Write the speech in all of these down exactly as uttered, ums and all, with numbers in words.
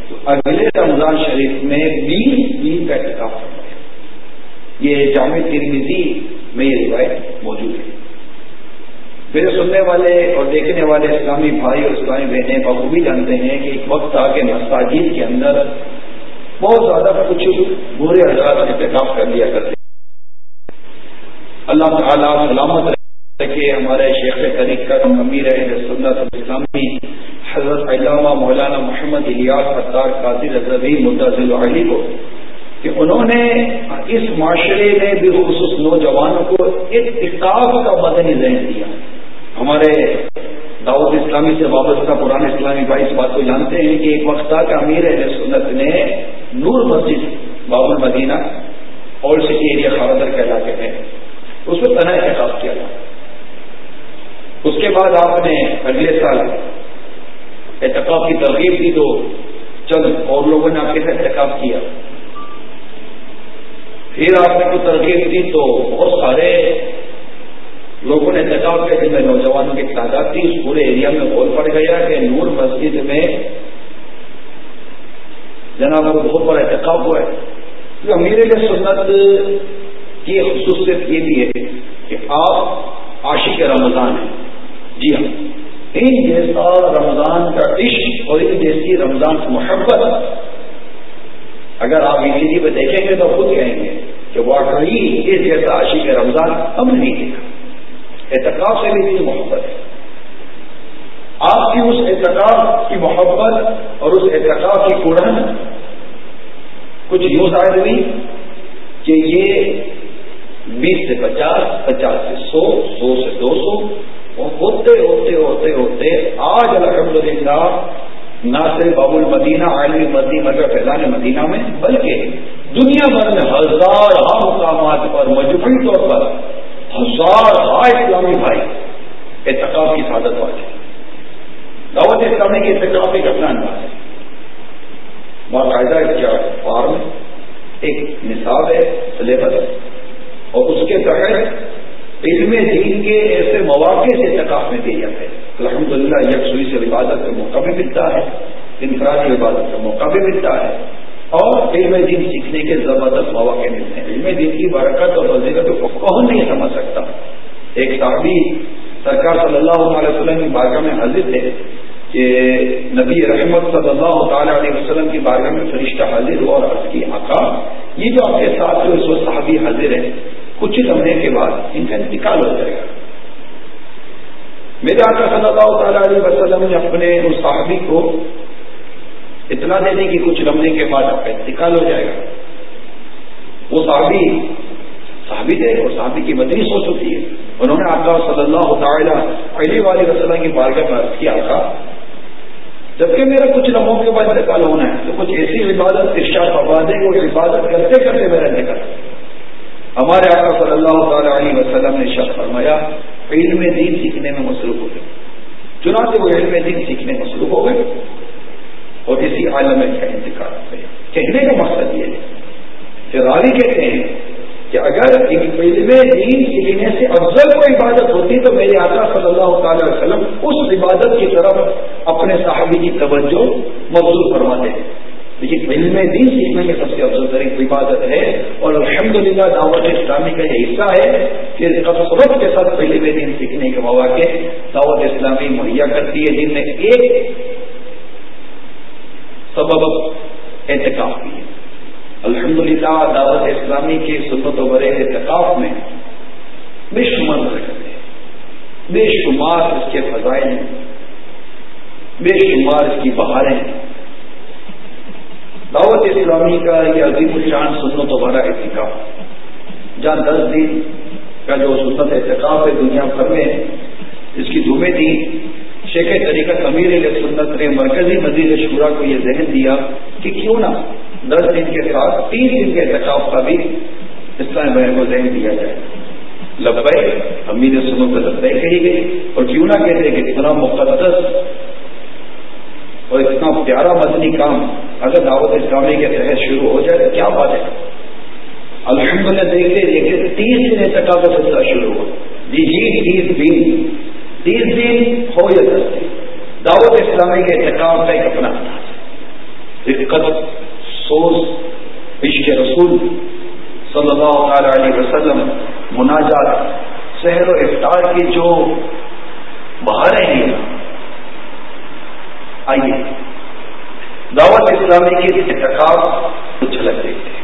تو اگلے رمضان شریف میں بیس دن کا اعتکاف کرنا ہے. یہ جامع ترمذی میں یہ روایت موجود ہے. میرے سننے والے اور دیکھنے والے اسلامی بھائی اور اسلامی بہنیں بخوبی جانتے ہیں کہ ایک وقت تھا کہ مساجد کے اندر بہت زیادہ کچھ برے حضرات اعتکاف کر لیا کرتے. اللہ تعالیٰ سلامت رکھے ہمارے شیخ طریقت امیر اہل سنت اسلامی حضرت علامہ مولانا محمد الیاس ستار قاضی رضوی مدظل علی کو کہ انہوں نے اس معاشرے میں بالخصوص نوجوانوں کو اعتکاف کا مدنی ذہن دیا. ہمارے دعوت اسلامی سے وابستہ پرانے اسلامی بھائی اس بات کو جانتے ہیں کہ ایک وقت تھا کہ امیر اہل سنت نے نور مسجد باب المدینہ اولڈ سٹی ایریا خاردر کے علاقے میں اس میں تنہا اعتکاف کیا تھا. اس کے بعد آپ نے اگلے سال اعتکاف کی ترغیب دی تو چند اور لوگوں نے آپ کے ساتھ اعتکاف کیا. پھر آپ نے کوئی ترغیب دی تو بہت سارے لوگوں نے اعتکاف کے دن میں نوجوانوں کی تعداد تھی. اس پورے ایریا میں غور پڑ گیا کہ نور مسجد میں جناب کو بہت بڑا اعتکاف ہوا ہے. تو امیر سنت کی خصوصیت یہ بھی ہے کہ آپ عاشق رمضان ہیں. جی ہاں, ان جیسا رمضان کا عشق اور ان جیسی رمضان کی محبت اگر آپ انگریزی میں دیکھیں گے تو خود کہیں گے کہ واقعی اس جیسا عاشق رمضان ہم نہیں دیکھا. اعتکاف سے بھی اتنی محبت ہے. آپ کی اس اعتکاف کی محبت اور اس اعتکاف کی قرآن کچھ یوں ظاہر ہوئی کہ یہ بیس سے پچاس, پچاس سے سو, سو سے دو سو اور ہوتے ہوتے ہوتے ہوتے آج الحمدللہ نہ صرف باب المدینہ عالمی مدنی مذہب فیضان مدینہ میں بلکہ دنیا بھر میں ہزار ہا مقامات پر مجموعی طور پر ہزار ہا اسلامی بھائی اعتکاف کی سعادت والے. دعوت اسلامی کے اعتکاف ایک اپنا انداز ہے. باقاعدہ کیا فارم ایک نصاب ہے, سلیبس ہے, اور اس کے تحت علم دین کے ایسے مواقع سے اعتکاف میں دیا جاتا ہے. الحمدللہ یکسوئی سے عبادت کا موقع بھی ملتا ہے, انفرادی عبادت کا موقع بھی ملتا ہے, اور علم دین سیکھنے کے زبردست مواقع ملتے ہیں. علم دین کی برکت اور فضیلت کو کون نہیں سمجھ سکتا. ایک صحابی سرکار صلی اللہ علیہ وسلم کی بارگاہ میں حاضر تھے کہ نبی رحمت صلی اللہ تعالی علیہ وسلم کی بارگاہ میں فرشتہ حاضر ہوا اور عرض کی آقا یہ جو آپ کے ساتھ جو اس وقت صحابی حاضر ہیں کچھ لمحے کے بعد ان کا انتقال ہو جائے گا. میرے آقا صلی اللہ تعالی علیہ وسلم نے اپنے اس صحابی کو اطلاع دے دی کہ کچھ لمحے کے بعد آپ کا انتقال ہو جائے گا. وہ صحابی صحابی تھے اور صحابی کی مدنی سوچ ہوتی ہے. انہوں نے آقا صلی اللہ تعالی علیہ وسلم کی بارگاہ میں عرض کیا آقا جبکہ میرا کچھ لمحوں کے بعد انتقال ہونا ہے تو کچھ ایسی عبادت ارشاد فرما دیں کہ عبادت کرتے کرتے میرا انتقال. ہمارے آقا صلی اللہ تعالی علیہ وسلم نے ارشاد فرمایا علم دین سیکھنے میں مصروف ہو گئے. چنانچہ وہ علم دین سیکھنے میں مصروف ہو گئے اور اسی عالم میں کا انتقال ہو گیا. کہنے کا مقصد یہ ہے کہ راوی کہتے ہیں کہ اگر علم دین سیکھنے سے افضل کوئی عبادت ہوتی تو میرے آقا صلی اللہ تعالی علیہ وسلم اس عبادت کی طرف اپنے صحابی کی توجہ مبذول فرماتے ہیں. لیکن علم دین سیکھنے میں سب سے افضل ترین عبادت ہے اور الحمدللہ دعوت اسلامی کا یہ حصہ ہے کہ کثرت کے ساتھ علم دین سیکھنے کے مواقع دعوت اسلامی مہیا کرتی ہے, جن میں ایک سبب اعتکاف بھی ہے. الحمدللہ دعوت اسلامی کے سنت و برے اعتکاف میں بے شمار برکت ہے, بے شمار اس کے فضائل ہیں, بے شمار اس کی بہاریں ہیں. دعوت اسلامی کا یہ عظیم الشان سنت و برا اعتکاف جہاں دس دن کا جو سنت اعتکاف ہے دنیا بھر میں اس کی دھومیں تھی. شیخ طریقت امیر علیہ سنت نے مرکزی مجلس شورا کو یہ ذہن دیا کہ کیوں نہ دس دن کے ساتھ تین دن کے اعتکاف کا بھی اسلام بہن کو ذہن دیا جائے. لبیک امیر سنت سے لبیک کہی گئی اور کیوں نہ کہتے کہ اتنا مقدس اور اتنا پیارا مدنی کام اگر دعوت اسلامی کے تحت شروع ہو جائے تو کیا بات ہے. الحمدللہ دیکھتے دیکھتے تیس دن اعتکاف کا سلسلہ شروع ہو. جی جی تیس دن تیس دن ہو یا دس دن دعوت اسلامی کے اعتکاف کا ایک اپنا انداز ہے. رقت سوز عشق رسول صلی اللہ تعالی علیہ وسلم، مناجات، سحر و افطار کی جو بہاریں ہیں، آئیے دعوت اسلامی کی اعتکاف کو جھلک دیتے ہیں۔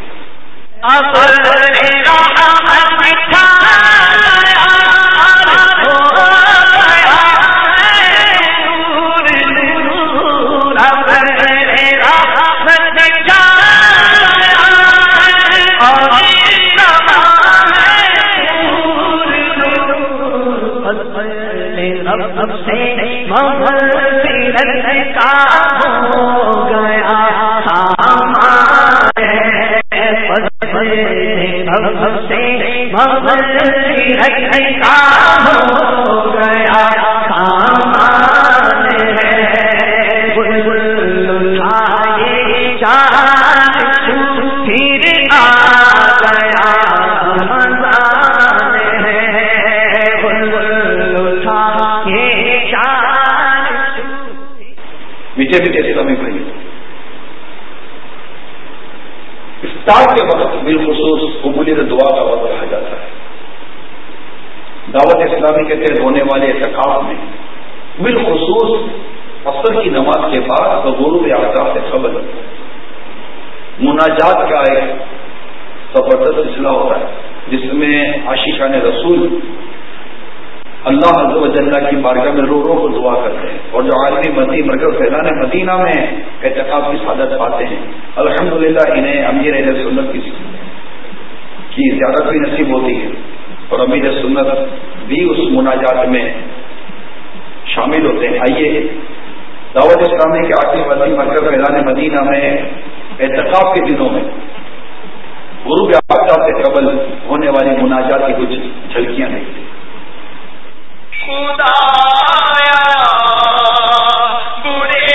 میٹھے میٹھے اسلامی بھائی، افطار کے وقت بالخصوص قبولیت دعا کا وقت کہا جاتا ہے۔ دعوت اسلامی کے تحت ہونے والے اعتکاف میں بالخصوص عصر کی نماز کے بعد غروب آفتاب سے قبل مناجات کا ایک زبردست سلسلہ ہوتا ہے، جس میں عاشقان رسول اللہ عز و جل کی بارگاہ میں رو رو کو دعا کرتے ہیں، اور جو عالمی مدی مرکز فیضان مدینہ میں اعتکاف کی سعادت پاتے ہیں، الحمدللہ انہیں امیر اہل سنت کی کی زیارت بھی نصیب ہوتی ہے، اور امیر سنت بھی اس مناجات میں شامل ہوتے ہیں۔ آئیے دعوت اسلامی کے عالمی مدی مرکز فیضان مدینہ میں اعتکاف کے دنوں میں غروب آفتاب سے قبل ہونے والی مناجات کی کچھ جھلکیاں دیکھتے ہیں۔ خدایا برے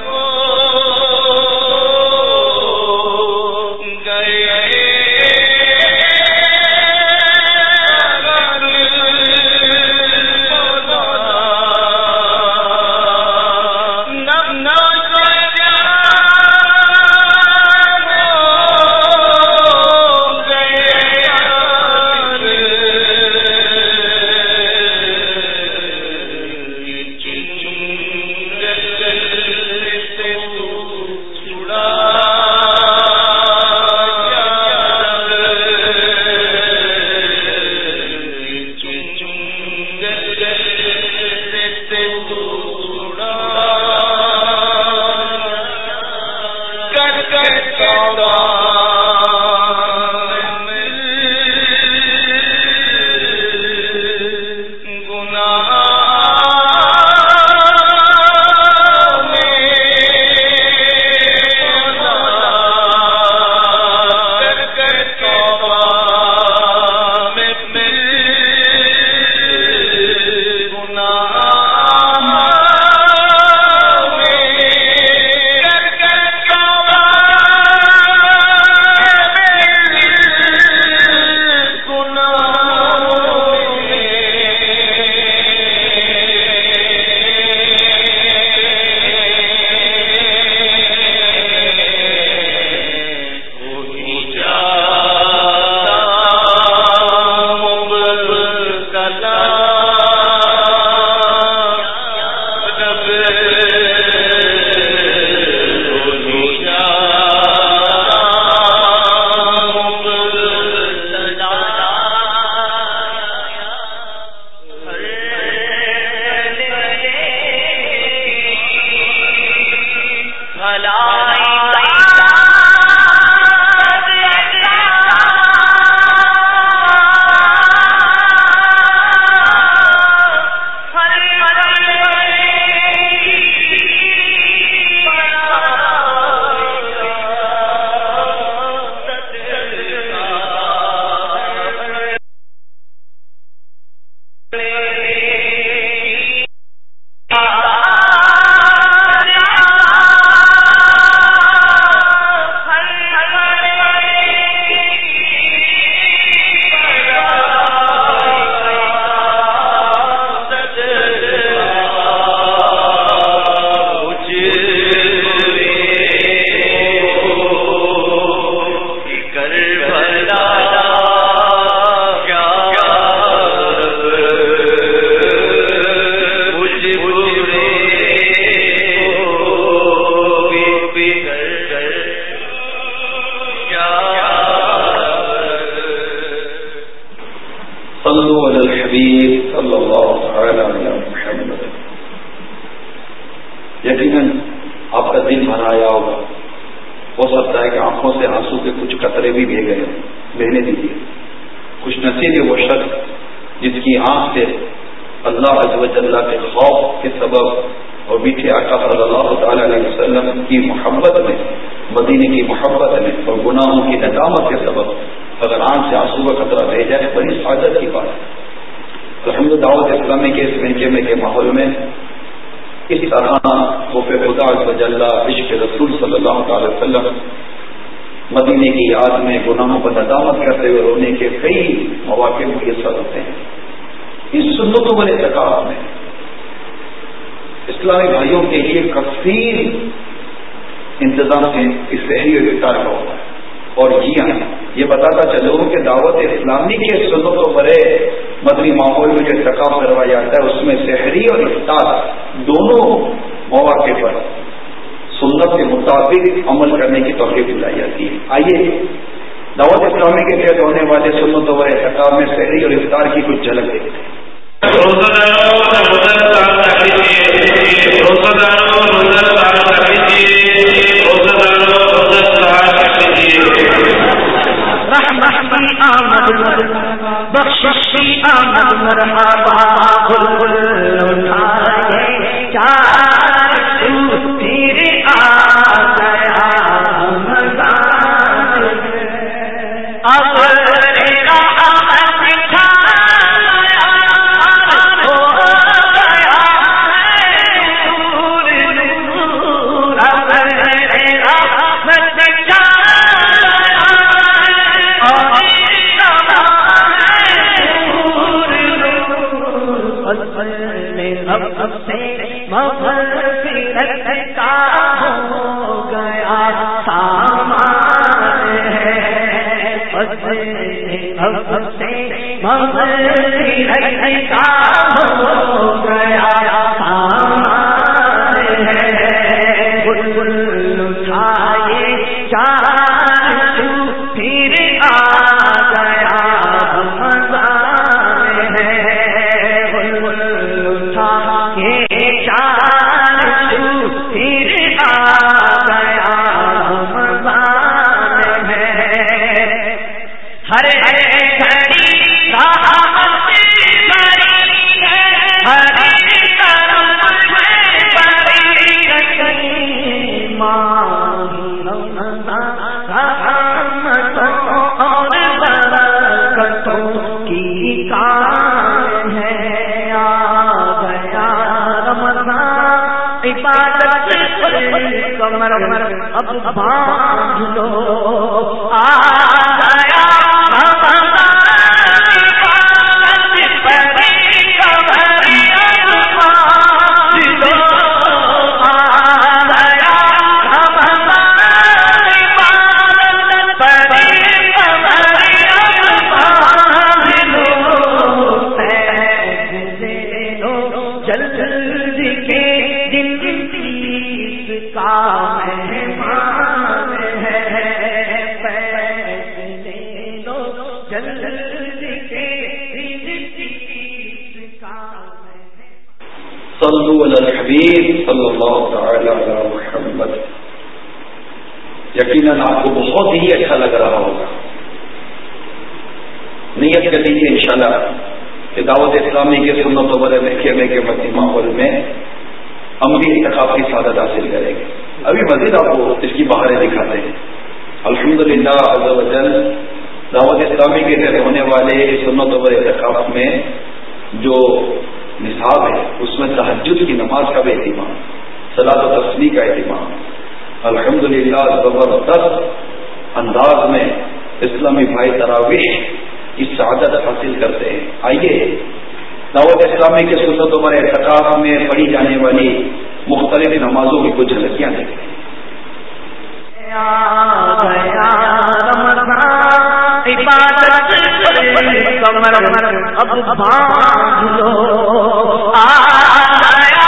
گئے یقیناً آپ کا دل بھر آیا ہوگا. ہو سکتا ہے کہ آنکھوں سے آنسو کے کچھ قطرے بھی بہہ گئے بہنے دیجیے. خوش نصیب ہے وہ شخص جس کی آنکھ سے اللہ عز و جل کے خوف کے سبب اور میٹھے آقا صلی اللہ تعالی علیہ وسلم کی محبت میں، مدینے کی محبت میں اور گناہوں کی ندامت کے سبب اگر آنکھ سے آنسو کا قطرہ بہ جائے بڑی سعادت کی بات ہے. الحمد دعوت اسلامی کے اس محکمے کے ماحول میں اس طرح خوف خدا عز و جل، عشق رسول صلی اللہ تعالی وسلم، مدینے کی یاد میں گناہوں پر ندامت کرتے ہوئے رونے کے کئی مواقع میسر ہوتے ہیں. اس سنتوں والے اعتکاف میں اسلامی بھائیوں کے لیے کثیر انتظام ہے اس سحری و افطار کا ہوتا ہے. اور جی ہاں، یہ بتاتا چلوں کہ دعوت اسلامی کے سنتوں بڑے مدنی ماحول میں جو اعتکاف کروایا جاتا ہے اس میں سحری اور افطار دونوں مواقع پر سنت کے مطابق عمل کرنے کی توفیق دلائی جاتی ہے. آئیے دعوت اسلامی کے تحت ہونے والے سنتوں والے اعتکاف میں سحری اور افطار کی کچھ جھلک دیکھتے ہیں. بخشی آمد مرحبا بلبل اٹھائے چار تو پھر آ گیا رمضان. اب تیرا آمد چھا گیا ہو گیا نور نور. اب تیرا آمد چھا اب سے مغفرت کا ہو گیا سامان ہے. اب سے مغفرت کا ہو گیا سامان ہے. بلبل اٹھائے چار تو پھر آ گیا رمضان ہے. چار تو پھر آ گیا رمضان ہر گھڑی رحمت بری ہے، ہر طرف بری ماہ رمضان رحمتوں اور برکتوں کی کام ہے، آ گیا رمضان عبادت پر کمر اب باندھ لو، آ گیا رمضان عبادت پر کمر اب باندھ لو، آ گیا رمضان عبادت پر کمر اب باندھ لو، فیض لو جلد کے دن کا مہمان ہے، فیصلے لو جلد کے کا صلو علی الحبیب صلی اللہ تعالی علی محمد۔ یقیناً آپ کو بہت ہی اچھا لگ رہا ہوگا، نیت کر لیجیے انشاءاللہ کہ دعوت اسلامی کے سنت و برے میں خیمے کے مدنی ماحول میں ہم بھی انتخاب کی سعادت حاصل کریں گے۔ ابھی مزید آپ کو اس کی بہاریں دکھاتے ہیں۔ الحمدللہ عز و جل دعوت اسلامی کے تحت ہونے والے سنت و برے انتخاب میں جو نصاب ہے اس میں تہجد کی نماز کا بھی اہتمام، صلاۃ و تسبیح کا اہتمام، الحمدللہ زبردست انداز میں اسلامی بھائی تراویح کی سعادت حاصل کرتے ہیں۔ آئیے دعوت اسلامی کے سنت و برے اعتکاف میں پڑھی جانے والی مختلف نمازوں کی کچھ جھلکیاں دیکھیں۔ عبادت کمر اب باندھ لو، آ گیا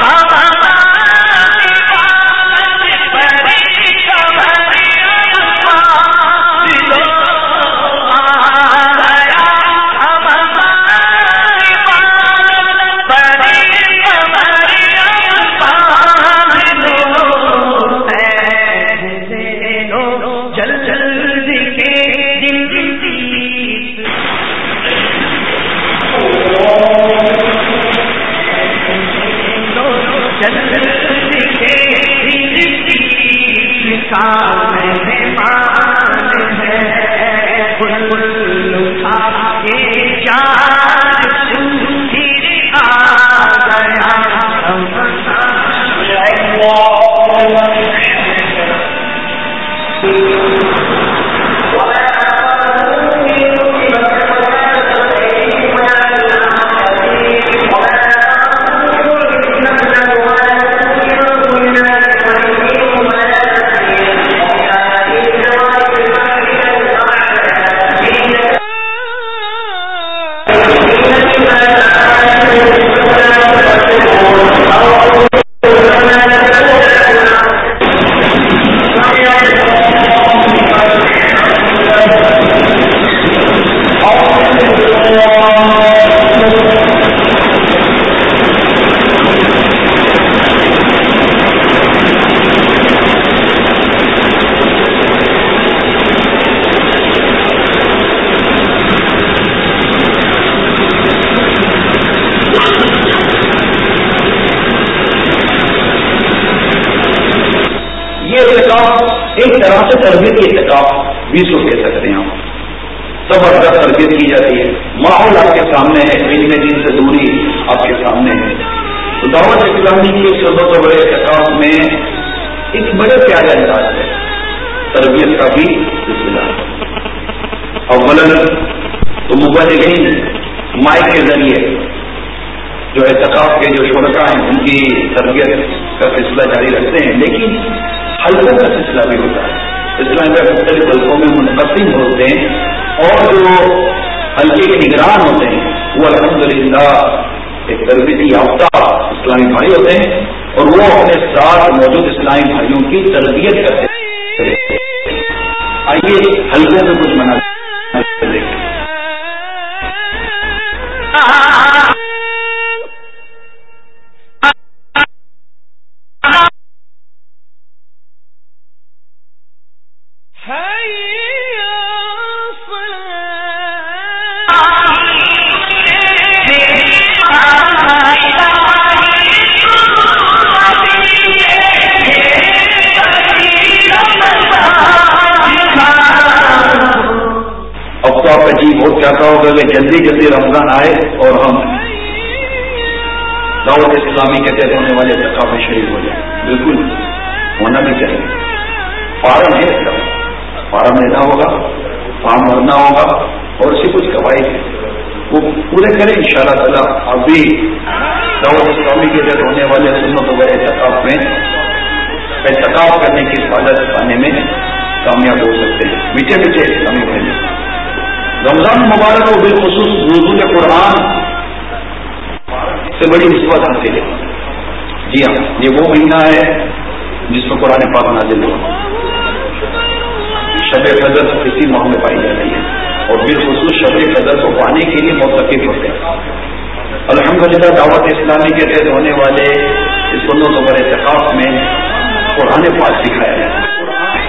ایک طرح سے تربیت کی اعتکاف بھی سو کہہ سکتے ہیں آپ، زبردست تربیت کی جاتی ہے، ماحول آپ کے سامنے ہے، علم دین سے دوری آپ کے سامنے ہے۔ تو دعوت اسلامی کی سنت و برے اعتکاف میں ایک بڑے پیارے انداز ہے، تربیت کا بھی سلسلہ ہے۔ اولاً تو مبلغین مائک کے ذریعے جو اعتکاف کے جو شرکاء ہیں ان کی تربیت کا سلسلہ جاری رکھتے ہیں، لیکن حلقوں کا سلسلہ بھی ہوتا ہے۔ اسلام میں مختلف حلقوں میں منقسم ہوتے ہیں اور جو حلقے کے نگران ہوتے ہیں وہ الحمدللہ ایک تربیتی یافتہ اسلامی بھائی ہوتے ہیں اور وہ اپنے ساتھ موجود اسلامی بھائیوں کی تربیت کرتے ہیں۔ آئیے حلقوں میں کچھ مناظر دیکھیں۔ ہے جی بہت چاہتا ہوگا کہ جلدی جلدی رمضان آئے اور ہم دعوت اسلامی کے تحت ہونے والے اعتکاف میں شریک ہو جائیں. بالکل ہونا بھی چاہیے. فارم ہے اس کا، فارم لینا ہوگا، فارم بھرنا ہوگا اور اسے کچھ قواعد وہ پورے کریں انشاءاللہ تعالیٰ. اب بھی دعوت اسلامی کے تحت ہونے والے سنت وغیرہ اعتکاف میں اعتکاف کرنے کی سعادت پانے میں کامیاب ہو سکتے ہیں. میٹھے میٹھے اسلامی بھائی، رمضان مبارک کو بالخصوص نزول قرآن سے بڑی نسبت حاصل ہے. جی ہاں، یہ وہ مہینہ ہے جس میں قرآن پاک نازل ہوا. شب قدر اسی ماہ میں پائی جا رہی ہے اور بالخصوص شب قدر کو پانے کے لیے معتکف ہوتے ہیں. الحمدللہ دعوت اسلامی کے تحت ہونے والے اس سنت وغیرہ اعتکاف میں قرآن پاک سکھایا جاتا ہے.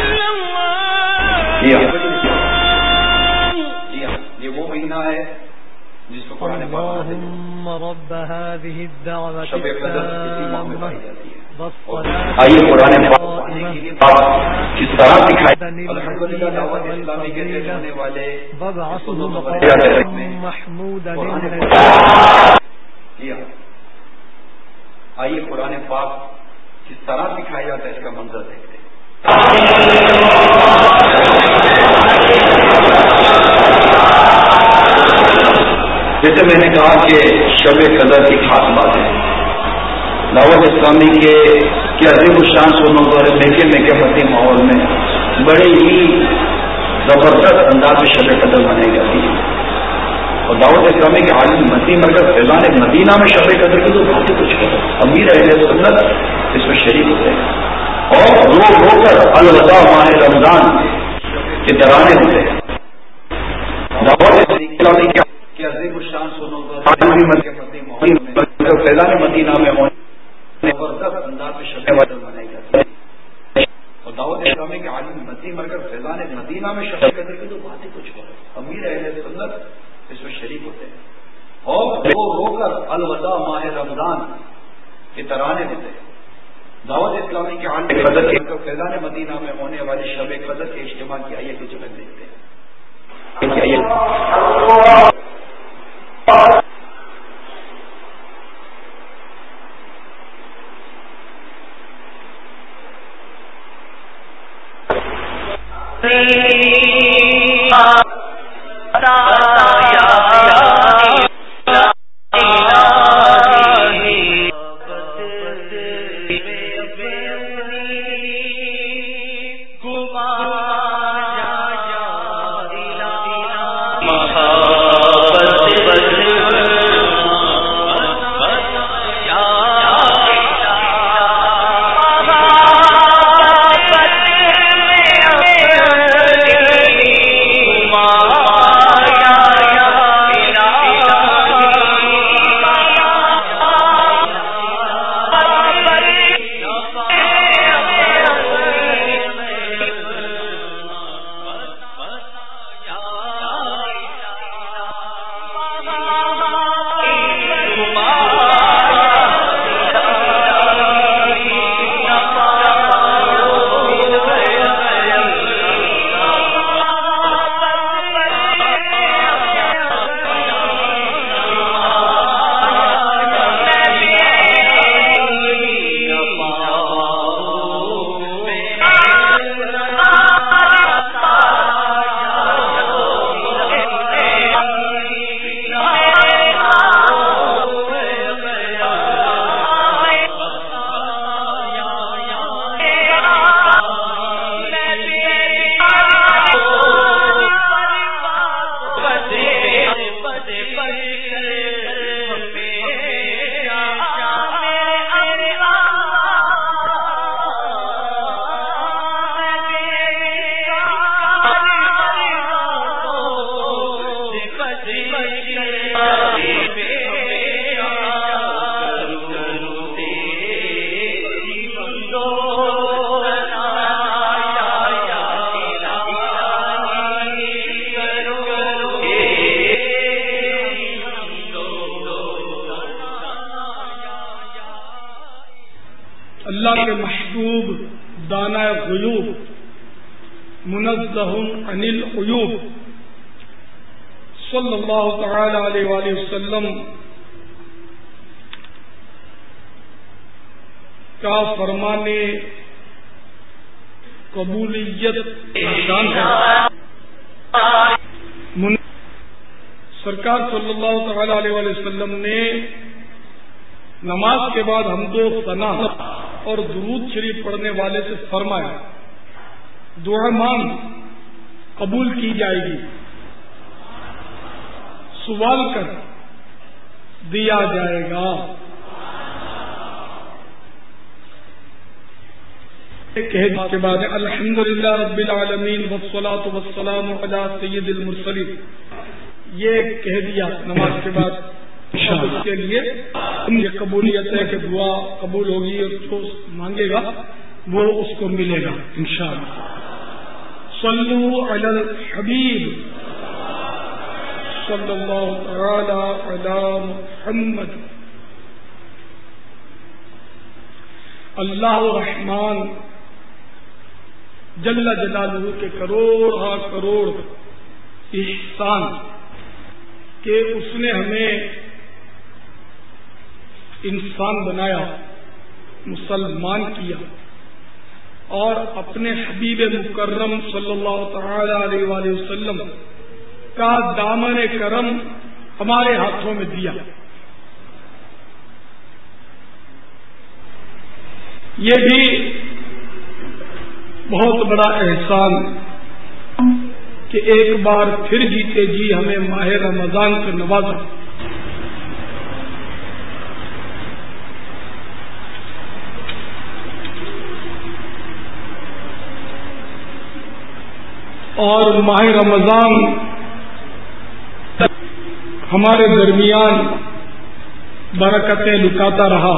جی ہاں جی ہاں یہ وہ مہینہ ہے جس کو قرآن پاک رب هذه الدعوة شب قدر اسی ماہ میں پائی جاتی ہے. آئیے قرآن پاک کس طرح سکھایا. الحمدللہ دعوت اسلامی کے تحت ہونے والے محمودا. جی ہاں آئیے قرآن پاک کس طرح سکھایا جاتا ہے اس کا منظر دیکھتے ہیں. جیسے میں نے کہا کہ شب قدر کی خاص بات ہے. دعوت اسلامی کے عظیم الشان سنوں پر میکے میکے متی ماحول میں بڑے ہی زبردست انداز میں شب قدر منائی جاتی ہے. اور دعوت اسلامی کے عالمی مدنی مرکز فیضان مدینہ میں شب قدر کی تو بہت ہی کچھ کرو. امیر اہل سنت اس میں شریک ہوتے ہیں اور رو رو کر الوداع ماہ رمضان کے ترانے ہوتے ہیں. دعوت اسلامی کے عظیم الشان سنوں پر فیضان مدینہ میں زبردست انداز میں شب قدر منائی جاتی ہے. اور دعوت اسلامی کے عالمی مدنی مرکز فیضان مدینہ میں شب قدر کی تو بات ہی کچھ کرو. امیر اہل سنت اس میں شریک ہوتے ہیں اور رو رو کر الوداع ماہ رمضان کے ترانے ہوتے ہیں. دعوت اسلامی کے عالمی قدر کے فیضان مدینہ میں ہونے والے شب قدر کے اجتماع کی آئیے کچھ جگہ دیکھتے ہیں. اللہ کے محبوب دانا غیوب منزہ عن العیوب صلی اللہ تعالی علیہ وآلہ وسلم کا فرمانے قبولیت نشان ہے. سرکار صلی اللہ تعالی علیہ وآلہ وسلم نے نماز کے بعد حمد و ثنا اور درود شریف پڑھنے والے سے فرمایا دعا مانگ قبول کی جائے گی، سوال کر دیا جائے گا. کہنے کے بعد الحمدللہ رب العالمین والصلاۃ والسلام علی سید المرسلین، یہ کہہ دیا نماز کے بعد. اس کے لیے یہ قبولیت ہے کہ دعا قبول ہوگی اور جو مانگے گا وہ اس کو ملے گا انشاءاللہ. صلو علی الحبیب صلی اللہ تعالی علی محمد. اللہ الرحمن جل جلالہ کے کروڑ ہا کروڑ احسان کہ اس نے ہمیں انسان بنایا، مسلمان کیا اور اپنے حبیب مکرم صلی اللہ تعالی علیہ وآلہ وسلم کا دامن کرم ہمارے ہاتھوں میں دیا. یہ بھی بہت بڑا احسان کہ ایک بار پھر جیتے جی ہمیں ماہ رمضان سے نوازا. اور ماہ رمضان ہمارے درمیان برکتیں لٹاتا رہا.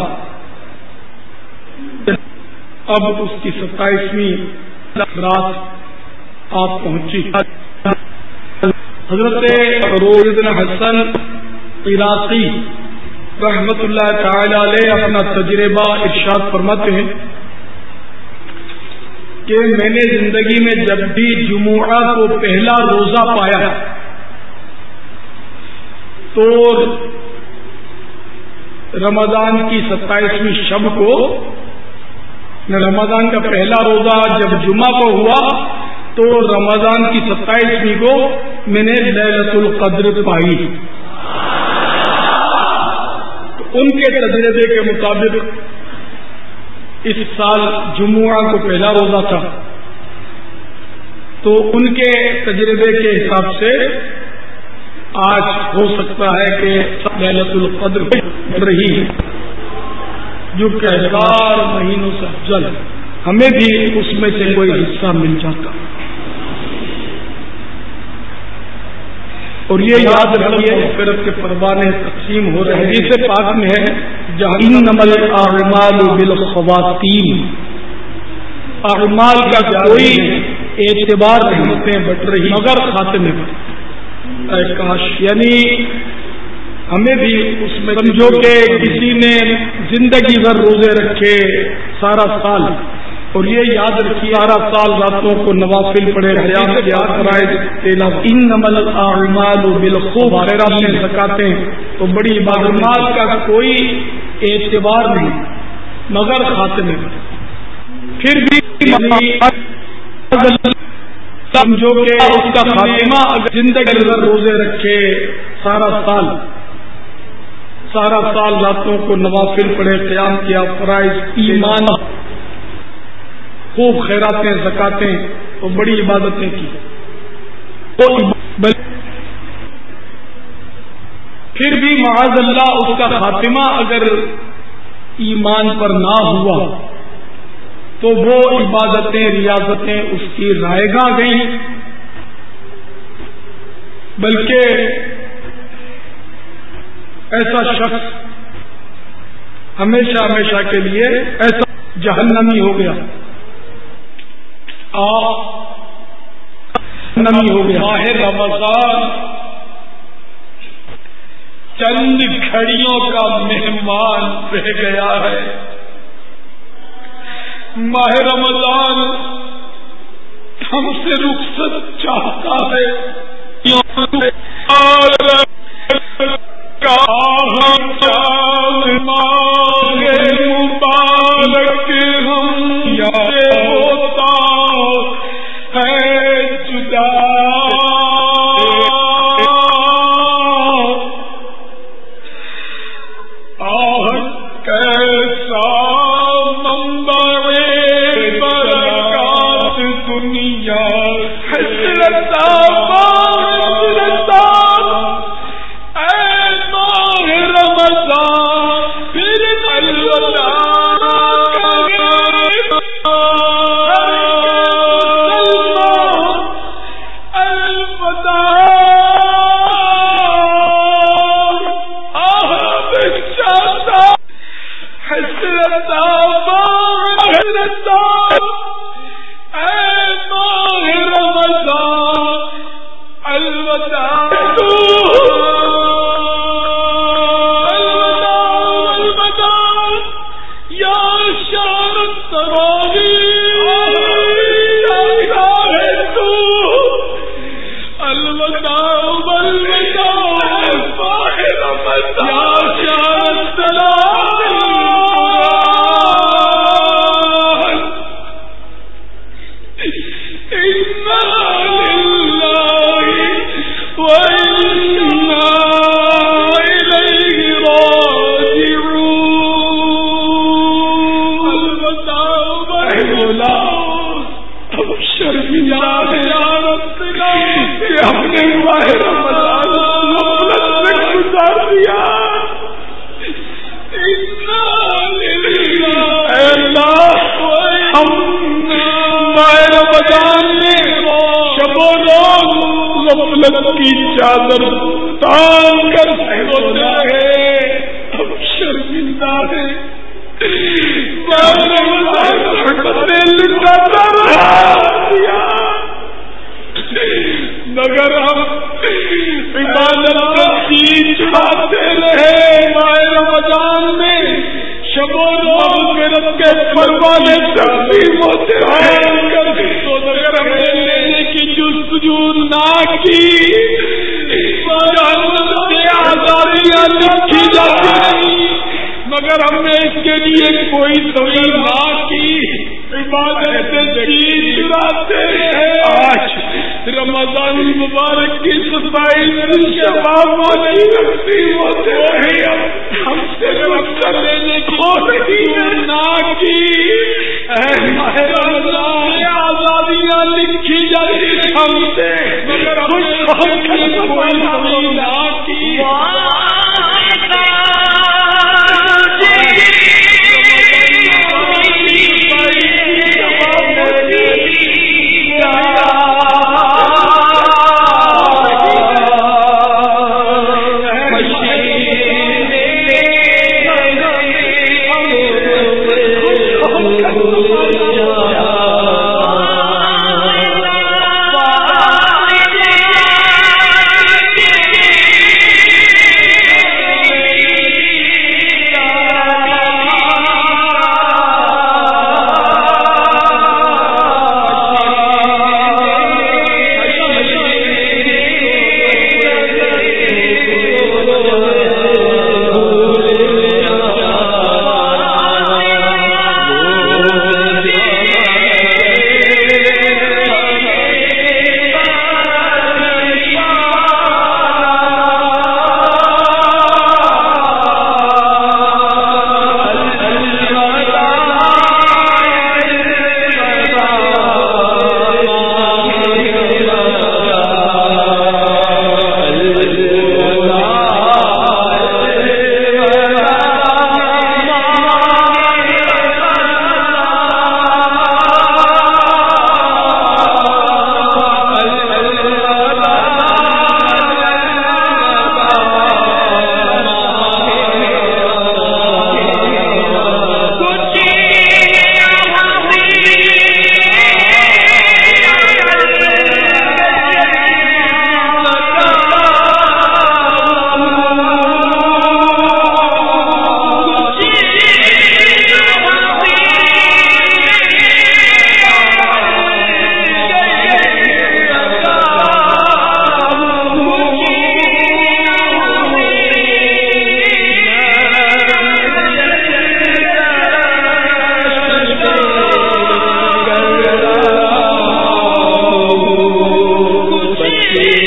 اب اس کی ستائیسویں رات آپ پہنچی. حضرت روز حسن عراقی رحمت اللہ تعالی علیہ اپنا تجربہ ارشاد فرماتے ہیں کہ میں نے زندگی میں جب بھی جمعہ کو پہلا روزہ پایا تو رمضان کی ستائیسویں شب کو، رمضان کا پہلا روزہ جب جمعہ کو ہوا تو رمضان کی ستائیسویں کو میں نے لیلۃ القدر پائی. تو ان کے تجربے کے مطابق اس سال جمعہ کو پہلا روزہ تھا تو ان کے تجربے کے حساب سے آج ہو سکتا ہے کہ لیلۃ القدر بڑھ رہی ہے جو کہ ہزار مہینوں سے افضل، ہمیں بھی اس میں سے کوئی حصہ مل جاتا. اور یہ یاد رکھیے مغفرت کے پروانے تقسیم ہو رہے ہیں. حدیث پاک میں ہے انما الاعمال بالخواتیم، اعمال کا کوئی اعتبار نہیں بٹ رہی مگر خاتمے پر. اے کاش، یعنی ہمیں بھی اس میں سمجھو کہ کسی نے زندگی بھر روزے رکھے سارا سال، اور یہ یاد رکھیے سارا سال راتوں کو نوافل پڑھے انما الاعمال بالخواتیم زکاتیں تو بڑی عبادت کا کوئی اعتبار نہیں مگر خاتمے پر. پھر بھی سمجھو کہ اس کا خاتمہ اگر زندگی بھر روزے رکھے سارا سال سارا سال راتوں کو نوافل پڑھے، قیام کیا، فرائض ایمان، خوب خیراتیں زکاتیں اور بڑی عبادتیں کی، پھر بھی معاذ اللہ اس کا خاتمہ اگر ایمان پر نہ ہوا تو وہ عبادتیں ریاضتیں اس کی رائے گاہ گئیں، بلکہ ایسا شخص ہمیشہ ہمیشہ کے لیے ایسا جہنمی ہو گیا جہنمی ہو گیا. ماہ رمضان چند گھڑیوں کا مہمان رہ گیا ہے. ماہ رمضان ہم سے رخصت چاہتا ہے مبارک ہم ہوتا ہے جدا آہ کیسا منبر برکات دنیا حسرت کی چادر تان کر سوتے رہے اب شرمندہ ہے لٹاتا رہا مگر ہم عبادت کی چڑھاتے رہے ماہ رمضان میں شب و مغفرت کے پروانے تقسیم ہوتے رہے تو مگر ہم نے لینے کی جستجو نہ کی جہنم سے آزادیاں لکھی جاتی رہی مگر ہم نے اس کے لیے کوئی توجہ نہ کی عبادت سے چیز چراتے ہیں آج رمضان مبارک کی ستائیس شباب والی تقسیم ہوتے رہے ہم سے رفتہ لینے کی کوشش نہ کی رمضان سے آزادیاں لکھی جاتی ہم سے مگر ہم نے کوئی توجہ نہ کی Yeah.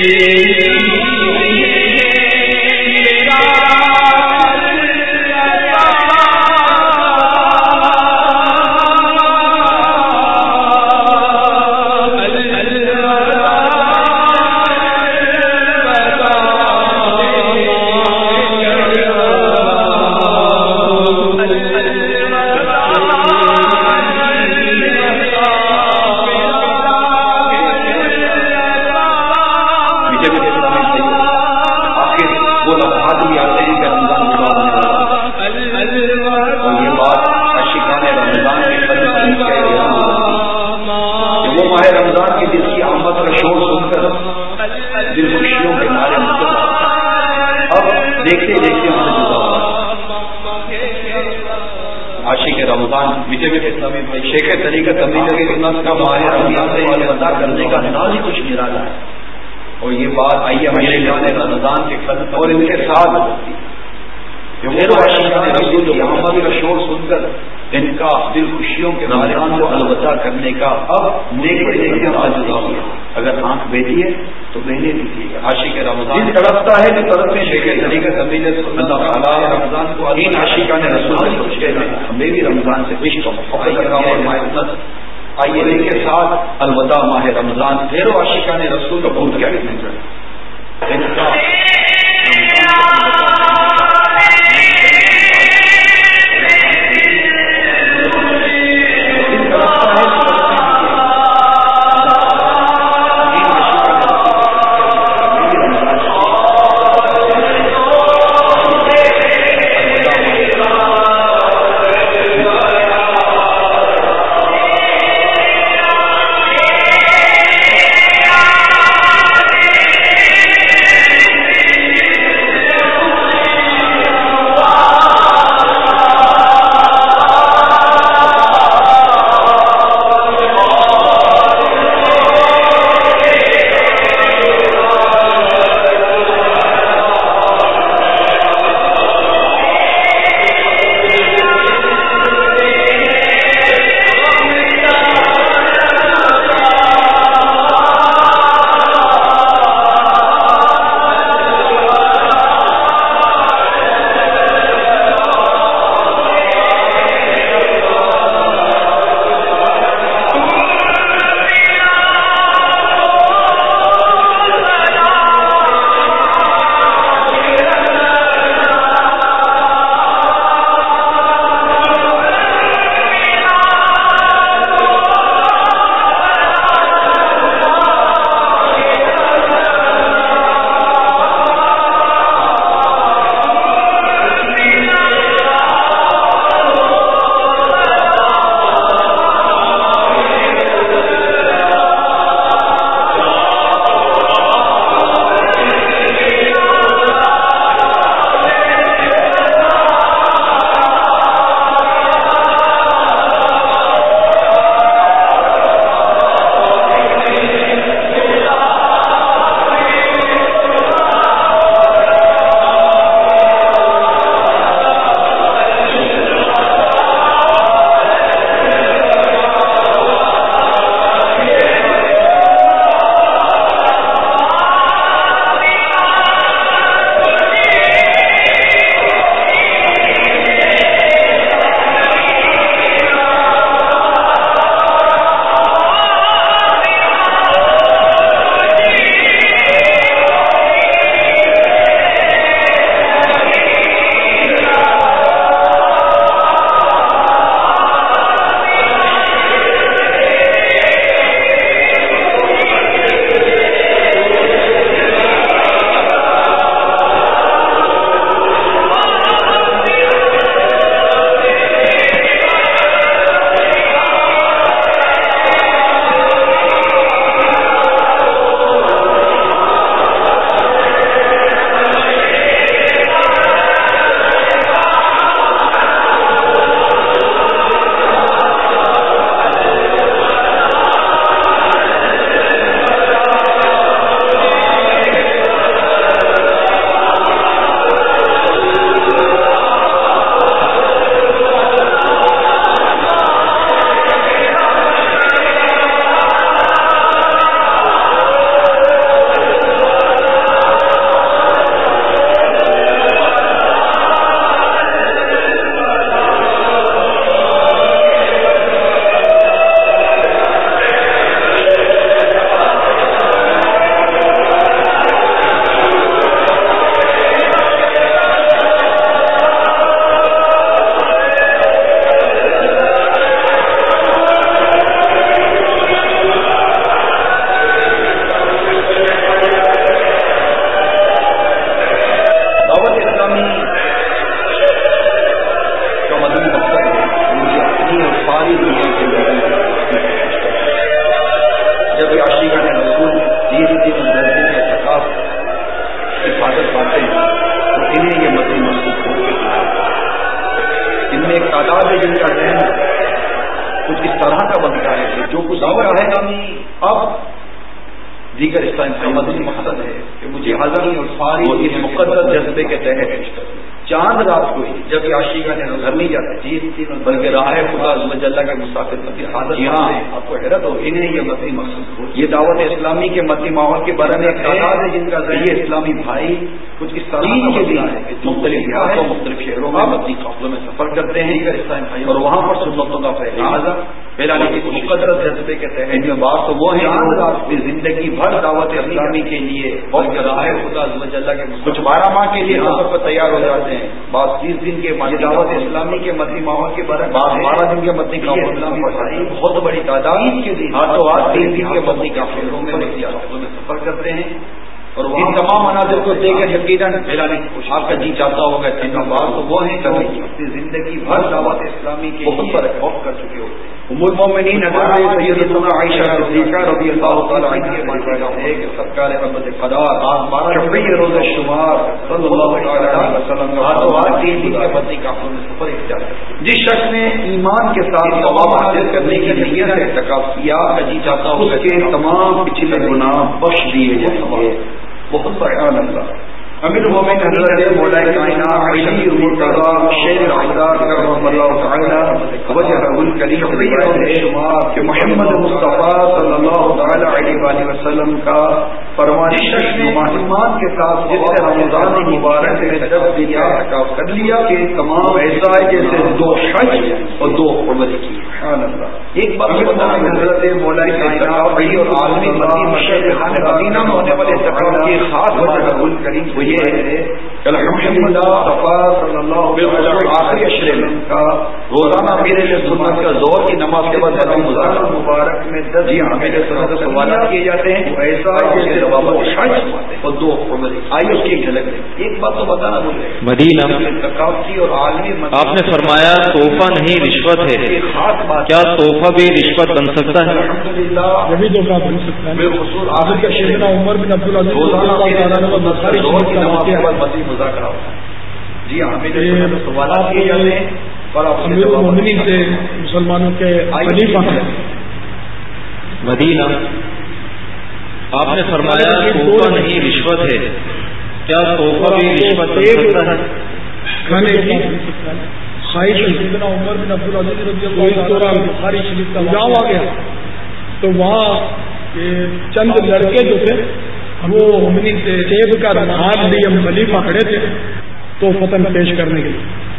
شیخ طریقہ تبلیغ سنت کا ماہ رمضان سے ادا کرنے کا انداز ہی کچھ نرالا ہے. اور یہ بات آئیے عاشقان رمضان کے قدر اور ان کے ساتھ عاشقان رسول کی آمد کا شور سن کر ان کا دل خوشیوں کے رمضان کو الوداع کرنے کا اب دیکھتے دیکھتے آج ہوا. اگر آنکھ بیٹھی ہے تو بہنے دیجیے گا. عاشق رمضان تڑپتا ہے کہ طرف میں شیخ طریقہ تبلیغ سنت اللہ رمضان کو ان عاشقان رسول کے ہمیں بھی رمضان سے عشق اور محبت. آئیے ان کے ساتھ الوداع ماہ رمضان ڈھیروں عاشقان رسول کا بہت کیا ان کا جس دن درجے کے اعتکاف حفاظت پاتے ہیں تو انہیں یہ مدنی مقصود ہو کے ان میں ایک تعداد ہے جن کا ذہن کچھ اس طرح کا بنتا ہے کہ جو کچھ اور ہے اب دیگر اسلامی مدنی مقصد ہے کہ مجھے حاضری اور فارغ اس مقدس جذبے کے تحت چاند رات کو ہی جب عاشقان نے گھر نہیں جاتے جی بلکہ راہ خدا عز و جل کے مسافر مدنی حاضر یہاں آپ کو حیرت ہو انہیں یہ مدنی مقصد ہو یہ دعوت اسلامی کے مدنی ماحول کے بارے میں ایک تعداد ہے جن کا ذریعے اسلامی بھائی کچھ اس طرح کے لیے مختلف دیہاتوں مختلف شہروں میں مدنی قافلوں میں سفر کرتے ہیں اور وہاں پر سنتوں کا فیض پھیلانے کی مقدس جذبے کے تحت ان میں بات تو وہ ہے اپنی زندگی بھر دعوت اسلامی کے لیے اور راہ خدا عز و جل کے کچھ بارہ ماہ کے لیے سفر پر تیار ہو جاتے ہیں بعض تیس دن کے دعوت اسلامی کے مدنی ماحول کے بارے بعض بارہ دن کے مدنی اسلامی بہت بڑی تعداد کے لیے ہاتھوں ہاتھ تین دن کے مدنی قافلوں میں سفر کرتے ہیں اور ان تمام مناظر کو دیکھ کر یقیناً پھیلانے کی کوشش آپ کا جی چاہتا ہوگا بات تو وہ ہیں اپنی زندگی بھر دعوت اسلامی کے بہت پر خوف کر چکے ہوتے ہیں ام المؤمنین حضرت سیدتنا عائشہ صدیقہ رضی اللہ تعالی عنہ کے بارے ہے کہ سرکار احمد فدا شفیع روز شمار صلی اللہ علیہ وسلم ہاتھوں ہاتھ تین دن کے مدنی قافلوں میں سفر اختیار کیا جس شخص نے ایمان کے ساتھ ثواب حاصل کرنے کی نیت سے اعتکاف کیا جی چاہتا ہوں کہ تمام پچھلے گناہ بخش دیے جائیں گے بہت سبحان اللہ امیر المومنین حضرت مولا کائنات علی المرتضی شیر العباد کرم اللہ تعالی وجهه الکریم کہ محمد مصطفیٰ صلی اللہ تعالی علیہ وآلہ وسلم کا فرمان شخص نے ایمان کے ساتھ جس نے رمضان مبارک میں دس دن اعتکاف کر لیا کہ تمام ایسا جیسے دو حج اور دو عمرہ کی سبحان اللہ ایک بات بتانا حضرت مولا کائنات علی اور عالمی مدینہ میں ہونے والے اعتکاف کی خاص وجہ الکریم وہ یہ ہے کہ الحمدللہ صلی اللہ علیہ وسلم آخری عشرے میں کا روزانہ میرے لیے سنت کا زور کی نماز کے بعد رمضان مبارک میں دس جی ہاں میرے سنت سوالات کیے جاتے ہیں ایسا اور دو آئیے اس کی ایک جھلک ایک بات تو بتانا بھول گئے مدینہ ثقافتی اور عالمی آپ نے فرمایا تحفہ نہیں رشوت ہے کیا تحفہ بھی رشوت بن سکتا ہے الحمدللہ جبھی تحفہ بن سکتا ہے بالخصوص آخر کا سیدنا عمر بن عبد العزیز روزانہ مذاکرہ جی ہاں میرے سوالات کیے جاتے ہیں اور امیر المومنین سے مسلمانوں کے خلیفہ ہیں مدینہ آپ نے فرمایا تحفہ نہیں رشوت ہے کیا تحفہ بھی رشوت بن سکتا ہے کھانے کی خواہش سیدنا عمر بن عبد العزیز رضی اللہ عنہ بخاری شریف کا جاؤ آ گیا تو وہاں چند لڑکے جو تھے وہ مومنین سے سیب کا ہاتھ لیے خلیفہ کھڑے تھے تو فتن پیش کرنے کے لیے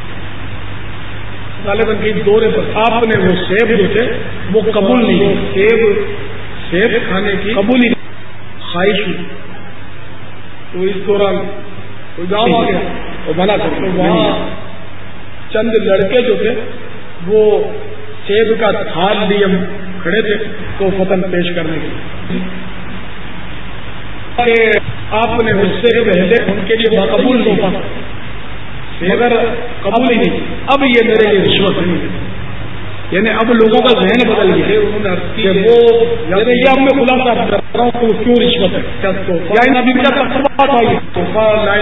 غالباً کی دورے پر آپ نے وہ سیب جو تھے وہ قبول نہیں سیب سیب کھانے کی قبول ہی خواہش ہوئی تو اس دوران گاؤں آ گیا وہ منع کر تو وہاں چند لڑکے جو تھے وہ سیب کا تھال لیے کھڑے تھے تو فتن پیش کرنے کے لیے آپ نے اس سے پہلے ان کے لیے قبول نہیں مگر قبول ہی نہیں اب یہ میرے لیے رشوت نہیں یعنی اب لوگوں کا ذہن بدل گیا انہوں نے کہ وہ یعنی یہ اب میں خلاصہ کر رہا ہوں کہ کیوں رشوت ہے تحفہ لائے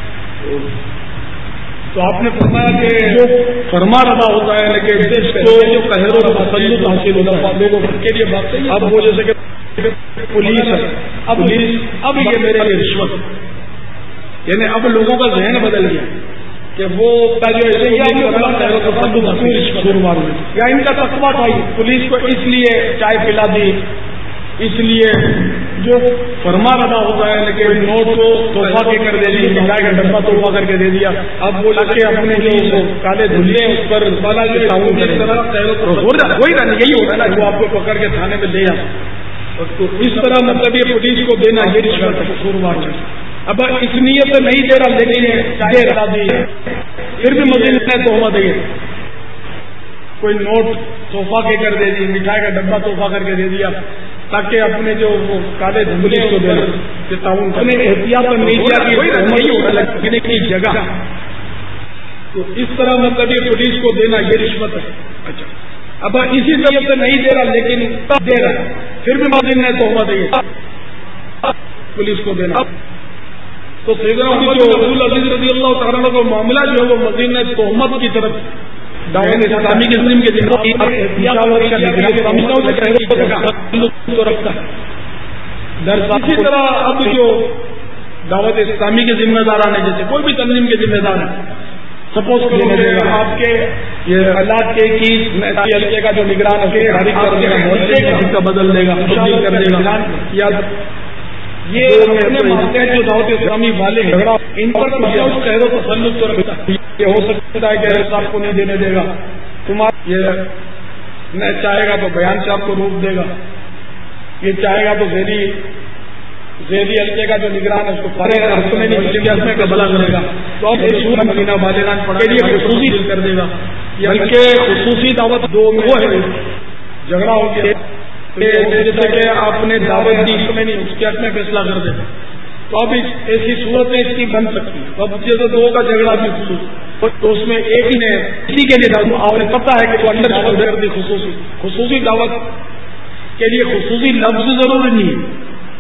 تو آپ نے فرمایا کہ جو فرما رہا ہوتا ہے لیکن جو قہر و تسلط حاصل ہوتا ہے لوگوں کے لیے بات صحیح اب وہ جیسے کہ پولیس ہے اب پولیس اب یہ میرے لیے رشوت یعنی اب لوگوں کا ذہن بدل گیا کہ وہ یا ان کا تقویٰ تھا پولیس کو اس لیے چائے پلا دی اس لیے جو فرما رہا ہوتا ہے لیکن نوٹ کو تحفہ کے کر دے دی مٹھائی کا ڈبہ تحفہ کر کے دے دیا اب وہ لڑکے اپنے جو کالے دھلے اس پر بالا وہی رہنا یہی ہوتا ہے نا جو آپ کو پکڑ کے تھانے میں لے آتا تو اس طرح مطلب یہ پولیس کو دینا یہ رشوت ہے قصوروار اب اس نیت سے نہیں دے رہا لیکن دے رہا دی پھر بھی مزید نے تحفہ دے کوئی نوٹ تحفہ کے کر دے دی مٹھائی کا ڈبہ تحفہ کر کے دے دیا تاکہ اپنے جو وہ کالے دھندلے اس کو دے تعاون کرنے احتیاط نہیں کیا لگنے کی جگہ تو اس طرح مطلب یہ پولیس کو دینا یہ رشوت ہے اچھا اب اسی طرح سے نہیں دے رہا لیکن دے رہا پھر بھی مزید نے تحفہ دے پولیس کو دینا. تو سیدنا عمر جو عبد العزیز رضی اللہ تعالیٰ کا معاملہ جو ہے وہ مزید نے تہمت کی طرف دعوت اسلامی کے ذمہ کے رکھتا ہے. اسی طرح اب جو دعوت اسلامی کے ذمہ داران ہیں، جیسے کوئی بھی تنظیم کے ذمہ دار ہے، سپوز کرو آپ کے یہ حالات کے کی حلقے کا جو نگران ہے کا بدل دے گا، تبدیل کر دے گا، یا یہ اپنے مانتے ہیں جو دعوت اسلامی والے جھگڑا ان پر قہر و تسلط تو رکھتا ہے. یہ ہو سکتا ہے کہ صاحب کو نہیں دینے دے گا، تمہارا یہ نہ چاہے گا تو بیان صاحب کو روک دے گا، یہ چاہے گا تو زیری زیری حلقے کا جو نگران ہے اس کو پڑے میں قبلہ کرے گا، تو اب مدینہ والدان پڑھا کے لیے خصوصی دل کر دے گا. بلکہ خصوصی دعوت دو وہ ہے جھگڑا ہو گیا جیسے کہ آپ نے دعوت دی اس میں نہیں، اس کے حق میں فیصلہ کر دے گا. تو اب ایسی صورت میں اس کی بن سکتی ہے. اب جیسے دو کا جھگڑا بھی خصوصی تو اس میں ایک ہی نے اسی کے لیے آپ نے پتا ہے کہ وہ اندر کر دی خصوصی خصوصی دعوت کے لیے خصوصی لفظ ضروری نہیں ہے،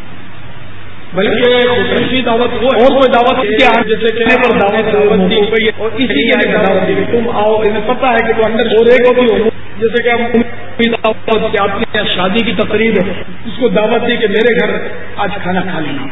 بلکہ خصوصی دعوت وہ اور کوئی دعوت جیسے کہ دعوت اور اسی کے لیے دعوت دی تم آؤ. انہیں پتا ہے کہ وہ اندر اور ایک ہوتی ہو، جیسے کہ ہم آپ نے شادی کی تقریب ہے اس کو دعوت دی کہ میرے گھر آج کھانا کھا لینا،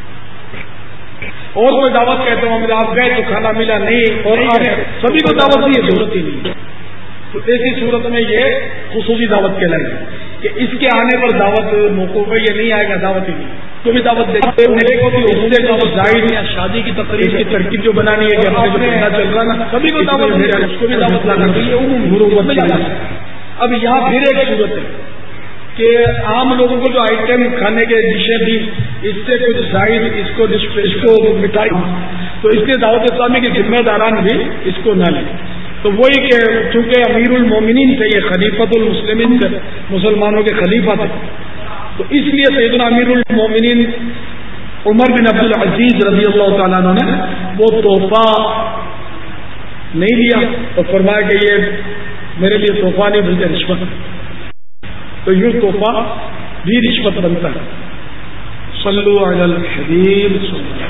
اور کوئی دعوت کہتے ہوں آپ گئے تو کھانا ملا نہیں اور سبھی کو دعوت دی ضرورت ہی نہیں. تو ایسی صورت میں یہ خصوصی دعوت کہلائے گی کہ اس کے آنے پر دعوت موقوف ہے، یہ نہیں آئے گا دعوت ہی نہیں. تو بھی دعوت دے دعوت ظاہر یا شادی کی تقریب کی ترکیب جو بنانی ہے کہ چل رہا نا سبھی کو دعوت دے رہا ہے، اس کو بھی دعوت لانا چاہیے. اب یہاں پھر ایک صورت ہے کہ عام لوگوں کو جو آئٹم کھانے کے ڈشیں دی اس سے کچھ ظاہر اس کو اس کو مٹھائی، تو اس لیے دعوت اسلامی کے ذمہ داران بھی اس کو نہ لیں. تو وہی کہ چونکہ امیر المومنین تھے، یہ خلیفۃ المسلمین تھے، مسلمانوں کے خلیفہ تھے، تو اس لیے سیدنا امیر المومنین عمر بن عبد العزیز رضی اللہ تعالیٰ عنہ نے وہ تحفہ نہیں لیا اور فرمایا کہ یہ میرے لیے تحفہ نہیں بلکہ رشوت. تو یہ تحفہ بھی رشوت بنتا ہے. صلو علی الحبیب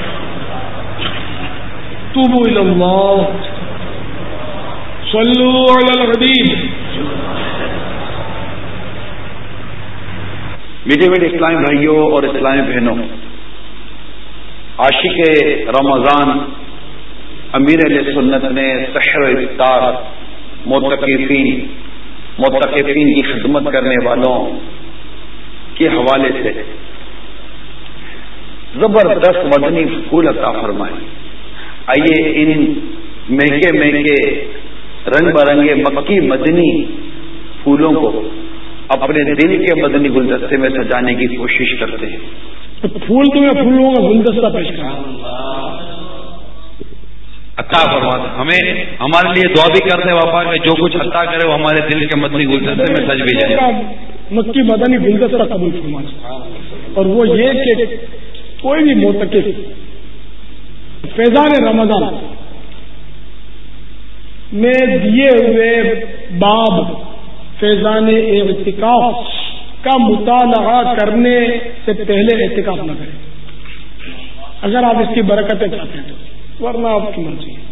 توبوا الی اللہ صلو علی الحبیب. میٹھے میٹھے اسلامی بھائیوں اور اسلامی بہنوں، عاشق رمضان امیر علیہ سنت نے سحر و افطار، معتکفین معتکفین کی خدمت کرنے والوں کے حوالے سے زبردست مدنی پھول عطا فرمائے. آئیے ان مہنگے مہنگے رنگ برنگے مکی مدنی پھولوں کو اپنے دل کے مدنی گلدستے میں سجانے کی کوشش کرتے ہیں. پھول تمہیں پھولوں کا گلدستہ پیش کرا عطا فرماتا، ہمیں ہمارے لیے دعا بھی کرتے ہیں واپا کہ جو کچھ عطا کرے وہ ہمارے دل کے مدنی گلدستے میں سج بھی جائے. مکی مدنی گلدستہ قبول فرمائے. اور وہ یہ کہ کوئی بھی معتکف فیضان رمضان میں دیے ہوئے باب فیضان اعتکاف کا مطالعہ کرنے سے پہلے اعتکاف نہ کریں اگر آپ اس کی برکتیں چاہتے ہیں، ورنہ آپ کی مرضی ہے.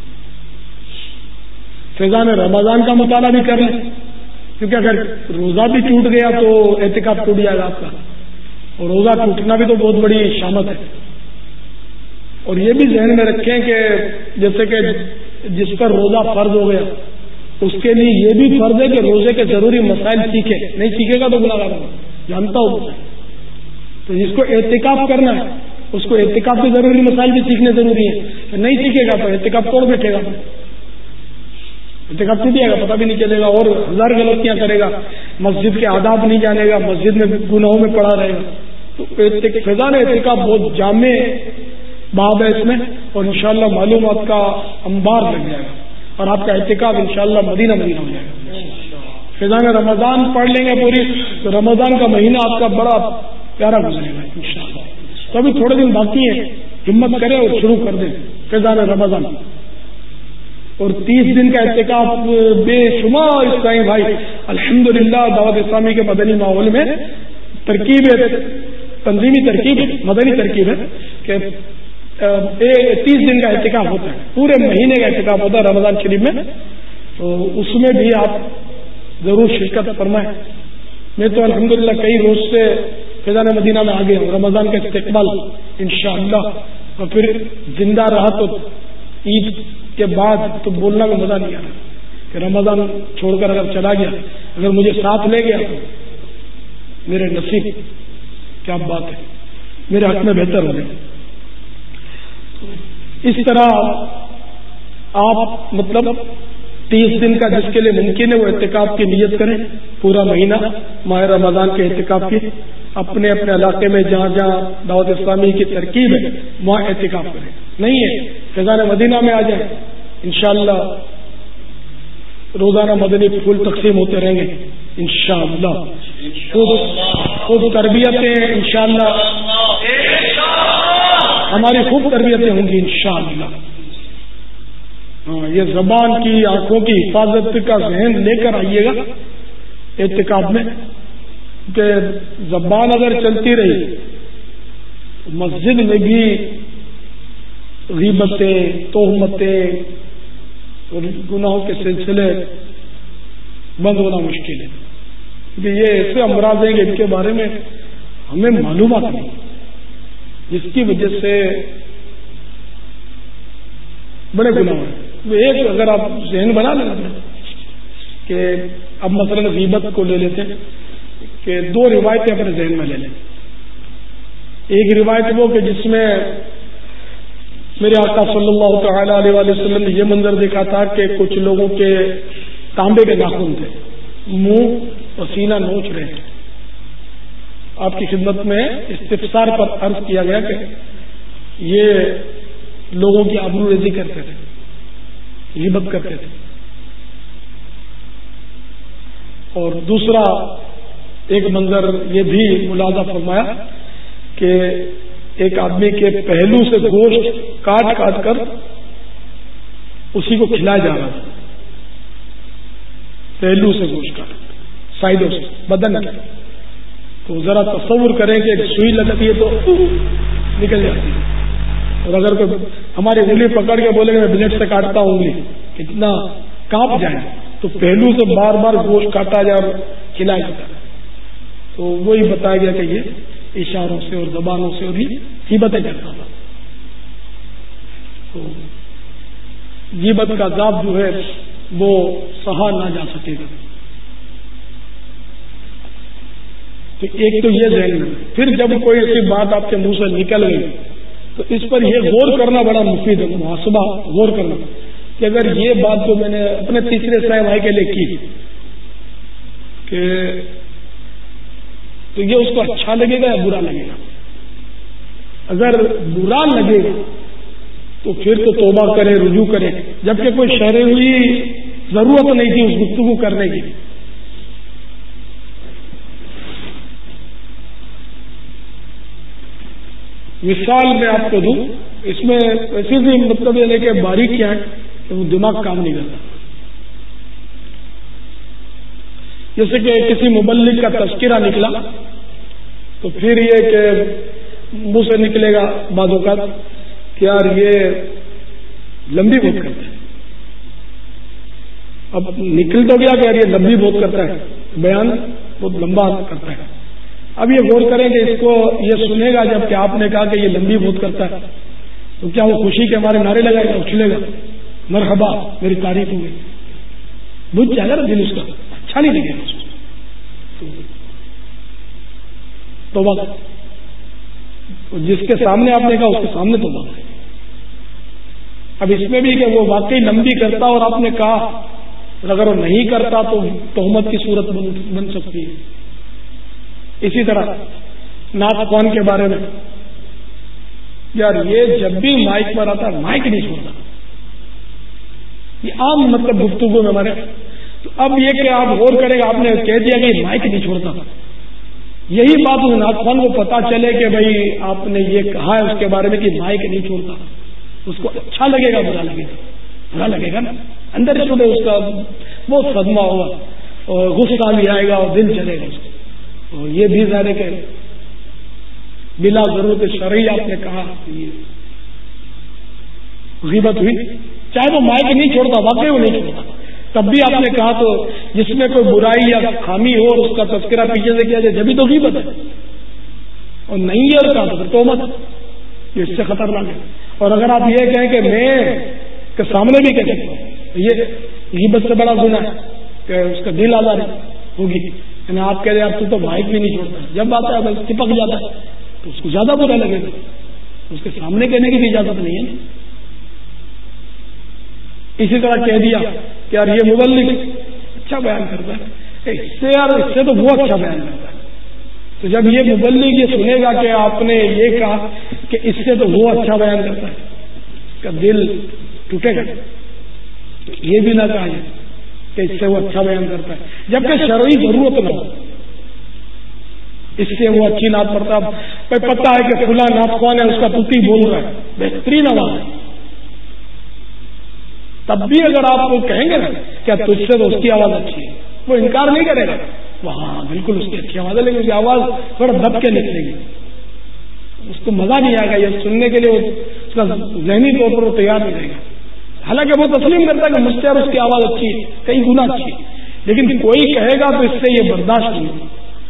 فیضان رمضان کا مطالعہ بھی کر لیں، کیونکہ اگر روزہ بھی ٹوٹ گیا تو اعتکاف ٹوٹ جائے گا آپ کا، اور روزہ ٹوٹنا بھی تو بہت بڑی شامت ہے. اور یہ بھی ذہن میں رکھیں کہ جیسے کہ جس پر روزہ فرض ہو گیا اس کے لیے یہ بھی فرض ہے کہ روزے کے ضروری مسائل سیکھے، نہیں سیکھے گا تو گناہ گار ہوگا، جانتا ہوں. تو جس کو اعتکاف کرنا ہے اس کو اعتکاف کے ضروری مسائل بھی سیکھنے ضروری ہے. نہیں سیکھے گا تو اعتکاف توڑ بیٹھے گا، اعتکاف ٹوٹ جائے گا، پتہ بھی نہیں چلے گا اور ہزار غلطیاں کرے گا، مسجد کے آداب نہیں جانے گا، مسجد میں گناہوں میں پڑا رہے گا. تو فیضان اعتکاف بہت جامع باب ہے اس میں، اور انشاءاللہ معلومات کا انبار لگ جائے گا اور آپ کا اعتکاف انشاءاللہ مدینہ مدینہ ہو جائے گا. فیضان رمضان پڑھ لیں گے پوری تو رمضان کا مہینہ آپ کا بڑا پیارا گزرے گا انشاءاللہ. تو ابھی تھوڑے دن باقی ہیں، ہمت کریں اور شروع کر دیں فیضان رمضان. اور تیس دن کا اعتکاف بے شمار اسلامی بھائی الحمدللہ دعوت اسلامی کے مدنی ماحول میں ترکیب تنظیمی ترکیب ہے، مدنی ترکیب ہے کہ تیس دن کا اعتکاف ہوتا ہے، پورے مہینے کا اعتکاف ہوتا ہے رمضان شریف میں، تو اس میں بھی آپ ضرور شرکت فرمائیں۔ میں تو الحمدللہ کئی روز سے فیضان مدینہ میں آ گیا ہوں، رمضان کا استقبال انشاءاللہ، اور پھر زندہ رہا تو عید کے بعد تو بولنا میں مزہ نہیں آ رہا کہ رمضان چھوڑ کر اگر چلا گیا، اگر مجھے ساتھ لے گیا تو میرے نصیب، کیا بات ہے، میرے حق میں بہتر ہو گئے۔ اس طرح آپ مطلب تیس دن کا جس کے لیے ممکن ہے وہ اعتکاف کی نیت کریں، پورا مہینہ ماہ رمضان کے اعتکاف کی، اپنے اپنے علاقے میں جہاں جہاں دعوت اسلامی کی ترکیب ہے وہاں اعتکاف کریں، نہیں ہے فیضان مدینہ میں آ جائیں، انشاءاللہ روزانہ مدنی پھول تقسیم ہوتے رہیں گے انشاءاللہ، خود خود تربیتیں انشاءاللہ ہماری خوب تربیتیں ہوں گی انشاءاللہ۔ ہاں، یہ زبان کی آنکھوں کی حفاظت کا ذہن لے کر آئیے گا اعتکاف میں، کہ زبان اگر چلتی رہی مسجد میں بھی غیبتیں، تہمتیں اور گناہوں کے سلسلے بند ہونا مشکل ہے، کیونکہ یہ ایسے امراض ہیں کہ ان کے بارے میں ہمیں معلومات نہیں، جس کی وجہ سے بڑے گناہ ہیں۔ ایک اگر آپ ذہن بنا لیں کہ اب مثلا غیبت کو لے لیتے ہیں کہ دو روایتیں اپنے ذہن میں لے لیں، ایک روایت وہ کہ جس میں میرے آقا صلی اللہ تعالی علیہ وآلہ وسلم نے یہ منظر دیکھا تھا کہ کچھ لوگوں کے تانبے کے ناخن تھے، منہ اور سینہ نوچ رہے تھے، آپ کی خدمت میں استفسار پر عرض کیا گیا کہ یہ لوگوں کی آبرو ریزی کرتے تھے، غیبت کرتے تھے۔ اور دوسرا ایک منظر یہ بھی ملاحظہ فرمایا کہ ایک آدمی کے پہلو سے گوشت کاٹ کاٹ کر اسی کو کھلایا جا رہا تھا، پہلو سے گوشت کاٹ سائڈوں سے بدن کا، تو ذرا تصور کریں کہ ایک سوئی لگتی ہے تو نکل جاتی ہے، اور اگر کوئی ہماری انگلی پکڑ کے بولے میں بلیڈ سے کاٹتا ہوں انگلی، کتنا کانپ جائے، تو پہلو سے بار بار گوشت کاٹا جائے اور کھلایا جاتا ہے، تو وہی بتایا گیا کہ یہ اشاروں سے اور زبانوں سے بھی غیبتیں کرتا تھا۔ تو غیبت کا عذاب جو ہے وہ سہا نہ جا سکے گا۔ تو ایک تو یہ ذہن میں، پھر جب کوئی ایسی بات آپ کے منہ سے نکل گئی تو اس پر یہ غور کرنا بڑا مفید ہے، محاسبہ غور کرنا کہ اگر یہ بات جو میں نے اپنے تیسرے صاحب بھائی کے لیے کی کہ تو یہ اس کو اچھا لگے گا یا برا لگے گا، اگر برا لگے گا تو پھر تو توبہ کرے، رجوع کرے، جبکہ کوئی شرعی ہوئی ضرورت نہیں تھی اس گفتگو کرنے کی۔ مثال میں آپ کو دوں، اس میں ایسی بھی مطلب یہ کہ باریک کیا ہے کہ وہ دماغ کام نہیں کرتا، جیسے کہ کسی مبلغ کا تذکرہ نکلا تو پھر یہ کہ منہ سے نکلے گا بعض اوقات کہ یار یہ لمبی بہت کرتا ہے، اب نکل تو گیا کہ یار یہ لمبی بہت کرتا ہے، بیان بہت لمبا کرتا ہے۔ اب یہ غور کریں کہ اس کو یہ سنے گا جب کہ آپ نے کہا کہ یہ لمبی بہت کرتا ہے تو کیا وہ خوشی کے ہمارے نعرے لگائے گا، اچھلے گا، مرحبا میری تعریف ہوئی، بجھ جائے گا نا دل اس کا، اچھا نہیں لگے گا اس کو۔ تو بس جس کے سامنے آپ نے کہا اس کے سامنے تو بات ہے۔ اب اس میں بھی کہ وہ واقعی لمبی کرتا اور آپ نے کہا، اگر وہ نہیں کرتا تو تہمت کی صورت بن سکتی ہے۔ اسی طرح نعت خوان کے بارے میں، یار یہ جب بھی مائک پر آتا ہے مائک نہیں چھوڑتا، یہ عام مطلب گفتگو میں ہمارے، تو اب یہ کہ آپ غور کریں گے، آپ نے کہہ دیا کہ مائک نہیں چھوڑتا، یہی بات اس نعت خوان کو پتا چلے کہ بھائی آپ نے یہ کہا ہے اس کے بارے میں کہ مائک نہیں چھوڑتا، اس کو اچھا لگے گا برا لگے گا؟ برا لگے گا نا، اندر چھوڑے اس کا بہت صدمہ ہوگا اور غصہ بھی آئے گا اور دل چلے گا اس کو۔ تو یہ بھی ظاہر ہے کہ بلا ضرورت شرعی آپ نے کہا غیبت ہوئی، چاہے وہ مائک نہیں چھوڑتا، واقعی وہ نہیں چھوڑتا، تب بھی آپ نے کہا تو جس میں کوئی برائی یا خامی ہو اور اس کا تذکرہ پیچھے سے کیا جائے جبھی تو غیبت ہے، اور نہیں ہے اور کہا تو پھر تہمت، یہ اس سے خطرناک ہے۔ اور اگر آپ یہ کہیں کہ میں کے سامنے بھی کہہ سکتا ہوں، یہ غیبت سے بڑا گناہ ہے کہ اس کا دل آزاد ہوگی، یعنی آپ کہہ رہے ہیں آپ تو مائک بھی نہیں چھوڑتا، جب آتا ہے بس چپک جاتا ہے تو اس کو زیادہ برا لگے گا، اس کے سامنے کہنے کی بھی اجازت نہیں ہے۔ اسی طرح کہہ دیا کہ یار یہ مبلغ اچھا بیان کرتا ہے، اس سے یار اس سے تو وہ اچھا بیان کرتا ہے، تو جب یہ مبلغ یہ سنے گا کہ آپ نے یہ کہا کہ اس سے تو وہ اچھا بیان کرتا ہے، اس کا دل ٹوٹے گا، تو یہ بھی نہ کہا کہ اس سے وہ اچھا بیان کرتا ہے، جبکہ شرعی ضرورت نہ ہو، اس سے وہ اچھی نعت پڑھتا ہے، پتہ ہے کہ فلاں نعت خوان ہے اس کا توتی بول رہا ہے، بہترین آواز ہے، تب بھی اگر آپ کو کہیں گے نا کیا تجھ سے تو اس کی آواز اچھی ہے، وہ انکار نہیں کرے گا، ہاں بالکل اس کی اچھی آواز ہے، لیکن اس کی آواز تھوڑا دب کے نکلے گی، اس کو مزہ نہیں آئے گا، یہ سننے کے لیے اس کا ذہنی طور پر وہ تیار نہیں رہے گا، حالانکہ وہ تسلیم کرتا ہے کہ مجھ سے اس کی آواز اچھی ہے، کئی گنا اچھی ہے، لیکن کوئی کہے گا تو اس سے یہ برداشت نہیں ہوگا،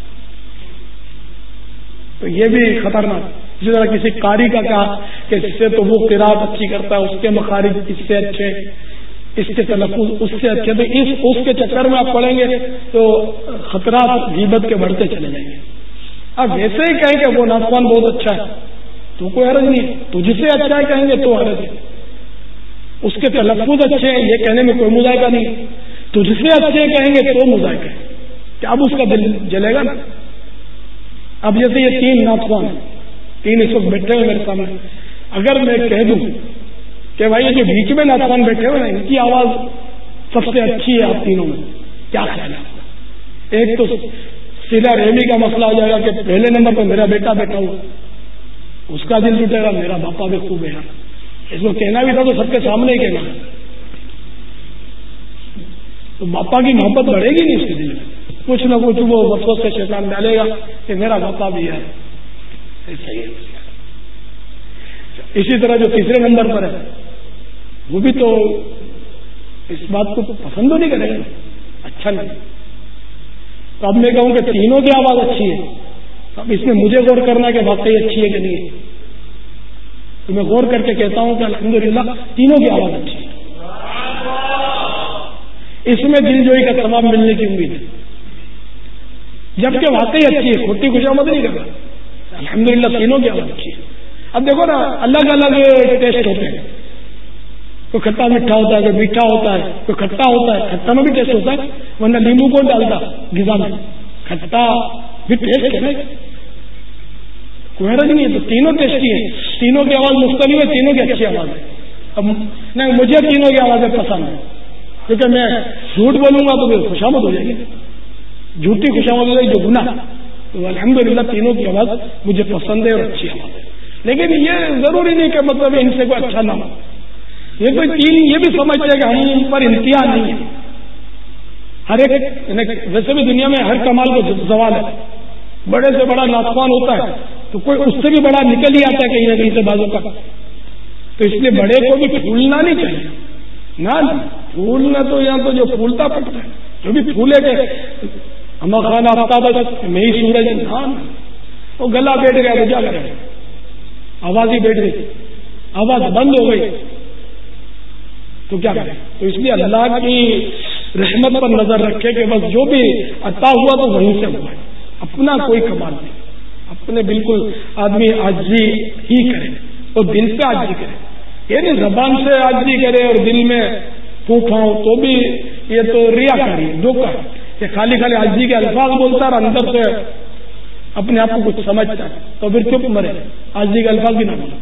تو یہ بھی خطرناک۔ اسی طرح کسی قاری کا کہا کہ اس سے تو وہ قرات اچھی کرتا ہے، اس کے مخارج اس سے اچھے، اس کے تلفظ اس سے اچھے، تو اس اس کے چکر میں آپ پڑھیں گے تو خطرات غیبت کے بڑھتے چلے جائیں گے۔ اب ویسے ہی کہیں کہ وہ نعتخوان بہت اچھا ہے تو کوئی حرج نہیں، تجھ سے اچھا ہے کہیں گے تو حرج ہے، اس کے تلفظ اچھے ہیں یہ کہنے میں کوئی مذائقہ نہیں، تجھ سے اچھے کہیں گے تو مذائقہ ہے کہ اب اس کا دل جلے گا نا۔ اب جیسے یہ تین نعتخوان ہیں، تین اس وقت بیٹھے ہوئے میرے سامنے، اگر میں کہہ دوں کہ بھائی یہ جو بیچ میں نعتخوان بیٹھے ہوئے ان کی آواز سب سے اچھی ہے آپ تینوں میں، کیا خیال ہے آپ کا؟ ایک تو سیدھا رحمی کا مسئلہ ہو جائے گا کہ پہلے نمبر پہ میرا بیٹا بیٹھا ہوا، اس کا دل ٹوٹے گا، میرا باپا بھی خوب ہے، اس کو کہنا بھی تھا تو سب کے سامنے ہی کہنا، تو باپا کی محبت بڑھے گی نہیں اس کے دل میں، کچھ نہ کچھ وہ وسوسے سے شیطان ڈالے گا کہ میرا باپا بھی ہے۔ اسی طرح جو تیسرے نمبر پر ہے وہ بھی تو اس بات کو پسند نہیں کرے گا، اچھا نہیں، تو اب میں کہوں کہ تینوں کی آواز اچھی ہے، اب اس میں مجھے غور کرنا کہ واقعی اچھی ہے کہ نہیں ہے، تو میں غور کر کے کہتا ہوں کہ الحمدللہ تینوں کی آواز اچھی ہے، اس میں دل جوئی کا ثواب ملنے کی امید ہے، جبکہ واقعی اچھی ہے، کھوٹی خوشامد نہیں کرنا، الحمدللہ تینوں کی آواز اچھی ہے۔ اب دیکھو نا الگ الگ ٹیسٹ ہوتے ہیں، کوئی کھٹا میٹھا ہوتا ہے، کوئی میٹھا ہوتا ہے، کوئی کھٹا ہوتا ہے، کھٹا میں بھی ٹیسٹ ہوتا ہے، ورنہ لیمو کون ڈالتا غذا میں، کھٹا بھی ٹیسٹ ہے نا، کوئی حرج نہیں ہے، تو تینوں ٹیسٹی ہے، تینوں کی آواز مختلف ہے، تینوں کی اچھی آواز ہے۔ اب نہیں مجھے تینوں کی آوازیں پسند ہیں، کیونکہ میں جھوٹ بولوں گا تو پھر خوشامد ہو جائے گی، جھوٹی خوشامد ہو جائے گی جو گناہ، تو الحمدللہ تینوں کی آواز مجھے پسند ہے اور اچھی آواز ہے، لیکن یہ ضروری نہیں کہ مطلب ان سے کوئی اچھا نہ ہو، یہ کوئی تین یہ بھی سمجھتے ہیں کہ ہم پر امتحان نہیں ہے، ہر ایک ویسے بھی دنیا میں ہر کمال کو زوال ہے، بڑے سے بڑا نعتخوان ہوتا ہے تو کوئی اس سے بھی بڑا نکل ہی آتا ہے کہیں نہ کہیں سے بازوں کا، تو اس لیے بڑے کو بھی پھولنا نہیں چاہیے، نہ پھولنا تو یہاں تو جو پھولتا پڑتا ہے، جو بھی پھولے گئے ہم خانہ آفتاب میں ہی سورج، ہاں وہ گلا بیٹھ گیا تو کیا کرے، آواز ہی بیٹھ گئی، آواز بند ہو گئی تو کیا کرے، تو اس لیے اللہ کی رحمت پر نظر رکھے کہ بس جو بھی عطا ہوا تو وہیں سے ہوا ہے، اپنا کوئی کمال نہیں، اپنے بالکل آدمی عاجزی ہی کرے اور دل سے عاجزی کرے، یہ نہیں زبان سے عاجزی کرے اور دل میں پھونکاؤ تو بھی یہ تو ریاکاری ہے، دھوکہ ہے، کہ خالی خالی عاجزی کے الفاظ بولتا ہے اور اندر سے اپنے آپ کو کچھ سمجھتا ہے تو پھر چپ مرے، عاجزی کے الفاظ بھی نہ بولے۔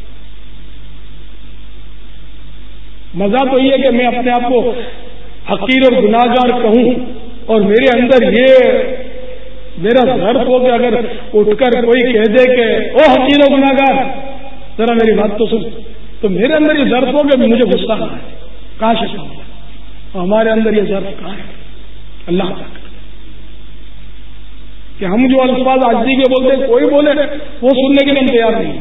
مزہ تو یہ ہے کہ میں اپنے آپ کو حقیر اور گناہگار کہوں اور میرے اندر یہ میرا ضرف ہو کہ اگر اٹھ کر کوئی کہہ دے کہ او حقیر و گناہگار ذرا میری بات تو سن، تو میرے اندر یہ ضرف ہو کہ مجھے غصہ نہ آئے، کاش ایسا ہو، ہمارے اندر یہ ضرف کہاں ہے، اللہ کا کہ ہم جو الفاظ عاجزی کے بولتے ہیں کوئی بولے وہ سننے کے لیے ہم تیار نہیں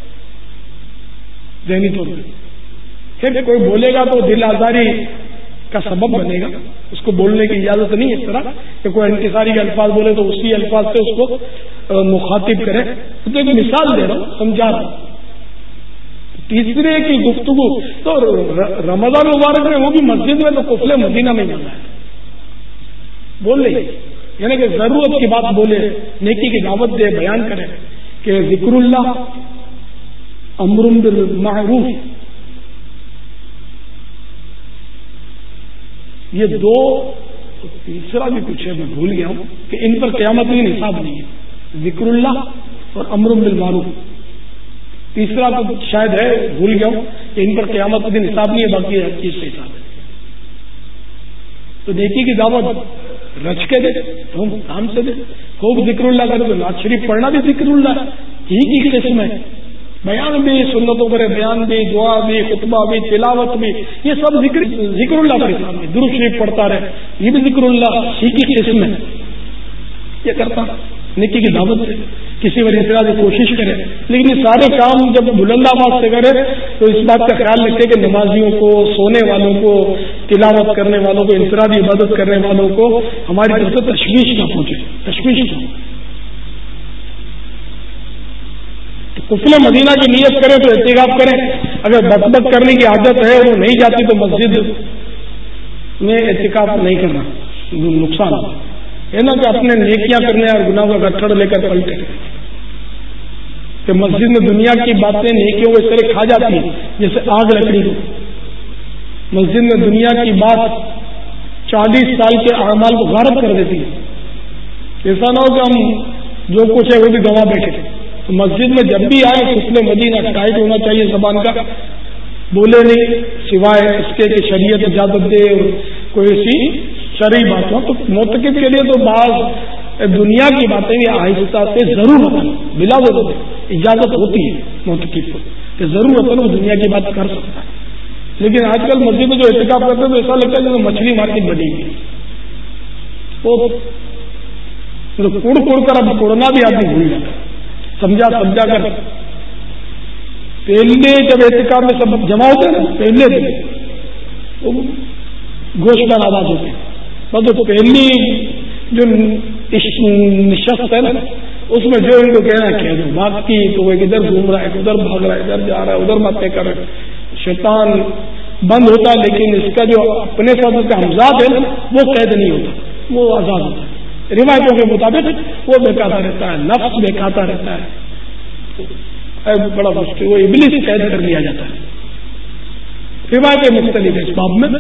ذہنی طور پہ. پھر کوئی بولے گا تو دل آزاری کا سبب بنے گا, اس کو بولنے کی اجازت نہیں اس طرح کہ کوئی انکساری کے الفاظ بولے تو اسی الفاظ سے اس کو مخاطب کرے. تو ایک مثال دے رہا ہوں, سمجھا رہا ہوں. تیسرے کی گفتگو تو رمضان مبارک میں وہ بھی مسجد میں تو قفل مدینہ میں جانا ہے بول رہی, یعنی کہ ضرورت کی بات بولے, نیکی کی دعوت دے, بیان کرے کہ ذکر اللہ امر بالمعروف, یہ دو. تیسرا بھی کچھ ہے میں بھول گیا ہوں کہ ان پر قیامت میں حساب نہیں ہے, ذکر اللہ اور امر بالمعروف. تیسرا تو شاید ہے بھول گیا ہوں کہ ان پر قیامت کے دن حساب نہیں ہے, باقی ہر چیز سے حساب ہے. تو نیکی کی دعوت رچ کے دے تو ہم کام سے دے. خوب ذکر اللہ کرے تو نعت شریف پڑھنا بھی ذکر اللہ ہی کی قسم ہے, بیان بھی سنتوں کرے, بیان بھی, دعا بھی, خطبہ بھی, تلاوت بھی, یہ سب ذکر ذکر اللہ کا حساب ہے. درود شریف پڑھتا رہے, یہ بھی ذکر اللہ ہی کی قسم ہے. یہ کرتا نیکی کی دعوت سے کسی وجہ سے کوشش کرے, لیکن یہ سارے کام جب بلند آواز سے کرے تو اس بات کا خیال رکھے کہ نمازیوں کو, سونے والوں کو, تلاوت کرنے والوں کو, انفرادی عبادت کرنے والوں کو ہماری طرف سے تشویش نہ پہنچے, تشویش نہ. قفل مدینہ کی نیت کرے تو احتکاف کریں. اگر بک بک کرنے کی عادت ہے وہ نہیں جاتی تو مسجد میں احتکاف نہیں کرنا, نقصان ہے نا کہ اپنے نیکیاں کرنے اور گناہ کا گٹھڑ لے کر پلٹے. کہ مسجد میں دنیا کی باتیں نیکیوں کو اس طرح کھا جاتی ہیں جیسے آگ لکڑی کو. مسجد میں دنیا کی بات چالیس سال کے اعمال کو غارت کر دیتی ہے. ایسا نہ ہو کہ ہم جو کچھ ہے وہ بھی گنوا بیٹھے. تو مسجد میں جب بھی آئے قفل مدینہ ٹائٹ ہونا چاہیے زبان کا, بولے نہیں سوائے اس کے کہ شریعت اجازت دے کوئی ایسی شرعی بات ہو. تو موتقب کے لیے تو بعض دنیا کی باتیں آہستہ سے ضرور ہوتی ہیں, بلا ضرورت اجازت ہوتی ہے موتقب کو کہ ضرور ہوتا ہے وہ دنیا کی بات کر سکتا ہے. لیکن آج کل مسجد میں جو احتکاب کرتے ہیں تو ایسا لگتا ہے جیسے مچھلی مارکیٹ بنی ہوئی, وہ کوڑ کوڑ کر اب کوڑنا بھی آدمی بھول جاتا ہے, سمجھا سمجھا کر. پہلے جب احتکاب میں سب جمع ہوتے ہیں نا, پہلے گوشت کا آواز ہوتے ہیں, تو پہلی جو نشست ہے نا اس میں جو ان کو کہنا کہہ دو, باقی تو وہ ادھر گھوم رہا ہے, ادھر بھاگ رہا ہے, ادھر جا رہا ہے, ادھر باتیں کر رہا ہے. شیطان بند ہوتا ہے لیکن اس کا جو اپنے ساتھ کا حمزاد ہے نا وہ قید نہیں ہوتا, وہ آزاد ہوتا ہے. روایتوں کے مطابق وہ بہکاتا رہتا ہے, نفس بہکاتا رہتا ہے, بڑا مشکل, وہ ابلیس قید کر لیا جاتا ہے. روایتیں مختلف ہے اس باب میں.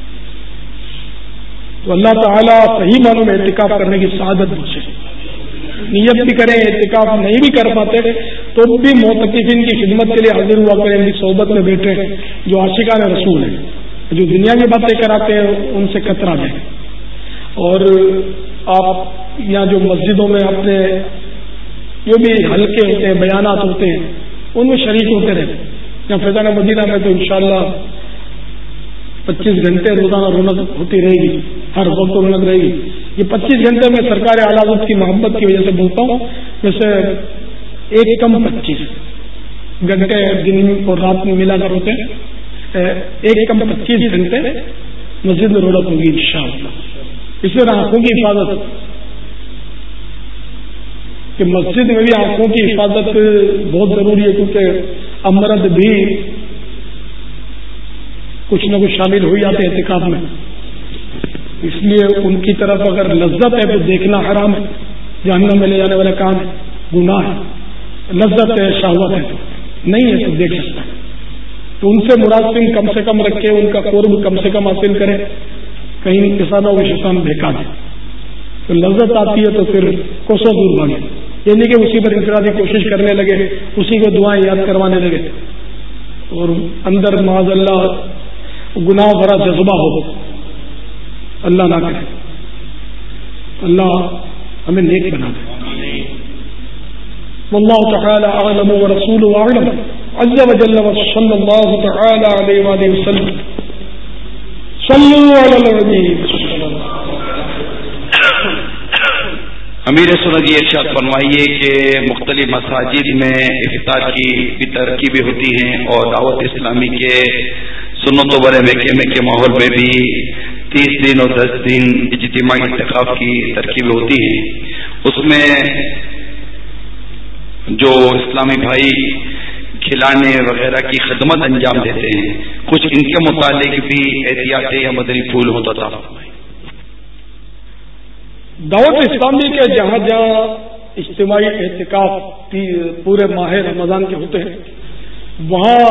تو اللہ تعالیٰ صحیح معنوں میں اعتکاف کرنے کی سعادت بخشے. نیت بھی کریں, اعتکاف نہیں بھی کر پاتے تو بھی معتکفین کی خدمت کے لیے حاضر ہوا کریں, ان کی صحبت میں بیٹھے جو عاشقان رسول ہیں, جو دنیا کی باتیں کراتے ہیں ان سے کترا جائیں. اور آپ یہاں جو مسجدوں میں اپنے جو بھی حلقے ہوتے ہیں, بیانات ہوتے ہیں, ان میں شریک ہوتے رہے. یہاں فیضان مدینہ میں تو انشاءاللہ پچیس گھنٹے روزانہ رونق ہوتی رہے گی, ہر وقت رونق رہے گی. یہ پچیس گھنٹے میں سرکار اعلیٰ حضرت کی محبت کی وجہ سے بولتا ہوں, جیسے ایک کم پچیس گھنٹے دن اور رات میں ملا کر ہوتے ہیں, ایک کم پچیس گھنٹے مسجد میں رونق ہوگی انشاءاللہ. اس میں آنکھوں کی حفاظت, کہ مسجد میں بھی آنکھوں کی حفاظت بہت ضروری ہے, کیونکہ امرد بھی کچھ نہ کچھ شامل ہو جاتے ہیں اعتکاف میں. اس لیے ان کی طرف اگر لذت ہے تو دیکھنا حرام ہے, جہنم میں لے جانے والا کام ہے, گناہ ہے. لذت ہے, شہوت ہے تو نہیں ہے تو دیکھ سکتا ہے. تو ان سے مراسم کم سے کم رکھے, ان کا قرب کم سے کم حاصل کرے, کہیں کسانوں کو شیطان بہکا دے. تو لذت آتی ہے تو پھر کوسوں دور بھاگے, یعنی کہ اسی پر انفرادی کوشش کرنے لگے, اسی کو دعائیں یاد کروانے لگے, اور اندر معاذ اللہ گناہ بھرا جذبہ ہو. اللہ نہ کرے, اللہ ہمیں نیک بنا دے. واللہ تعالی اعلم ورسولہ اعلم عز وجل وصلی اللہ تعالی علیہ وآلہ وسلم. صلوا علی النبی. امیر سنت یہ ارشاد فرمائیے کہ مختلف مساجد میں افطار کی بھی ترکیبیں ہوتی ہیں اور دعوت اسلامی کے سنت و برے محکمے کے ماحول میں بھی تیس دن اور دس دن اجتماعی اعتکاف کی ترکیبیں ہوتی ہیں. اس میں جو اسلامی بھائی کھلانے وغیرہ کی خدمت انجام دیتے ہیں, کچھ ان کے متعلق بھی احتیاط یا مدنی پھول ہوتا تھا. دعوت اسلامی کے جہاں جہاں اجتماعی اعتکاف پورے ماہ رمضان کے ہوتے ہیں وہاں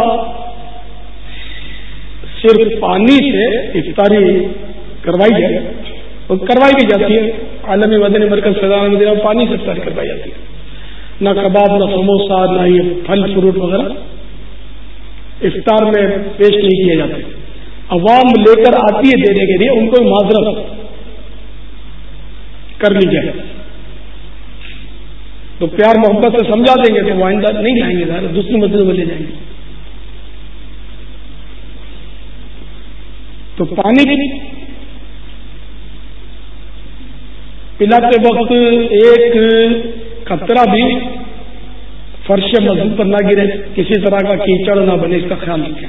صرف پانی سے افطاری کروائی جائے اور کروائی بھی جاتی ہے. عالمی مدنی مرکز فضائل مدینہ میں پانی سے افطاری کروائی جاتی ہے. نہ کباب نہ سموسہ نہ یہ پھل فروٹ وغیرہ افطار میں پیش نہیں کیے جاتے. عوام لے کر آتی ہے دینے کے لیے, ان کو معذرت کر لی جائے تو پیار محبت سے سمجھا دیں گے تو وہ آئندہ نہیں لائیں گے, ظاہر دوسری مسجد میں لے جائیں گے. تو پانی پلاتے وقت ایک قطرہ بھی فرش مسجد پر نہ گرے, کسی طرح کا کیچڑ نہ بنے, اس کا خیال رکھیں.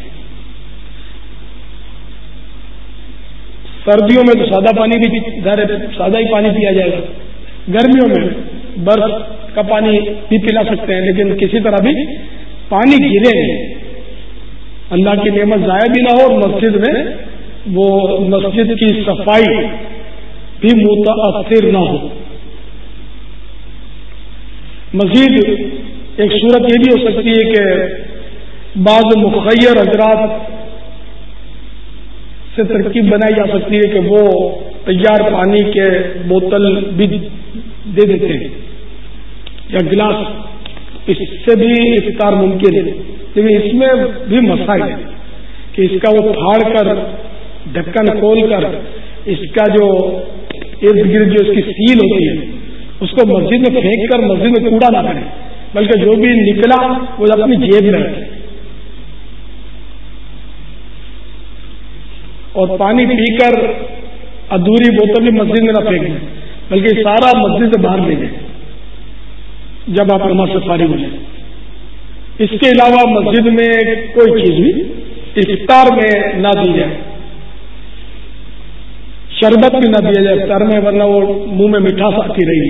سردیوں میں تو سادہ پانی بھی سادہ ہی پانی پیا جائے گا, گرمیوں میں برف کا پانی بھی پلا سکتے ہیں, لیکن کسی طرح بھی پانی گرے نہیں, اللہ کی نعمت ضائع بھی نہ ہو اور مسجد میں وہ مسجد کی صفائی بھی متاثر نہ ہو. مزید ایک صورت یہ بھی ہو سکتی ہے کہ بعض مخیر حضرات سے ترکیب بنائی جا سکتی ہے کہ وہ تیار پانی کے بوتل بھی دے دیتے ہیں یا گلاس, اس سے بھی افطار ممکن ہے. لیکن اس میں بھی مسائل ہے کہ اس کا وہ پھاڑ کر ڈھکن کھول کر اس کا جو ارد گرد جو اس کی سیل ہوتی ہے اس کو مسجد میں پھینک کر مسجد میں کوڑا نہ کریں, بلکہ جو بھی نکلا وہ اپنی جیب میں رکھے اور پانی پی کر ادھوری بوتل بھی مسجد میں نہ پھینکیں, بلکہ سارا مسجد سے باہر لے جائیں جب آپ نماز سے فارغ ہو جائیں. اس کے علاوہ مسجد میں کوئی چیز بھی افطار میں نہ دی جائے, شربت بھی نہ دیا جائے افطار میں, ورنہ وہ منہ میں مٹھاس آتی رہی.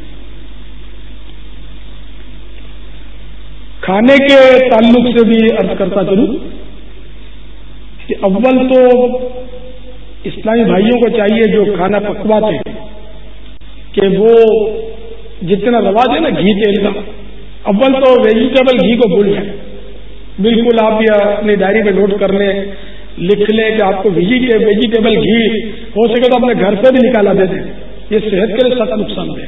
کھانے کے تعلق سے بھی عرض کرتا چلوں کہ اول تو اسلامی بھائیوں کو چاہیے جو کھانا پکواتے ہیں کہ وہ جتنا رواج ہے نا گھی تیل کا, اول تو ویجیٹیبل گھی کو بھول جائیں. بالکل آپ یہ اپنی ڈائری میں نوٹ کر لیں, لکھ لیں کہ آپ کو ویجیٹیبل گھی ہو سکے تو اپنے گھر سے بھی نکالا دے دیں. یہ صحت کے لیے سخت نقصان ہے,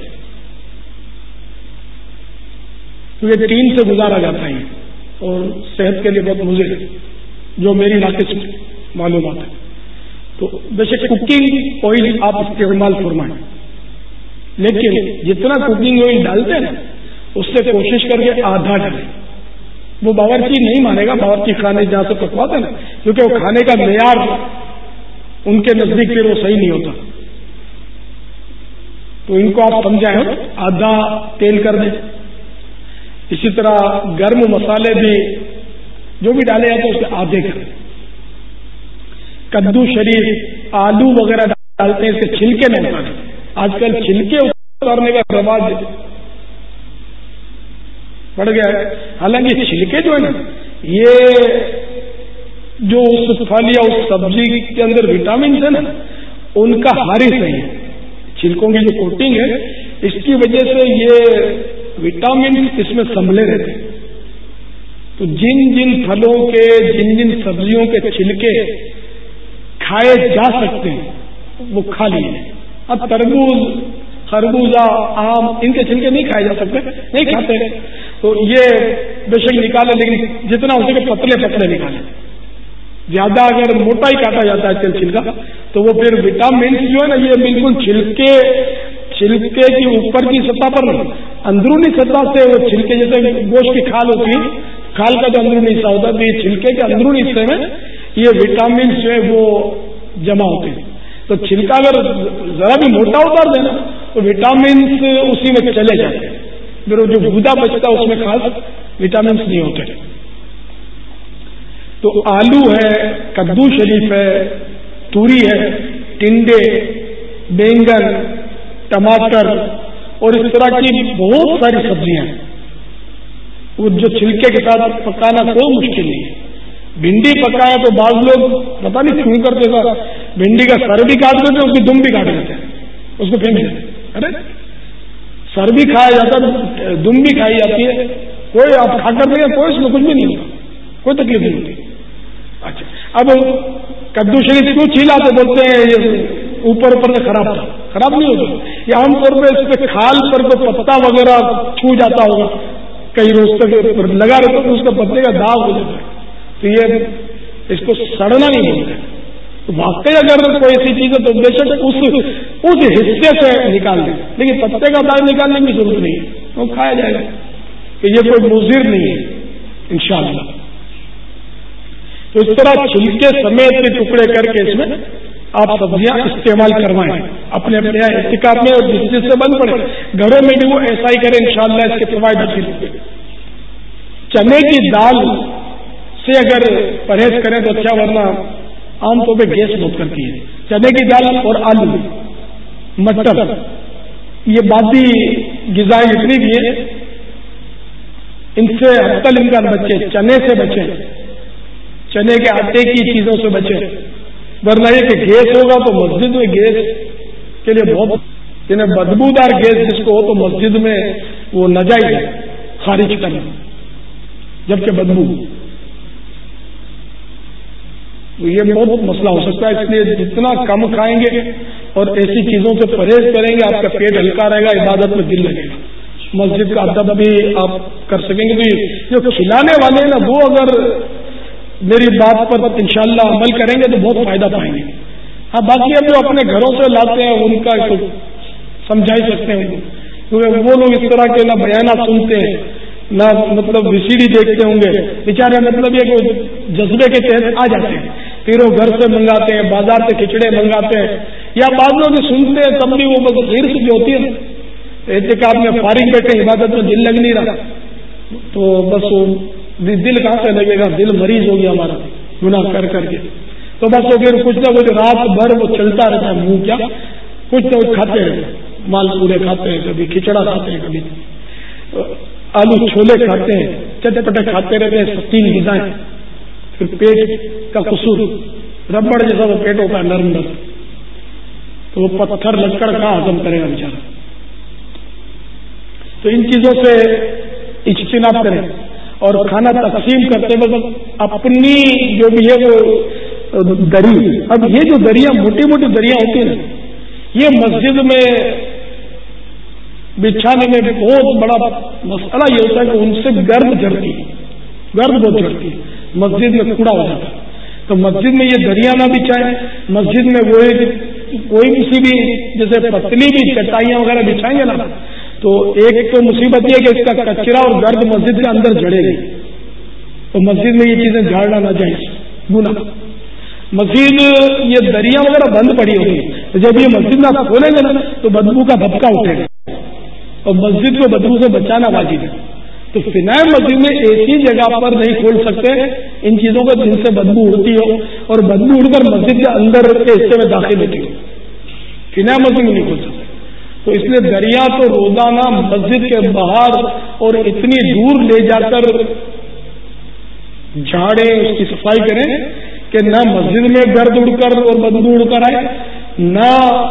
کیونکہ ٹین سے گزارا جاتا ہے اور صحت کے لیے بہت مضر ہے, جو میری ناقص معلومات ہے. تو بے شک کوکنگ آئل آپ استعمال فرمائیں, لیکن جتنا کوکنگ آئل ڈالتے ہیں نا اس سے کوشش کر کے آدھا ڈالیں. وہ باورچی نہیں مانے گا, باورچی خانے جہاں سے پکواتے ہیں نا, کیونکہ وہ کھانے کا معیار ان کے نزدیک پھر وہ صحیح نہیں ہوتا. تو ان کو آپ سمجھائیں آدھا تیل کر دیں. اسی طرح گرم مسالے بھی جو بھی ڈالے جاتے ہیں اس کے آدھے کریں. کدو شریف آلو وغیرہ ڈالتے ہیں, اس کے چھلکے نہیں اتاریں. آج کل چھلکے اتارنے کا رواج بڑھ گیا ہے. حالانکہ چھلکے جو ہے نا یہ جو اس پھل یا اس سبزی کے اندر وٹامنس ہے نا ان کا حارث ہے. چھلکوں کی جو کوٹنگ ہے اس کی وجہ سے یہ وٹامن اس میں سنبھلے رہتے ہیں. تو جن جن پھلوں کے جن جن سبزیوں کے چھلکے کھائے جا سکتے ہیں وہ کھا لیے. اب تربوز خربوزہ آم ان کے چھلکے نہیں کھائے جا سکتے, نہیں کھاتے, تو یہ بے شک نکالے, لیکن جتنا ہو سکے پتلے پتلے نکالے. زیادہ اگر موٹا ہی کاٹا جاتا ہے چھلکا تو وہ پھر وٹامنس جو ہے نا یہ بالکل چھلکے چھلکے کی اوپر کی سطح پر نہیں, اندرونی سطح سے وہ چھلکے جیسے گوشت کی کھال ہوتی ہے, کھال کا جو اندرونی حصہ ہوتا ہے تو یہ چھلکے کے اندرونی حصے میں یہ وٹامنس جو ہے وہ جمع ہوتے ہیں. تو چھلکا اگر ذرا بھی موٹا اتار دینا تو وٹامنس اسی میں چلے جاتے ہیں، پھر جو غدہ بچتا ہے اس میں خاص وٹامنس نہیں ہوتے. تو آلو ہے، کدو شریف ہے، توری ہے، ٹنڈے، بینگن، ٹماٹر اور اس طرح کی بہت ساری سبزیاں ہیں، وہ جو چھلکے کے ساتھ پکانا کوئی مشکل نہیں ہے. بھنڈی پکائے تو بعض لوگ پتہ نہیں کیوں کرتے تھا، بھنڈی کا سر بھی کاٹ دیتے ہیں، اس کی دم بھی کاٹ دیتے ہیں، اس کو پھینک دیتے ہیں. ارے سر بھی کھایا جاتا ہے، دم بھی کھائی جاتی ہے، کوئی آپ کھا کر دیں کوئی اس میں کچھ بھی نہیں ہوتا، کوئی تکلیف نہیں ہوتی. اچھا اب کدو شریف کیوں چھیلا تو بولتے ہیں یہ اوپر اوپر سے خراب تھا، خراب نہیں ہوتا، یہ عام طور پہ اس پہ کھال پر تو پتا وغیرہ چھو جاتا ہوگا، کئی روز تک لگا رہتا تو اس کا پتے کا داغ ہو جاتا ہے، تو یہ اس کو سڑنا نہیں بولتے. واقعی اگر کوئی ایسی چیز ہے تو بے شک اس اس حصے سے نکال دیں، لیکن پتے کا داغ نکالنے کی ضرورت نہیں ہے، وہ کھایا جائے گا کہ یہ کوئی مضر نہیں ہے انشاءاللہ. تو اس طرح چھلکے سمیت کے ٹکڑے کر کے اس میں آپ سبزیاں استعمال کروائیں اپنے اپنے احتکاب میں، اور جس چیز سے بند پڑے گھروں میں بھی وہ ایسا ہی کریں انشاءاللہ اس کے فوائد حاصل ہوں گے. چنے کی دال سے اگر پرہیز کریں تو اچھا، ورنہ عام طور پہ گیس بہت کرتی ہے. چنے کی دال اور آلو، مٹر، یہ بادی غذائیں جتنی بھی ہیں ان سے حتل امکان بچے، چنے سے بچیں، چنے کے آٹے کی چیزوں سے بچیں، ورنہ یہ کہ گیس ہوگا تو مسجد میں گیس کے لیے بہت یعنی بدبودار گیس جس کو ہو تو مسجد میں وہ ناجائز ہے خارج کرنا، جبکہ بدبو تو یہ بہت مسئلہ ہو سکتا ہے. اس لیے جتنا کم کھائیں گے اور ایسی چیزوں سے پرہیز کریں گے آپ کا پیٹ ہلکا رہے گا، عبادت میں دل لگے گا، مسجد کا ادب بھی آپ کر سکیں گے. تو جو کھلانے والے ہیں نا وہ اگر میری بات پر انشاءاللہ عمل کریں گے تو بہت فائدہ پائیں گے. ہاں باقی اب جو اپنے گھروں سے لاتے ہیں ان کا سمجھا ہی سکتے ہیں، کیونکہ وہ لوگ اس طرح کے نہ بیانات سنتے ہیں نہ مطلب وی سی ڈی دیکھتے ہوں گے بیچارے، مطلب یہ کہ جذبے کے تحت آ جاتے ہیں، پھر وہ گھر سے منگاتے ہیں، بازار سے کھچڑے منگاتے ہیں، یا بعض لوگ سنتے ہیں تب بھی وہ بس غرض جو ہوتی ہے نا اعتکاف میں فارغ بیٹھے عبادت میں دل لگ نہیں رہا تو بس وہ دل کہاں سے لگے گا، دل مریض ہو گیا ہمارا گناہ کر کر کے، تو بس وہ پھر کچھ نہ کچھ رات بھر وہ چلتا رہتا ہے، منہ کیا کچھ نہ کچھ کھاتے رہتے ہیں، مال پورے کھاتے ہیں، کبھی کھچڑا کھاتے ہیں، کبھی آلو چھولے کھاتے ہیں، چٹ پٹے کھاتے رہتے ہیں، تین غذائیں، پھر پیٹ کا قصور ربڑ جیسا وہ پیٹ ہوتا ہے نرم نرم، تو وہ پتھر لکڑ کا ہضم کرے گا بیچارہ. تو ان چیزوں سے اجتناب کریں اور کھانا تقسیم کرتے وقت اپنی جو بھی ہے وہ دری، اب یہ جو دریا موٹی موٹی دریا ہوتی ہیں یہ مسجد میں بچھانے میں بہت بڑا مسئلہ یہ ہوتا ہے کہ ان سے گرد جھڑتی ہے، گرد بہت جھڑتی ہے، مسجد میں کوڑا ہو جاتا ہے. تو مسجد میں یہ دریا نہ بچھائیں، مسجد میں وہی کوئی کسی بھی جیسے پتلی بھی چٹائیاں وغیرہ بچھائیں گے نا تو ایک تو مصیبت یہ کہ اس کا کچرا اور گرد مسجد کے اندر جڑے گی، تو مسجد میں یہ چیزیں جھاڑنا نہ جائز گناہ. مسجد یہ دریا وغیرہ بند پڑی ہوگی تو جب یہ مسجد میں آپ کھولیں گے نا تو بدبو کا دھبکا اٹھے گا اور مسجد کو بدبو سے بچانا واجب ہے. تو فنائے مسجد میں ایسی جگہ پر نہیں کھول سکتے ان چیزوں کو جن سے بدبو اڑتی ہو اور بدبو اڑ کر مسجد کے اندر کے حصے میں داخل ہوتی ہو، فنائے مسجد میں نہیں کھول سکتے. تو اس لیے دریا تو روزانہ مسجد کے باہر اور اتنی دور لے جا کر جھاڑیں، اس کی صفائی کریں کہ نہ مسجد میں گرد اڑ کر اور بدبو اڑ کر آئے، نہ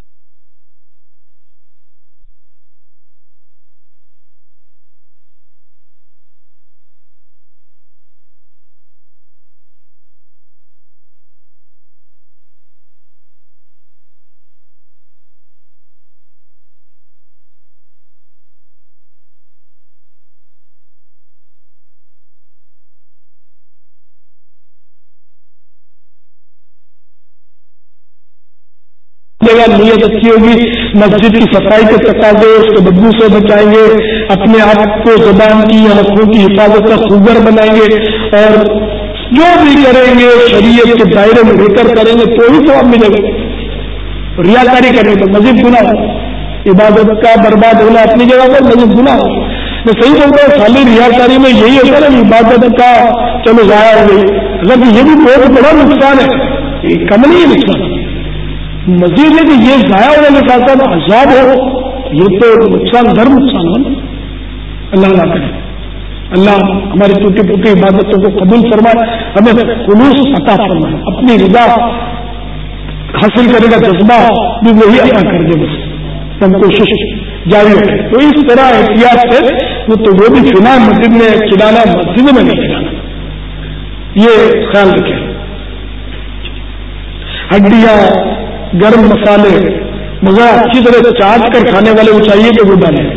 نیت اچھی ہوگی، مسجد کی صفائی کے تقاضے اس کے بدبو سے بچائیں گے، اپنے آپ کو زبان کی یا نسلوں کی حفاظت کا خوگر بنائیں گے، اور جو بھی کریں گے شریعت کے دائرے میں رہ کر کریں گے تو ہی ثواب ملے گا. ریاکاری کریں تو مزید گناہ عبادت کا برباد ہونا اپنی جگہ پر لیکن گناہ ہو. میں صحیح بولتا ہوں خالی ریاکاری میں یہی ہوتا ہے نا عبادت کا چلو ضائع ہو گئی. اگر یہ بھی بہت بڑا نقصان ہے, یہ کم نہیں ہے نقصان. مزید ہے کہ یہ ضائع ہونے کے ساتھ ساتھ عذاب ہو, یہ تو نقصان ہر نقصان ہو. اللہ اللہ کرے اللہ ہماری ٹوٹی پھوٹی عبادتوں کو قبول فرمائے, ہمیں خلوص عطا فرمائے, اپنی رضا حاصل کرنے کا جذبہ بھی وہی عطا کر دے. بس ہم کوشش جاری رکھیں. تو اس طرح احتیاط سے وہ تو وہ بھی چنا مسجد میں کھلانا, مسجد میں نہیں کھلانا, یہ خیال رکھیں. ہڈیاں, گرم مسالے مگر اچھی طرح چاٹ کر کھانے والے کو چاہیے کہ وہ ڈالیں.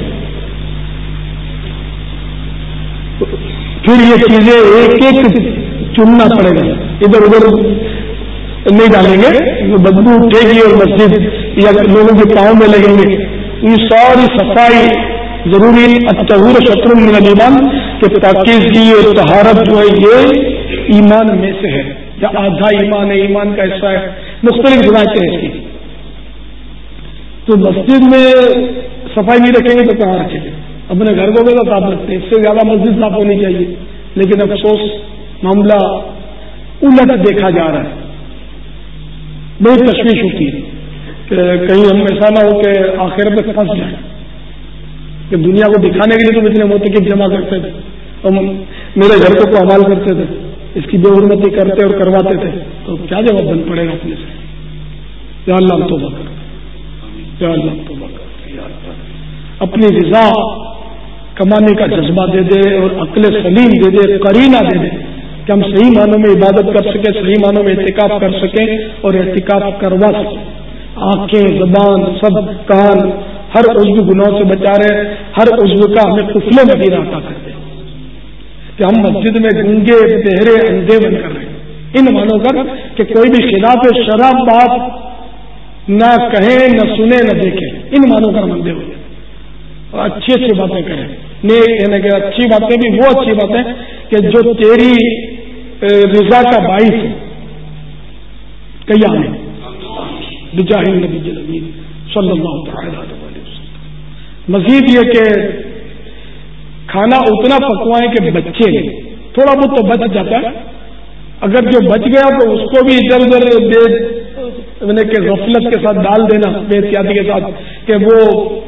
پھر یہ چیزیں ایک ایک چننا پڑے گا, ادھر ادھر نہیں ڈالیں گے, بدبو اٹھے گی اور مسجد یا لوگوں کے پاؤں میں لگیں گے. یہ ساری صفائی ضروری. الطہور شطر من الایمان کہ پاکیزگی اور طہارت جو ہے یہ ایمان میں سے ہے یا آدھا ایمان ہے, ایمان کا حصہ ہے. مختلف روایتیں ہیں اس کی. تو مسجد میں صفائی نہیں رکھیں گے تو کہاں رکھیں گے؟ اپنے گھر کو بھی تو صاف رکھتے ہیں, اس سے زیادہ مسجد صاف ہونی چاہیے. لیکن افسوس معاملہ الٹ دیکھا جا رہا ہے. بہت تشویش ہوتی ہے کہ کہیں ہم ایسا نہ ہو کہ آخر میں پھنس جائیں کہ دنیا کو دکھانے کے لیے تو اتنے موتقب جمع کرتے تھے, ہم میرے گھر کو حوال کرتے تھے, اس کی بے حرمتی کرتے اور کرواتے تھے, تو کیا جواب بن پڑے گا اپنے سے؟ یا اللہ توبہ کر, یا اللہ توبہ کر, اپنی رضا کمانے کا جذبہ دے دے اور عقل سلیم دے دے, قرینہ دے دے کہ ہم صحیح معنوں میں عبادت کر سکیں, صحیح معنوں میں اعتکاف کر سکیں اور اعتکاف کروا سکیں. آنکھیں, زبان, سب کان, ہر عضو گناہوں سے بچا رہے, ہر عضو کا ہمیں قفلے میں بھی عطا کرتے کہ ہم مسجد میں گونگے, بہرے, اندھے بن کر رہے ہیں. ان معنوں کر کہ کوئی بھی خلاف شراب بات نہ کہیں, نہ سنے, نہ دیکھیں. ان معنوں کر ہم اندھے ہو جائیں اور اچھی اچھی باتیں کریں. یعنی کہ اچھی باتیں بھی وہ اچھی باتیں کہ جو تیری رضا کا باعث ہے. قیام بجاہ النبی الامین صلی اللہ تعالی علیہ وسلم. مزید یہ کہ کھانا اتنا پکوائیں کہ بچے تھوڑا بہت تو بچ جاتا ہے, اگر جو بچ گیا تو اس کو بھی ادھر ادھر بے کہ غفلت کے ساتھ ڈال دینا, بے احتیاطی کے ساتھ, کہ وہ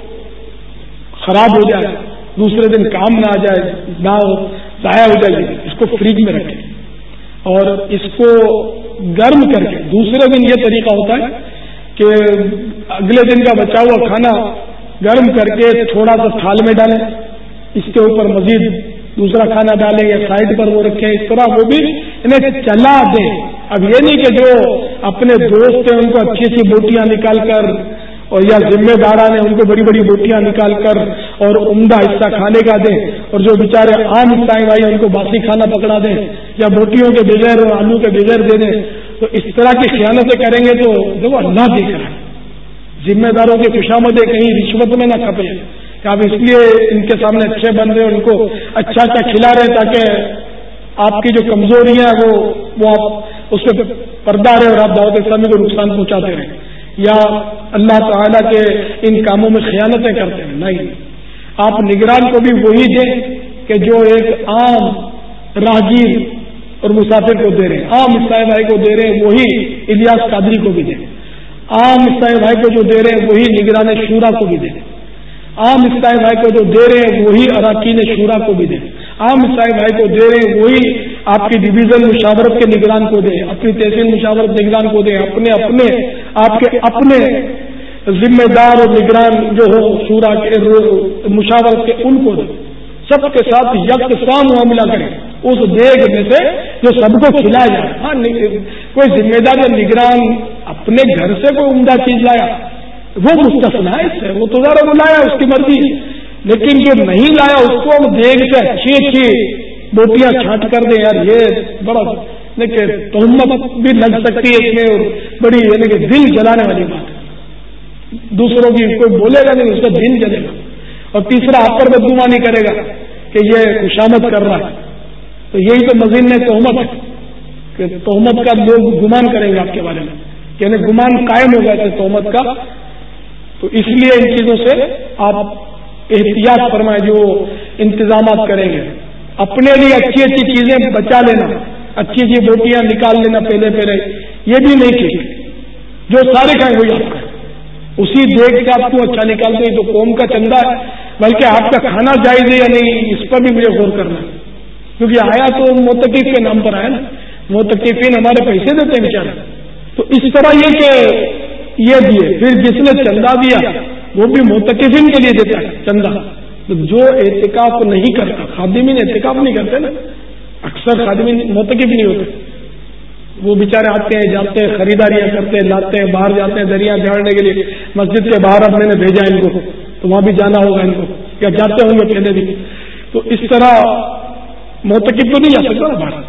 خراب ہو جائے, دوسرے دن کام نہ آ جائے, نہ ضائع ہو جائے. اس کو فریج میں رکھیں اور اس کو گرم کر کے دوسرے دن یہ طریقہ ہوتا ہے کہ اگلے دن کا بچا ہوا کھانا گرم کر کے تھوڑا سا تھال میں ڈالیں, اس کے اوپر مزید دوسرا کھانا ڈالیں یا سائڈ پر وہ رکھیں. اس طرح وہ بھی انہیں چلا دیں. اب یہ نہیں کہ جو اپنے دوست ہیں ان کو اچھی اچھی بوٹیاں نکال کر اور یا ذمہ داران ہیں ان کو بڑی بڑی بوٹیاں نکال کر اور عمدہ حصہ کھانے کا دیں, اور جو بیچارے عام حصہ بھائی ان کو باسی کھانا پکڑا دیں یا بوٹیوں کے بغیر اور آلو کے بغیر دے دیں. تو اس طرح کی خیانتیں کریں گے تو دیکھو اللہ دیکھ رہا ہے. ذمہ داروں کی خوشامدیں کہیں رشوت میں نہ کھپے کہ آپ اس لیے ان کے سامنے اچھے بن رہے, ان کو اچھا اچھا کھلا رہے تاکہ آپ کی جو کمزوریاں ہیں وہ وہ آپ اس پہ پردہ رہے اور آپ دعوت اسلامی کو نقصان پہنچاتے رہیں, یا اللہ تعالیٰ کے ان کاموں میں خیانتیں کرتے ہیں. نہیں, آپ نگران کو بھی وہی دیں کہ جو ایک عام راہگیر اور مسافر کو دے رہے ہیں, عام عیسائی بھائی کو دے رہے ہیں وہی الیاس قادری کو بھی دیں, عام عیسائی بھائی کو جو دے رہے ہیں وہی نگران شورا کو بھی دیں, عام عیسائی بھائی کو جو دے رہے ہیں وہی اراکین شورا کو بھی دیں, عام عیسائی بھائی کو دے رہے ہیں وہی آپ کی ڈویژن مشاورت کے نگران کو دیں, اپنی تحصیل مشاورت نگران کو دیں, اپنے اپنے آپ کے اپنے ذمہ دار اور نگران جو ہو شورا کے مشاورت کے ان کو دیں. سب کے ساتھ یکساں معاملہ کریں اس دیگ میں سے جو سب کو کھلایا جائے. ہاں کوئی ذمہ دار یا نگران اپنے گھر سے کوئی عمدہ چیز لایا وہ مستثنا ہے, اس سے وہ تو ذرا وہ لایا اس کی مرضی, لیکن جو نہیں لایا اس کو ہم دیکھ کے اچھی اچھی بوٹیاں چھانٹ کر دیں. یار یہ بڑا تہمت بھی لگ سکتی ہے اس میں, اور بڑی یعنی کہ دل جلانے والی بات ہے. دوسروں کی کوئی بولے گا نہیں, اس کا دل جلے گا, اور تیسرا آپ پر بدگمانی کرے گا کہ یہ خوشامد کر رہا ہے. تو یہی تو مزید میں تہمت ہے کہ تہمت کا لوگ گمان کریں گے آپ کے بارے میں, یعنی گمان قائم ہوگا کہ تہمت کا تو اس لیے ان چیزوں سے آپ احتیاط فرمائیں جو انتظامات کریں گے. اپنے لیے اچھی اچھی چیزیں بچا لینا, اچھی اچھی بوٹیاں نکال لینا پہلے پہلے, یہ بھی نہیں ٹھیک. جو سارے کھائیں وہی آپ کا اسی دیکھ کے آپ کو اچھا نکالتے ہیں. تو قوم کا چندہ ہے, بلکہ آپ کا کھانا جائز ہے یا نہیں اس پر بھی مجھے غور کرنا ہے, کیونکہ آیا تو معتکف کے نام پر آیا نا. معتکفین ہمارے پیسے دیتے ہیں بیچارے. تو اس طرح یہ کہ یہ دیے, پھر جس نے چندہ دیا وہ بھی معتکفین کے لیے دیتا ہے چندہ. تو جو اعتکاف نہیں کرتا, خادمین اعتکاف نہیں کرتے نا, اکثر خادمین معتکف نہیں ہوتے, وہ بیچارے آتے ہیں جاتے ہیں, خریداریاں کرتے ہیں, لاتے ہیں, باہر جاتے ہیں دریا جھاڑنے کے لیے. مسجد کے باہر اب میں نے بھیجا ان کو, تو وہاں بھی جانا ہوگا ان کو, یا جاتے ہوں گے پہلے بھی. تو اس طرح معتکف تو نہیں جا سکتا نا باہر.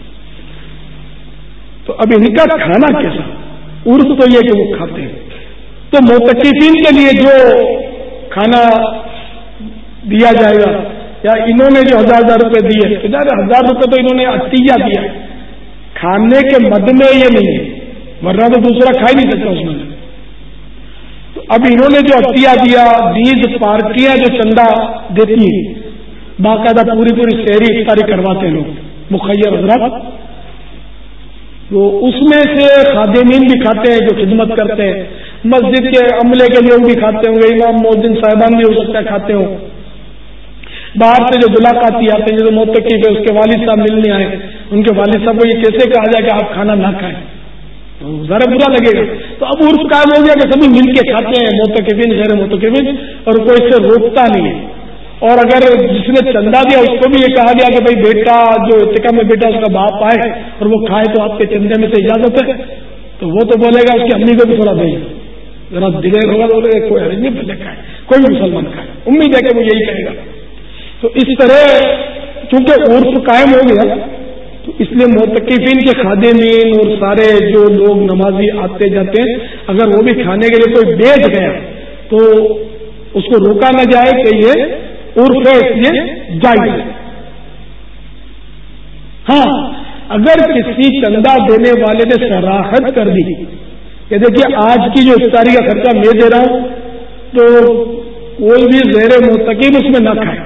تو اب ان کا کھانا کیسا, عرف تو یہ کہ وہ کھاتے ہیں. تو معتکفین کے لیے جو کھانا دیا جائے گا, یا انہوں نے جو ہزار ہزار روپے دیے, ہزار روپے تو انہوں نے عطیہ دیا, کھانے کے مد میں یہ نہیں ہے, ورنہ تو دوسرا کھا ہی نہیں سکتا اس میں. تو اب انہوں نے جو عطیہ دیا, بیج پارٹیاں جو چندہ دیتی ہیں, باقاعدہ پوری پوری شہری افطاری کرواتے ہیں لوگ مخیر حضرات, تو اس میں سے خادمین بھی کھاتے ہیں جو خدمت کرتے ہیں, مسجد کے عملے کے لوگ بھی کھاتے ہوں گے, امام مؤذن صاحبان بھی ہو سکتا ہے کھاتے ہوں, باہر سے جو ملاقاتی آتے ہیں جو معتکف ہے اس کے والد صاحب ملنے آئے, ان کے والد صاحب کو یہ کیسے کہا جائے کہ آپ کھانا نہ کھائیں, ذرا برا لگے گا. تو اب عرف قائم ہو گیا کہ سبھی مل کے کھاتے ہیں, معتکفین غیر معتکفین, اور کوئی اس سے روکتا نہیں ہے. اور اگر جس نے چندہ دیا اس کو بھی یہ کہا گیا کہ بھائی بیٹا جو اعتکاف میں بیٹا اس کا باپ آئے اور وہ کھائے تو آپ کے چندے میں سے اجازت ہے, تو وہ تو بولے گا اس کی امی کو بھی تھوڑا دیں, ذرا دلیر ہوگا تو کوئی حرج نہیں, پہلے کھائے, کوئی بھی مسلمان کھائے, امید ہے کہ وہ یہی کہے گا. تو اس طرح چونکہ عرف قائم ہو گیا, تو اس لیے معتکفین کے خادمین اور سارے جو لوگ نمازی آتے جاتے ہیں, اگر وہ بھی کھانے کے لیے کوئی بیچ گیا تو اس کو روکا نہ جائے کہ یہ عرف ہے, اس لیے جائز. ہاں اگر کسی چندہ دینے والے نے صراحت کر دی کہ دیکھیے آج کی جو افطاری کا خرچہ میں دے رہا ہوں, تو کوئی بھی غیر معتکف اس میں نہ کھائے,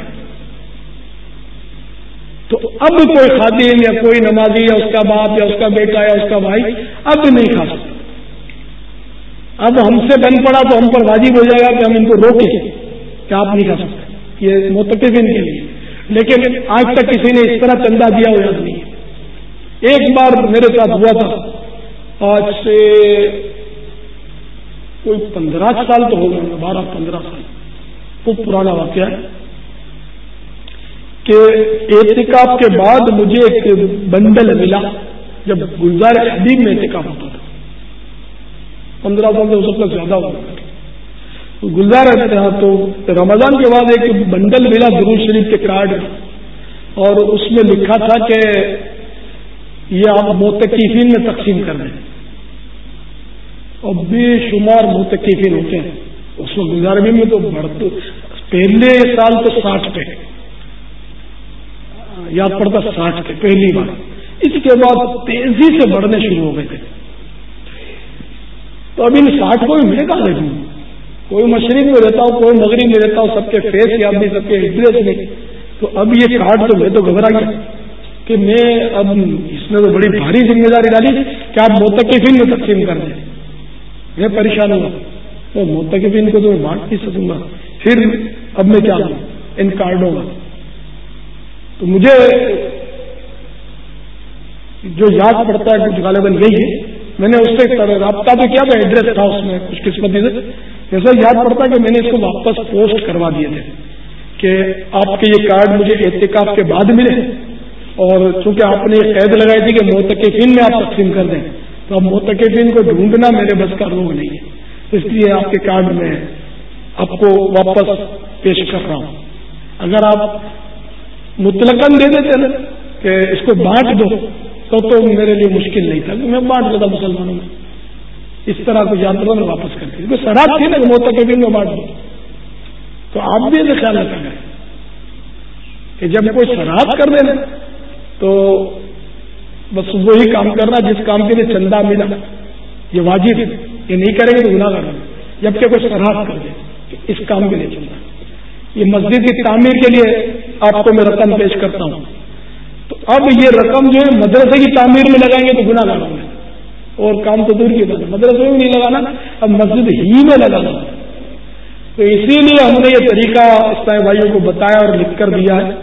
تو اب کوئی خادم یا کوئی نمازی یا اس کا باپ یا اس کا بیٹا یا اس کا بھائی اب نہیں کھا سکتا. اب ہم سے بن پڑا تو ہم پر واجب ہو جائے گا کہ ہم ان کو روکیں کہ آپ نہیں کھا سکتے, یہ معتکفین کے لیے. لیکن آج تک کسی نے اس طرح چندہ دیا ہوا نہیں ہے. ایک بار میرے ساتھ ہوا تھا, آج سے کوئی پندرہ سال تو ہو گئے, بارہ پندرہ سال, خوب پرانا واقعہ ہے کہ اعتکاف کے بعد مجھے ایک بنڈل ملا, جب گلزار حبیب میں اعتکاف ہوتا تھا, پندرہ سال سے ہو سکتا زیادہ ہوگا. گلزار تھا تو رمضان کے بعد ایک بنڈل ملا درود شریف کے کارڈ, اور اس میں لکھا تھا کہ یہ آپ معتکفین میں تقسیم کر رہے ہیں, اور بے شمار معتکفین ہوتے ہیں اس میں. گلزار حبیب میں تو بڑھتے پہلے سال تو ساٹھ پہ یاد پڑتا, ساٹھ کے پہلی بار, اس کے بعد تیزی سے بڑھنے شروع ہو گئے تھے. تو ابھی ساٹھ کو بھی میں کہاں دیکھوں, کوئی مشرق میں رہتا ہوں, کوئی مغرب میں رہتا ہوں, سب کے فیس یاد نہیں, سب کے ایڈریس نہیں. تو اب یہ کارڈ تو میں تو گھبرا گیا کہ میں اب اس نے تو بڑی بھاری ذمہ داری ڈالی کہ آپ معتکفین میں تقسیم کر دیں. میں پریشان ہوا, تو معتکفین کو تو میں بانٹ نہیں سکوں گا, پھر اب میں کیا کروں ان کارڈوں کا. تو مجھے جو یاد پڑتا ہے کچھ غالباً یہی ہے, میں نے اس سے رابطہ تو کیا تھا, ایڈریس تھا اس میں خوش قسمتی سے, ایسا یاد پڑتا کہ میں نے اس کو واپس پوسٹ کروا دیے تھے کہ آپ کے یہ کارڈ مجھے اعتکاف کے بعد ملے, اور چونکہ آپ نے یہ قید لگائی تھی کہ معتکفین میں آپ تقسیم کر دیں, تو اب معتکفین کو ڈھونڈنا میرے بس کا روگ نہیں ہے, اس لیے آپ کے کارڈ میں آپ کو واپس پیش کر رہا ہوں. اگر آپ مطلقاً دے دیتے نا کہ اس کو بانٹ دو تو تو میرے لیے مشکل نہیں تھا کہ میں بانٹ دیتا مسلمانوں میں, اس طرح کو یاد کرو میں واپس کر کے شراب تھی نا کہ معتکفین میں بانٹ دو. تو آپ بھی ایسے خیال رکھا گیا کہ جب کوئی شراب کر دے نا تو بس وہی کام کرنا جس کام کے لیے چندہ ملا, یہ واجب ہے, یہ نہیں کریں گے تو گناہ کرنا. جبکہ کوئی سرحد کر دے کہ اس کام کے لیے چلنا. یہ مسجد کی تعمیر کے لیے آپ کو میں رقم پیش کرتا ہوں، تو اب یہ رقم جو ہے مدرسے کی تعمیر میں لگائیں گے تو گناہ لگاؤں گے، اور کام تو دور کی بات ہے، مدرسے میں نہیں لگانا، اب مسجد ہی میں لگانا. تو اسی لیے ہم نے یہ طریقہ اسلامی بھائیوں کو بتایا اور لکھ کر دیا ہے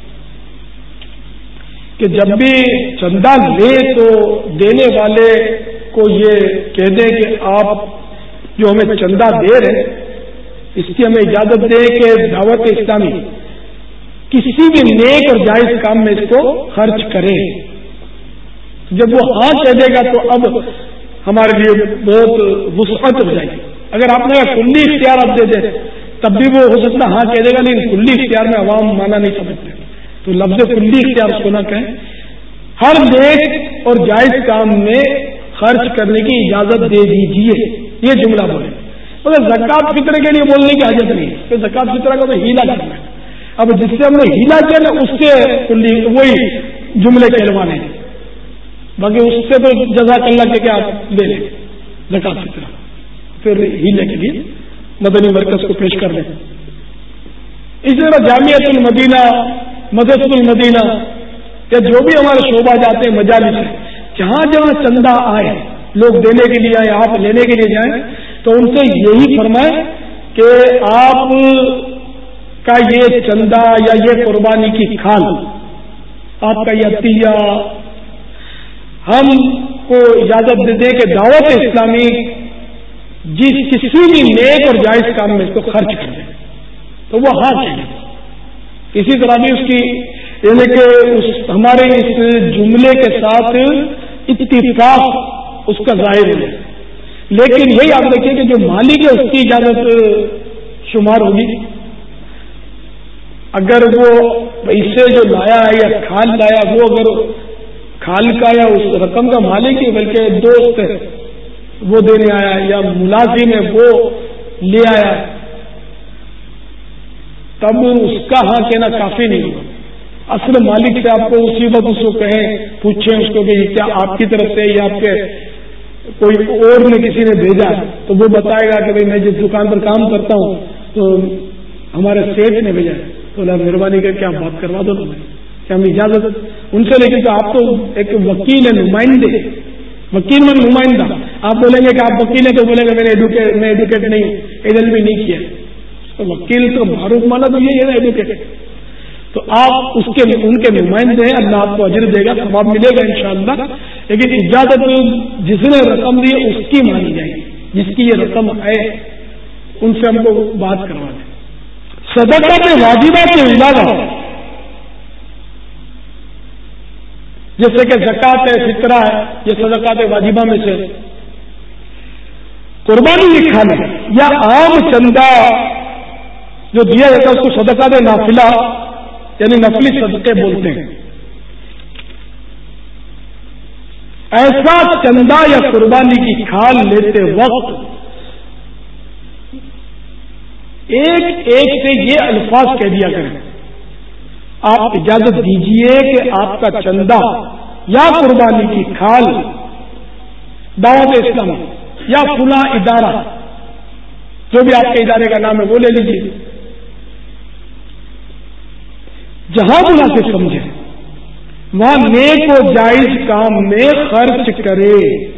کہ جب بھی چندہ لے تو دینے والے کو یہ کہہ دیں کہ آپ جو ہمیں چندہ دے رہے اس کی ہمیں اجازت دیں کہ دعوت اسلامی کسی بھی نیک اور جائز کام میں اس کو خرچ کریں. جب وہ ہاں کہہ دے گا تو اب ہمارے لیے بہت وسعت ہو جائے گی. اگر آپ نے کلی اختیار آپ دے دیں تب بھی وہ ہو سکتا ہاں کہہ دے گا، لیکن کلی اختیار میں عوام مانا نہیں سمجھتے، تو لفظ کلی اختیار اس کو نہ کہیں. ہر نیک اور جائز کام میں خرچ کرنے کی اجازت دے دیجیے، یہ جملہ بولے. مگر زکوٰۃ فطر کے لیے بولنے کی حاجت نہیں ہے کہ زکوٰۃ فطر کا تو ہیلا کرنا ہے. اب جس سے ہم نے ہیلا کیا نا اس سے کلی وہی جملے کہلوانے ہیں، باقی اس سے تو جزاک اللہ کے کیا آپ لے لیں زکوٰۃ فطر، پھر ہیلے کے لیے مدنی مرکز کو پیش کر دیں. اسی طرح جامعۃ المدینہ، مدرسۃ المدینہ یا جو بھی ہمارے شعبہ جاتے ہیں مجالس ہیں، جہاں جہاں چندہ آئے لوگ دینے کے لیے آئے آپ لینے کے لیے جائیں تو ان سے یہی فرمائیں کہ آپ کا یہ چندہ یا یہ قربانی کی کھال، آپ کا یہ عطیہ ہم کو اجازت دے دیں کہ دعوت اسلامی جس کسی بھی نیک اور جائز کام میں اس کو خرچ کر دیں تو وہ ہاں چاہیے. اسی طرح بھی اس کی یعنی کہ اس ہمارے اس جملے کے ساتھ اتفاق اس کا ظاہر ہے، لیکن یہی آپ دیکھیں کہ جو مالک ہے اس کی اجازت شمار ہوگی. اگر وہ اس سے جو لایا ہے یا کھال لایا وہ اگر کھال کا یا اس رقم کا مالک ہے بلکہ دوست ہے وہ دینے آیا یا ملازم ہے وہ لے آیا تب اس کا ہاں کہنا کافی نہیں ہوگا. اصل مالک سے آپ کو اسی وقت اس کو کہیں پوچھیں اس کو کہ کیا آپ کی طرف سے یا آپ کے کوئی اور نے کسی نے بھیجا تو وہ بتائے گا کہ بھائی میں جس دکان پر کام کرتا ہوں تو ہمارے سیٹ نے بھیجا تو اللہ مہربانی کر کے آپ بات کروا دو نا کہ ہم اجازت ان سے لے کے آپ تو ایک وکیل ہے نمائندے وکیل میں نمائندہ آپ بولیں گے کہ آپ وکیل ہیں تو بولیں گے میں نے ایڈوکیٹ میں ایڈوکیٹ نہیں ایل بھی نہیں کیا تو وکیل تو معروف مانا تو یہ ہے نا ایڈوکیٹ. تو آپ اس کے ان کے نمائندے ہیں، اللہ آپ کو اجر دے گا، ثواب ملے گا انشاءاللہ. لیکن اجازت جس نے رقم دی اس کی مانی جائے گی، جس کی یہ رقم ہے ان سے ہم کو بات کروا دیں. صدقات واجبہ کے علاوہ جیسے کہ زکوٰۃ ہے، فطرہ ہے، یہ صدقات واجبہ میں سے. قربانی کی کھانا یا عام چندہ جو دیا جاتا ہے اس کو صدقات نافلہ یعنی نفلی صدقے بولتے ہیں. ایسا چندہ یا قربانی کی کھال لیتے وقت ایک ایک سے یہ الفاظ کہہ دیا کریں، آپ اجازت دیجئے کہ آپ کا چندہ یا قربانی کی کھال دعوت اسلام یا فلاں ادارہ جو بھی آپ کے ادارے کا نام ہے وہ لے لیجیے، جہاں مناسب سمجھے وہاں نیک و جائز کام میں خرچ کرے.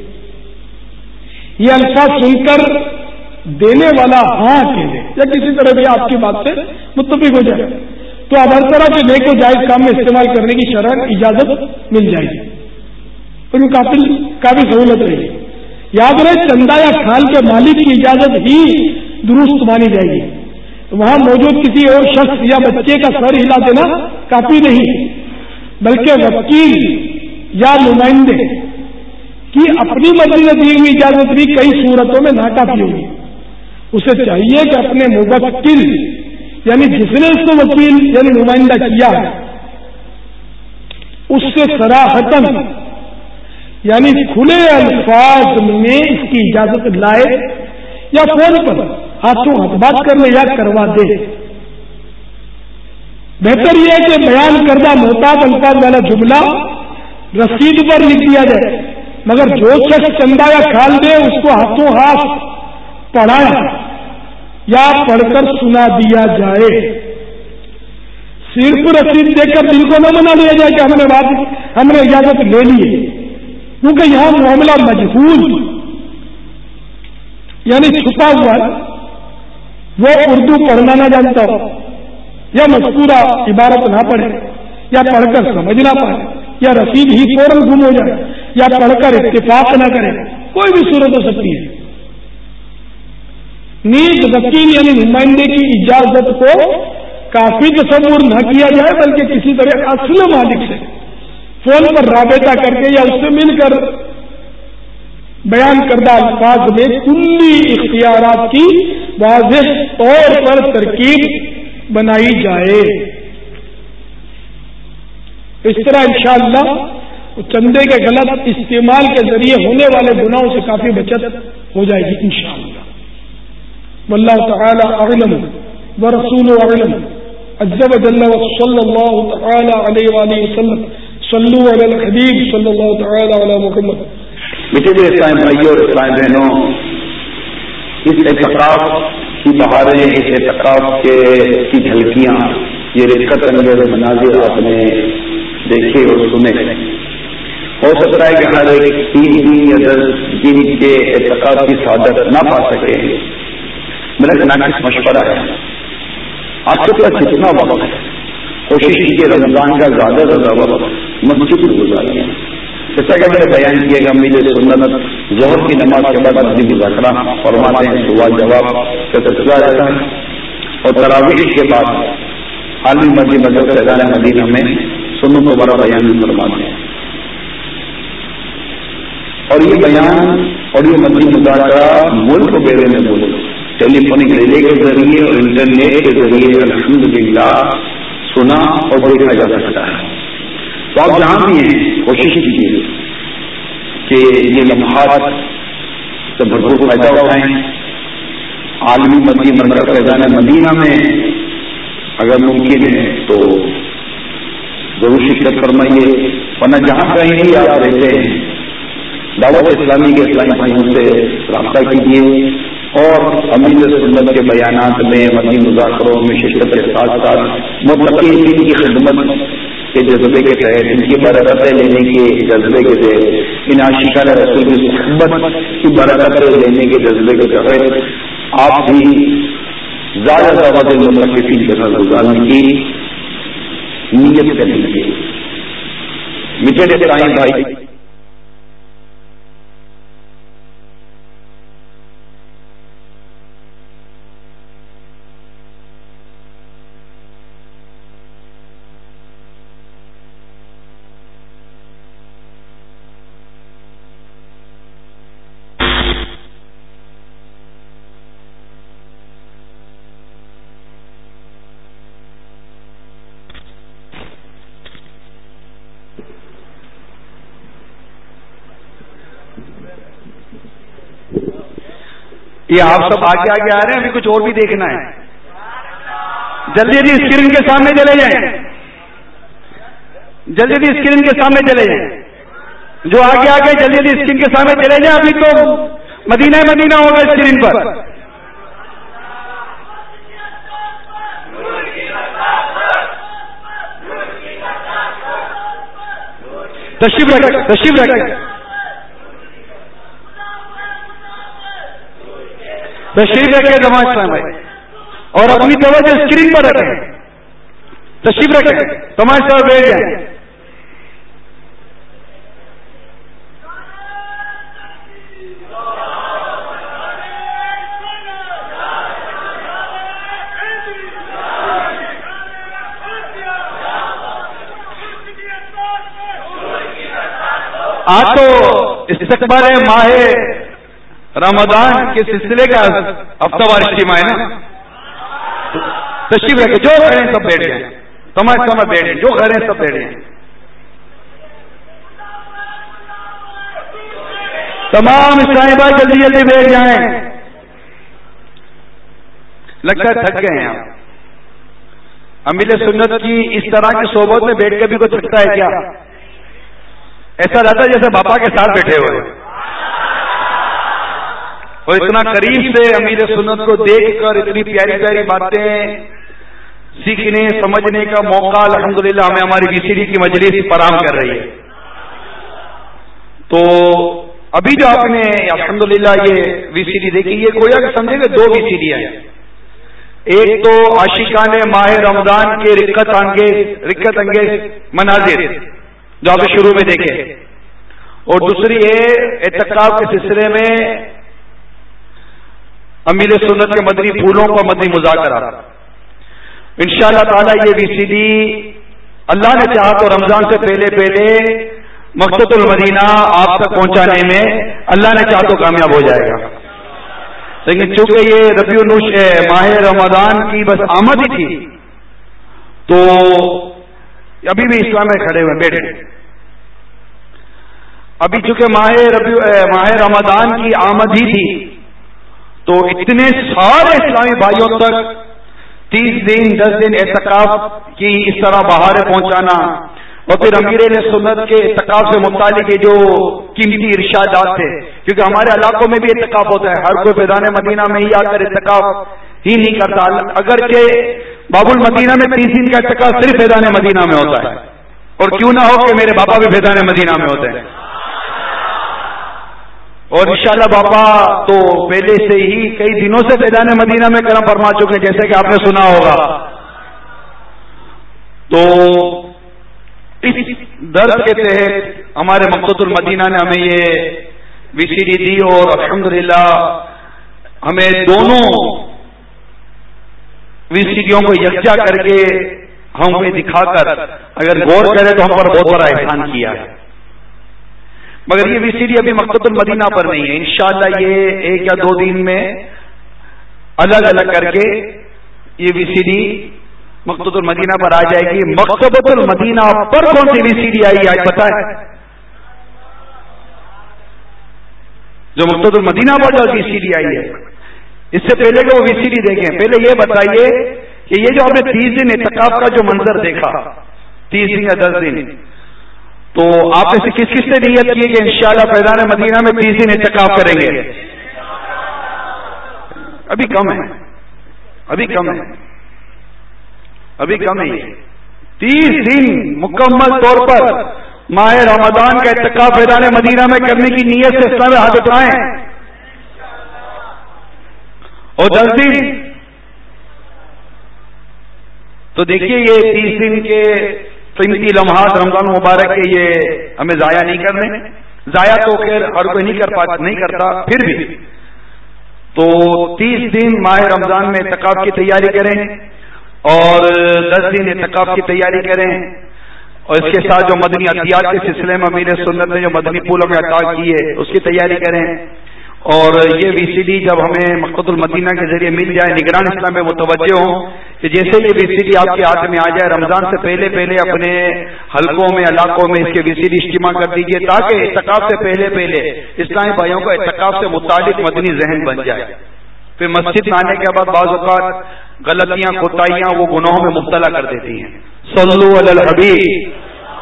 یہ الفاظ سن کر دینے والا ہاں کہے یا کسی طرح بھی آپ کی بات سے متفق ہو جائے تو اب ہر طرح کے نیک و جائز کام میں استعمال کرنے کی شرح اجازت مل جائے گی، ان کو کافی کافی سہولت رہے گی. یاد رہے چندہ یا کھال کے مالک کی اجازت ہی درست مانی جائے گی، وہاں موجود کسی اور شخص یا بچے کا سر ہلا دینا کافی نہیں، بلکہ وکیل یا نمائندے کی اپنی مرضی سے دی ہوئی اجازت بھی کئی صورتوں میں ناکافی ہوگی. اسے چاہیے کہ اپنے موکل یعنی جس نے اس کو وکیل یعنی نمائندہ کیا ہے اس سے صراحتاً یعنی کھلے الفاظ میں اس کی اجازت لائے یا فون پر ہاتھوں ہاتھ بات کر لے یا کروا دے. بہتر یہ ہے کہ بیان کردہ محتاط الفاظ والا جملہ رسید پر لکھ دیا جائے، مگر جو شخص چندہ یا کھال دے اس کو ہاتھوں ہاتھ پڑھائیں یا پڑھ کر سنا دیا جائے. صرف رسید دے کر دل کو نہ منا دیا جائے کہ ہم نے بات ہم نے اجازت لے لی ہے، کیونکہ یہاں معاملہ مجہول یعنی چھپا ہوا ہے. وہ اردو پڑھنا نہ جانتا ہو یا مذکورہ عبارت نہ پڑھے یا پڑھ کر سمجھ نہ پائے یا رسید ہی فوراً گم ہو جائے یا پڑھ کر اتفاق نہ کرے، کوئی بھی صورت ہو سکتی ہے. نیز وکیل یعنی نمائندے کی اجازت کو کافی تصور نہ کیا جائے، بلکہ کسی طرح اصل مالک سے فون پر رابطہ کر کے یا اس سے مل کر بیان کردہ الفاظ میں کلی اختیارات کی واضح طور پر ترکیب بنائی جائے. اس طرح انشاءاللہ چندے کے غلط استعمال کے ذریعے ہونے والے گناہوں سے کافی بچت ہو جائے گی انشاءاللہ. واللہ تعالی اعلم ورسولہ اعلم عز وجل وصلی اللہ تعالی علیہ وآلہ وسلم. صلو علی الحبیب صلی اللہ تعالی علی محمد. میٹھے اسلام بھائیوں اور اسلام بہنوں، اس اعتکاف کی بہاریں، اس اعتکاف کے کی جھلکیاں، یہ رفقت انگیز مناظر آپ نے دیکھے اور سنے. ہو سکتا ہے کہ ہر ایک تین دن یا دس دن کے اعتکاف کی سعادت نہ پا سکے. میرا ناقص مشورہ ہے، آپ کے پاس جتنا وقت ہے کوشش کیجیے رمضان کا زیادہ سے زیادہ وقت مسجد میں گزاریے. جیسا کہ میں نے بیان کیا کہ امید سنت ظہر کی نماز کے بعد مسجد مذاکرہ فرماتے ہیں، سوال جواب کا سلسلہ رہتا ہے، اور تراویح کے بعد عالمی مسجد مذہب فیضان مدینہ میں سنت دوبارہ بیان فرماتے ہیں. اور یہ بیان اور یہ مسجد مذاکرہ ملک بیرے میں ملک ٹیلی فونک ریلے کے ذریعے اور انٹرنیٹ کے ذریعے الحمدللہ سنا اور دیکھا جا سکتا ہے. تو آپ جہاں بھی ہیں کوشش کیجیے کہ یہ لمحات سے بھرپور فائدہ اٹھائیں. عالمی مسجد مرکز فیضان مدینہ میں اگر ممکن ہے تو ضرور شرکت فرمائیے، ورنہ جہاں کہیں بھی آپ رہتے ہیں دعوت اسلامی کے اسلامی بھائیوں سے رابطہ کیجیے اور امین سنت کے بیانات میں مسجد مذاکروں میں شرکت کے ساتھ ساتھ متقین کی خدمت کے جذبے کے تحت، ان کی برکتیں لینے کے جذبے کے تحت، ان عاشقان رسول کی صحبت کی برکتیں لینے کے جذبے کے تحت آپ بھی زیادہ دعوت المتقین کے ساتھ گزارنے کی نیت کریں گے. میٹھے اسلامی بھائی، یہ آپ سب آگے آگے آ رہے ہیں، ابھی کچھ اور بھی دیکھنا ہے. جلدی جلدی اسکرین کے سامنے چلے جائیں، جلدی جلدی اسکرین کے سامنے چلے جائیں. جو آگے آگے جلدی جلدی اسکرین کے سامنے چلے جائیں. ابھی تو مدینہ مدینہ ہوگا اسکرین پر. تشریف رکھ تشریف رکھ تشریف رکھے جماعت اسلام بھائی، اور اپنی توجہ اسکرین پر رکھیں. تشریف رکھیں جماعت صاحب، بیٹھ جائیں. آج تو استقبال ماہ رمضان کے سلسلے کا ہفتہ وار اجتماع ہے نا. تشریف رکھے، جو کھڑے ہیں سب بیٹھ جائیں. تمام سمجھ بیٹھ جائیں، جو کھڑے ہیں سب بیٹھ جائیں. تمام اسلامی بھائی جلدی جلدی بیٹھ جائیں. لگتا ہے تھک گئے ہیں آپ. امیر سنت کی اس طرح کی صحبت میں بیٹھ کے بھی کوئی تھکتا ہے کیا؟ ایسا رہتا ہے جیسے باپا کے ساتھ بیٹھے ہوئے. اور اتنا قریب سے امیر سنت کو دیکھ کر اتنی پیاری پیاری باتیں سیکھنے سمجھنے کا موقع الحمدللہ ہمیں ہماری وی سی ڈی کی مجلس فراہم کر رہی ہے. تو ابھی جو آپ نے الحمدللہ یہ وی سی ڈی دیکھی، یہ گویا کہ سمجھیں گے دو وی سی ڈی ہیں. ایک تو عاشقان ماہ رمضان کے رقت انگیز رقت انگیز مناظر جو آپ نے شروع میں دیکھے، اور دوسری ہے اعتکاف کے سلسلے میں امیر سنت کے مدنی پھولوں کا مدنی مذاکرہ. انشاءاللہ تعالی یہ وی سی ڈی اللہ نے چاہا تو رمضان سے پہلے پہلے مقصد المدینہ آپ تک پہنچانے میں اللہ نے چاہا تو کامیاب ہو جائے گا. لیکن چونکہ یہ ربیع النوش ماہ رمضان کی بس آمد ہی تھی، تو ابھی بھی اسلام میں کھڑے ہوئے بیٹھے. ابھی چونکہ ماہ ربیع ماہ رمضان کی آمد ہی تھی، تو اتنے سارے اسلامی بھائیوں تک تیس دن دس دن اعتکاف کی اس طرح بہاریں پہنچانا، اور پھر امیر سنت کے اعتکاف سے متعلق جو قیمتی ارشادات تھے، کیونکہ ہمارے علاقوں میں بھی اعتکاف ہوتا ہے، ہر کوئی فیضان مدینہ میں ہی آ کر اعتکاف ہی نہیں کرتا، اگرچہ باب المدینہ میں تیس دن کا اعتکاف صرف فیضان مدینہ میں ہوتا ہے، اور کیوں نہ ہو کہ میرے باپا بھی فیضان مدینہ میں ہوتے ہیں. اور انشاءاللہ باپا تو پہلے سے ہی کئی دنوں سے فیضان مدینہ میں کرم فرما چکے ہیں، جیسے کہ آپ نے سنا ہوگا. تو اس درس کے تحت ہمارے مقصد المدینہ نے ہمیں یہ وی سی ڈی دی، اور الحمدللہ ہمیں دونوں وی سی ڈیوں کو یکجا کر کے ہمیں دکھا کر اگر غور کرے تو ہم پر بہت بڑا احسان کیا ہے. مگر یہ وی سی ڈی ابھی مقصد المدینہ پر نہیں ہے، انشاءاللہ یہ ایک یا دو دن میں الگ الگ کر کے یہ وی سی ڈی مقصد المدینہ پر آ جائے گی. مقصد المدینہ پر کون سی وی سی ڈی آئی آج پتا ہے؟ جو مقصد المدینہ پر جو وی سی ڈی آئی ہے، اس سے پہلے کہ وہ وی سی ڈی دیکھیں، پہلے یہ بتائیے کہ یہ جو آپ نے تیس دن اعتکاف کا جو منظر دیکھا، تیس دن یا دس دن، تو آپ نے سے کس کس نے نیت کی کہ انشاءاللہ فیضان مدینہ میں تیس دن اعتکاف کریں گے؟ ابھی کم ہے، ابھی کم ہے، ابھی کم ہے. تیس دن مکمل طور پر ماہ رمضان کا اعتکاف فیضان مدینہ میں کرنے کی نیت سے اسلام ہاتھ اٹھائیں، اور دس دن تو دیکھیے یہ تیس دن کے قیمتی لمحات رمضان مبارک کے یہ ہمیں ضائع نہیں کرنے. ضائع تو خیر ہر کوئی نہیں کر پاتا نہیں کرتا، پھر بھی تو تیس دن ماہ رمضان میں اعتکاف کی تیاری کریں، اور دس دن اعتکاف کی تیاری کریں، اور اس کے ساتھ جو مدنی عطیات کے سلسلے میں امیر سنت نے جو مدنی پھول ہمیں عطا کی ہے اس کی تیاری کریں. اور یہ وی سی ڈی جب ہمیں مقصد المدینہ کے ذریعے مل جائے، نگران اسلام میں متوجہ ہوں کہ جیسے یہ وی سی ڈی آپ کے ہاتھ میں آ جائے، رمضان سے پہلے پہلے اپنے حلقوں میں علاقوں میں اس کے وی سی ڈی اجتماع کر دیجیے، تاکہ اعتکاف سے پہلے پہلے اسلامی بھائیوں کو اعتکاف سے متعلق مدنی ذہن بن جائے. پھر مسجد میں آنے کے بعد بعض اوقات غلطیاں کوتاہیاں وہ گناہوں میں مبتلا کر دیتی ہیں. صلو علی الحبیب.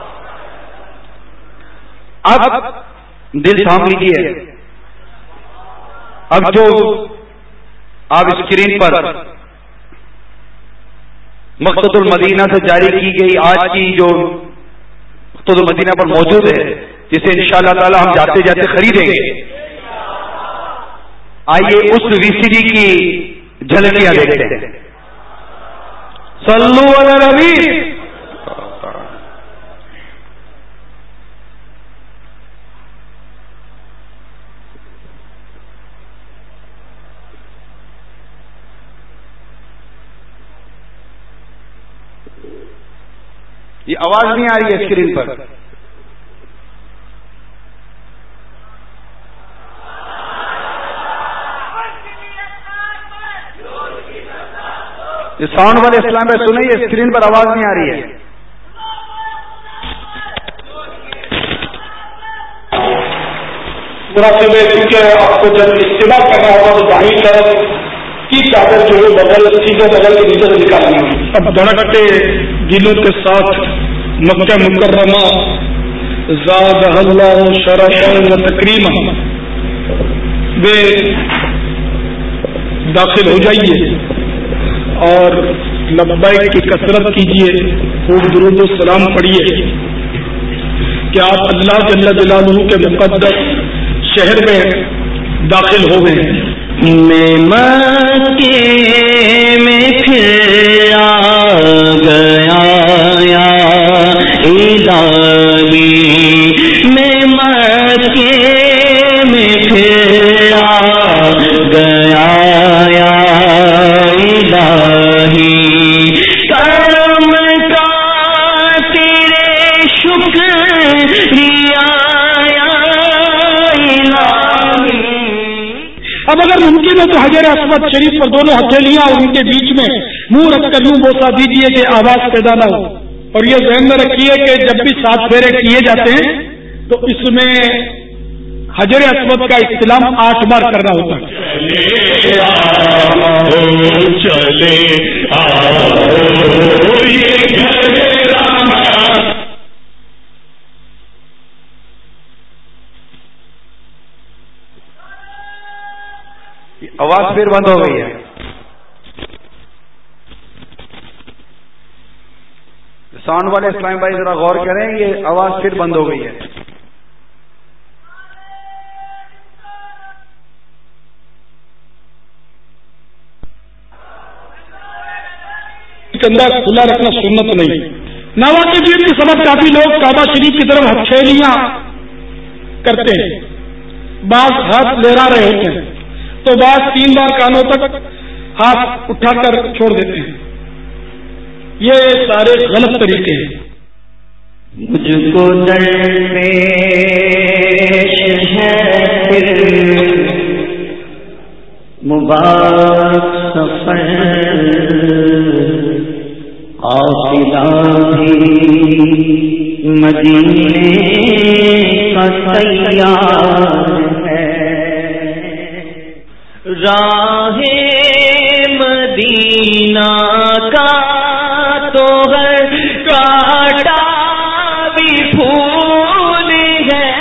اب دل تھام لیجیے، اب جو آپ اسکرین پر مقصد المدینہ سے جاری کی گئی آج کی جو مقصد المدینہ پر موجود ہے، جسے انشاءاللہ تعالی ہم جاتے جاتے خریدیں گے، آئیے اس وی سی ڈی کی جھلکیاں دیکھتے ہیں. صلو علی النبی. یہ آواز نہیں آ رہی ہے اسکرین پر. یہ ساؤنڈ والے اسلام پہ سنیں، یہ اسکرین پر آواز نہیں آ رہی ہے. مناسب ہے کیونکہ آپ کو جب اجتماع کرنا ہوگا تو دائیں طرف کی چادر جو ہے بدل سیدھے بدل کے نیچے سے نکالنی ہوگی. اب دھڑکتے دلوں کے ساتھ مکہ مکرمہ زادہ اللہ شرفا و تکریما بے داخل ہو جائیے اور لبیک کی کثرت کیجیے، خوب درود و سلام پڑھیے کہ آپ اللہ جل جلالہ کے مقدس شہر میں داخل ہو گئے ہیں۔ میں مکے میں پھر آ گیا یا الہی، میں مکے میں پھر آ گیا یا الہی، کرم کا تیرے شکریہ یا الہی۔ اب اگر ممکن ہے تو حجر اسود شریف پر دونوں ہتھیلیاں اور ان کے بیچ میں منہ رکھ کر یوں بوسہ دیجیے کہ آواز پیدا نہ ہو، اور یہ ذہن میں رکھیے کہ جب بھی سات پھیرے کیے جاتے ہیں تو اس میں حجر اسود کا استلام آٹھ بار کرنا ہوتا ہے۔ چلے آواز پھر بند ہو گئی ہے۔ ساؤنڈ والے اسلام بھائی ذرا غور کریں، یہ آواز پھر بند ہو گئی ہے۔ کندھا کھلا رکھنا سنت نہیں۔ نواقفین کی سبب کافی لوگ کعبہ شریف کی طرف ہتھیلیاں کرتے ہیں، بعض ہاتھ لہرا رہے ہوتے ہیں تو بعض تین بار کانوں تک ہاتھ اٹھا کر چھوڑ دیتے ہیں۔ یہ سارے غلط طریقے ہیں۔ مجھ کو درویش ہے پھر مبارک سفر، قافلہ بھی مدینے کا تیار ہے، راہ مدینہ کا تو ہر کاٹا بھی پھول ہے،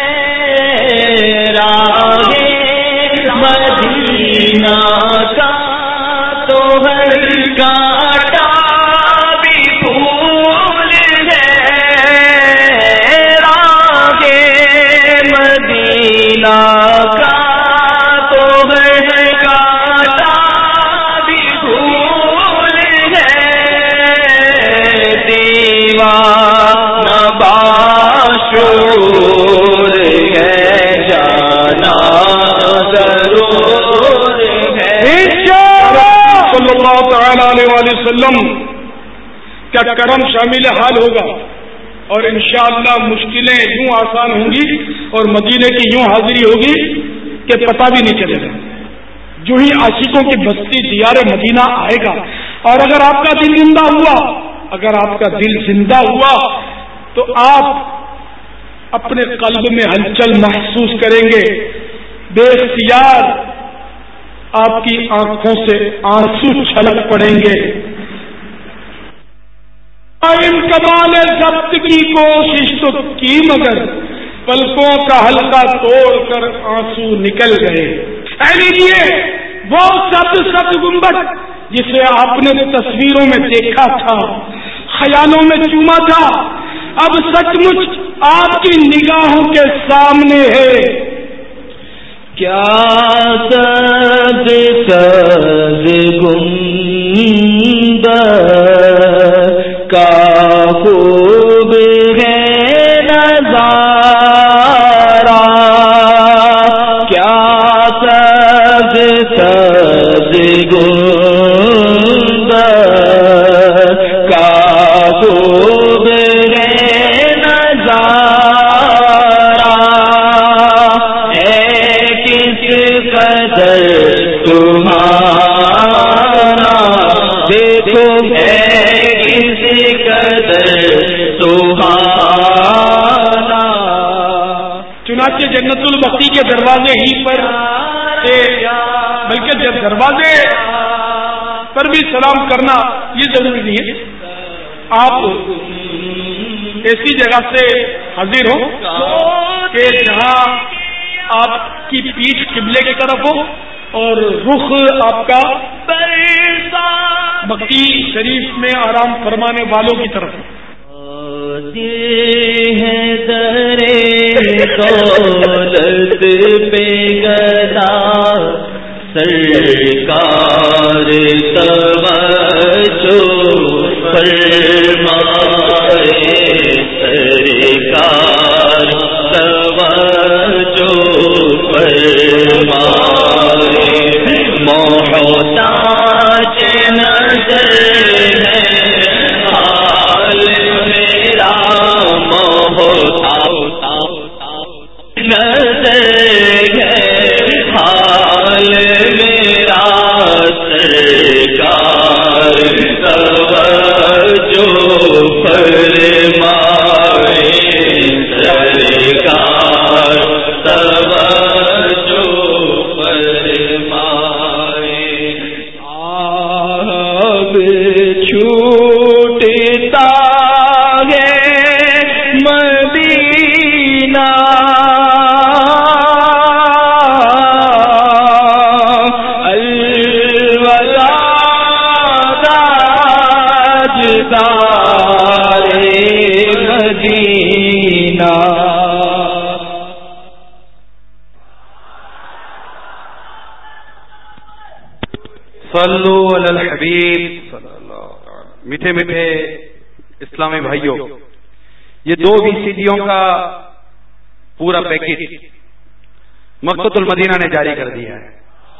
راہ مدینہ کا تو ہر کاٹا بھی پھول ہے، راہ مدینہ کا تو ہر کاٹا بھی پھول ہے، دیوانہ باشعور ہے جانا ضرور ہے۔ صلی اللہ تعالی علیہ وآلہ وسلم کا کرم شامل حال ہوگا اور انشاءاللہ مشکلیں یوں آسان ہوں گی اور مدینے کی یوں حاضری ہوگی کہ پتہ بھی نہیں چلے گا۔ جو ہی عاشقوں کی بستی دیار مدینہ آئے گا، اور اگر آپ کا دل زندہ ہوا اگر آپ کا دل زندہ ہوا تو آپ اپنے قلب میں ہلچل محسوس کریں گے، بے اختیار آپ کی آنکھوں سے آنسو چھلک پڑیں گے۔ قائم کمال ضبط کی کوشش تو کی مگر پلکوں کا حلقہ توڑ کر آنسو نکل گئے۔ اے لیجیے وہ سب سب گنبد جسے آپ نے تصویروں میں دیکھا تھا، خیالوں میں چوما تھا، اب سچ مچ آپ کی نگاہوں کے سامنے ہے۔ کیا سب سب گنبد کا خوب ہے نظارہ، کیا سب سب گنبد کا خوب ہے نظارہ، ہے کس قدر تمہارا، دیکھو ہے کس قدر تمہارا۔ چنانچہ جنت البقیع کے دروازے ہی پر سے، بلکہ جب دروازے پر بھی سلام کرنا یہ ضروری نہیں ہے، آپ ایسی جگہ سے حاضر ہو کہ جہاں آپ کی پیٹھ قبلے کی طرف ہو اور رخ آپ کا مکی شریف میں آرام فرمانے والوں کی طرف ہے درے دولت پہ گدا سرکار توجہ فرمائے سرکار توجہ فرمائے محتاج نظر ہے حال میرا محتاج نظر ہے حال میرا سرکار توجہ فرمائے سرکار توجہ فرمائے آب چھوٹتا ہے مدینہ صلو علی الحبیب صلی اللہ علیہ. میٹھے میٹھے اسلامی بھائیوں، یہ دو بی سی ڈیوں کا پورا پیکج مکتبۃ المدینہ نے جاری کر دیا ہے.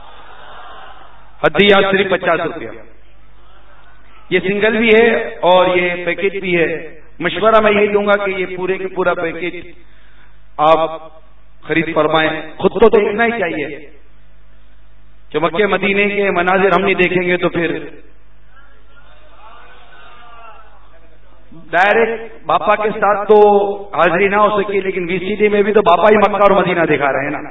ہدیہ صرف پچاس روپیہ. یہ سنگل بھی ہے اور یہ پیکج بھی ہے. مشورہ میں یہی دوں گا کہ یہ پورے کے پورا پیکج آپ خرید فرمائیں. خود تو دیکھنا ہی چاہیے کہ مکے مدینے کے مناظر ہم نہیں دیکھیں گے تو پھر ڈائریکٹ باپا کے ساتھ تو حاضری نہ ہو سکی، لیکن وی سی ڈی میں بھی تو باپا ہی مکہ اور مدینہ دکھا رہے ہیں نا.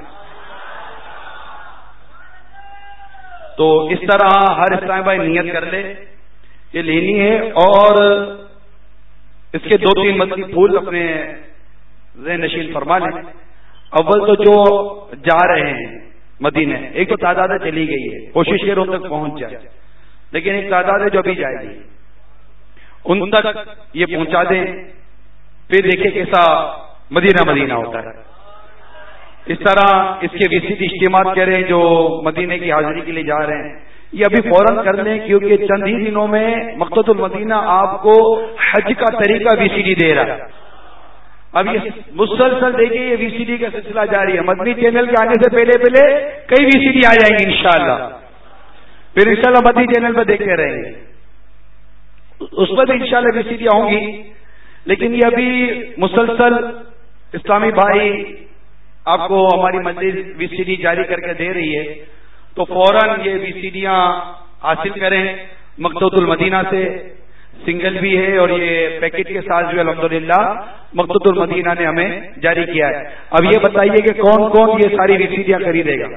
تو اس طرح ہر اسلام بھائی نیت کر لے یہ لینی ہے، اور اس کے دو تین مدنی پھول اپنے ذہن نشین فرما لیں. اول تو جو جا رہے ہیں مدینہ، ایک تو تعداد چلی گئی ہے، کوشش کریں ان تک پہنچ جائے، لیکن ایک تعداد ہے جو ابھی جائے گی، ان تک یہ پہنچا دیں. پھر دیکھیں کیسا مدینہ مدینہ ہوتا ہے. اس طرح اس کے وی سی ڈی اجتماع کریں جو مدینے کی حاضری کے لیے جا رہے ہیں، یہ ابھی فوراً کر لیں، کیونکہ چند ہی دنوں میں مکتبۃ المدینہ آپ کو حج کا طریقہ وی سی ڈی دے رہا ہے. اب یہ مسلسل دیکھیے یہ وی سی ڈی کا سلسلہ جاری ہے. مدنی چینل کے آنے سے پہلے پہلے کئی وی سی ڈی آ جائیں گی انشاءاللہ. پھر انشاءاللہ مدنی چینل پہ دیکھتے رہیں گے، اس پر بھی انشاءاللہ وی سی ڈی ہوں گی. لیکن یہ ابھی مسلسل اسلامی بھائی آپ کو ہماری مجلس وی سی ڈی جاری کر کے دے رہی ہے، تو فوراً یہ وی سی ڈیاں حاصل کریں مکتبۃ المدینہ سے. سنگل بھی ہے اور یہ پیکج کے ساتھ جو الحمدللہ مکتبۃ المدینہ نے ہمیں جاری کیا ہے. اب یہ بتائیے کہ کون کون یہ ساری وی سی ڈیاں خریدے گا؟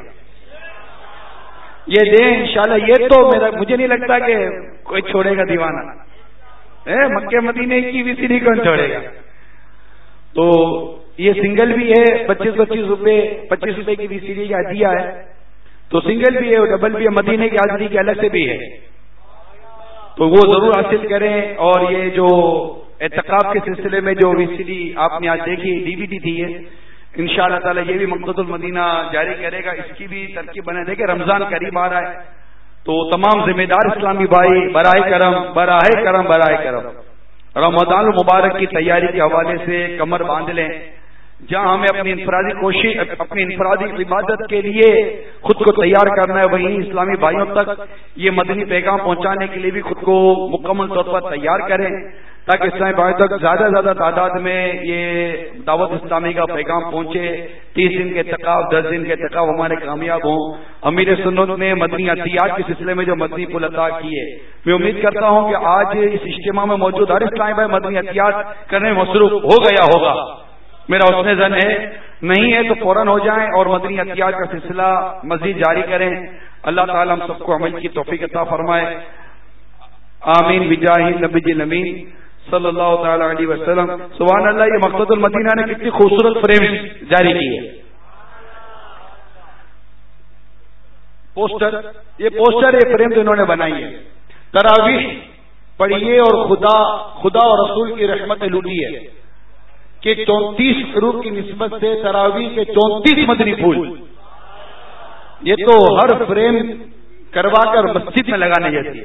یہ دیں انشاءاللہ. یہ تو میرا مجھے نہیں لگتا کہ کوئی چھوڑے گا دیوانہ. مکے مدینے کی وی سی ڈی کون چھوڑے گا؟ تو یہ سنگل بھی ہے، پچیس پچیس روپے پچیس روپے کی وی سی ڈی کا ہدیہ ہے. تو سنگل بھی ہے اور ڈبل بھی ہے، مدینے کی حاضری کے الگ سے بھی ہے، تو وہ ضرور حاصل کریں. اور یہ جو اعتکاف کے سلسلے میں جو وی سی ڈی آپ نے آج دیکھی ڈی وی ڈی تھی، ان شاء اللہ تعالیٰ یہ بھی مکتبۃ المدینہ جاری کرے گا. اس کی بھی ترکیب بنا دے کہ رمضان قریب آ رہا ہے، تو تمام ذمہ دار اسلامی بھائی براہ کرم براہ کرم براہ کرم رمضان المبارک کی تیاری کے حوالے سے کمر باندھ لیں. جہاں ہمیں اپنی انفرادی کوشش اپنی انفرادی عبادت کے لیے خود کو تیار کرنا ہے، وہیں اسلامی بھائیوں تک یہ مدنی پیغام پہنچانے کے لیے بھی خود کو مکمل طور پر تیار کریں، تاکہ اسلامی بھائیوں تک زیادہ زیادہ تعداد میں یہ دعوت اسلامی کا پیغام پہنچے. تیس دن کے اعتکاف، دس دن کے اعتکاف ہمارے کامیاب ہوں. امیر سنت نے مدنی عطیات کے سلسلے میں جو مدنی پھول عطا کیے، میں امید کرتا ہوں کہ آج اس اجتماع میں موجود ہر اسلامی بھائی مدنی عطیات کرنے میں مصروف ہو گیا ہوگا. میرا حسن ظن ہے، نہیں ہے تو فوراً ہو جائیں اور مدنی عطیات کا سلسلہ مزید جاری کریں. اللہ تعالی ہم سب کو عمل کی توفیق عطا فرمائے. آمین بجاہ نبی الامین صلی اللہ تعالی علیہ وسلم. سبحان اللہ. یہ مکتبۃ المدینہ نے کتنی خوبصورت فریم جاری کی ہے. پوسٹر، یہ پوسٹر یہ فریم جو انہوں نے بنائی ہے، تراویح پڑھیے اور خدا خدا اور رسول کی رحمت لوٹیے کہ چونتیس حروف کی نسبت سے تراویح کے چونتیس مدنی پھول، یہ تو ہر فریم کروا کر مسجد میں لگانے جیسی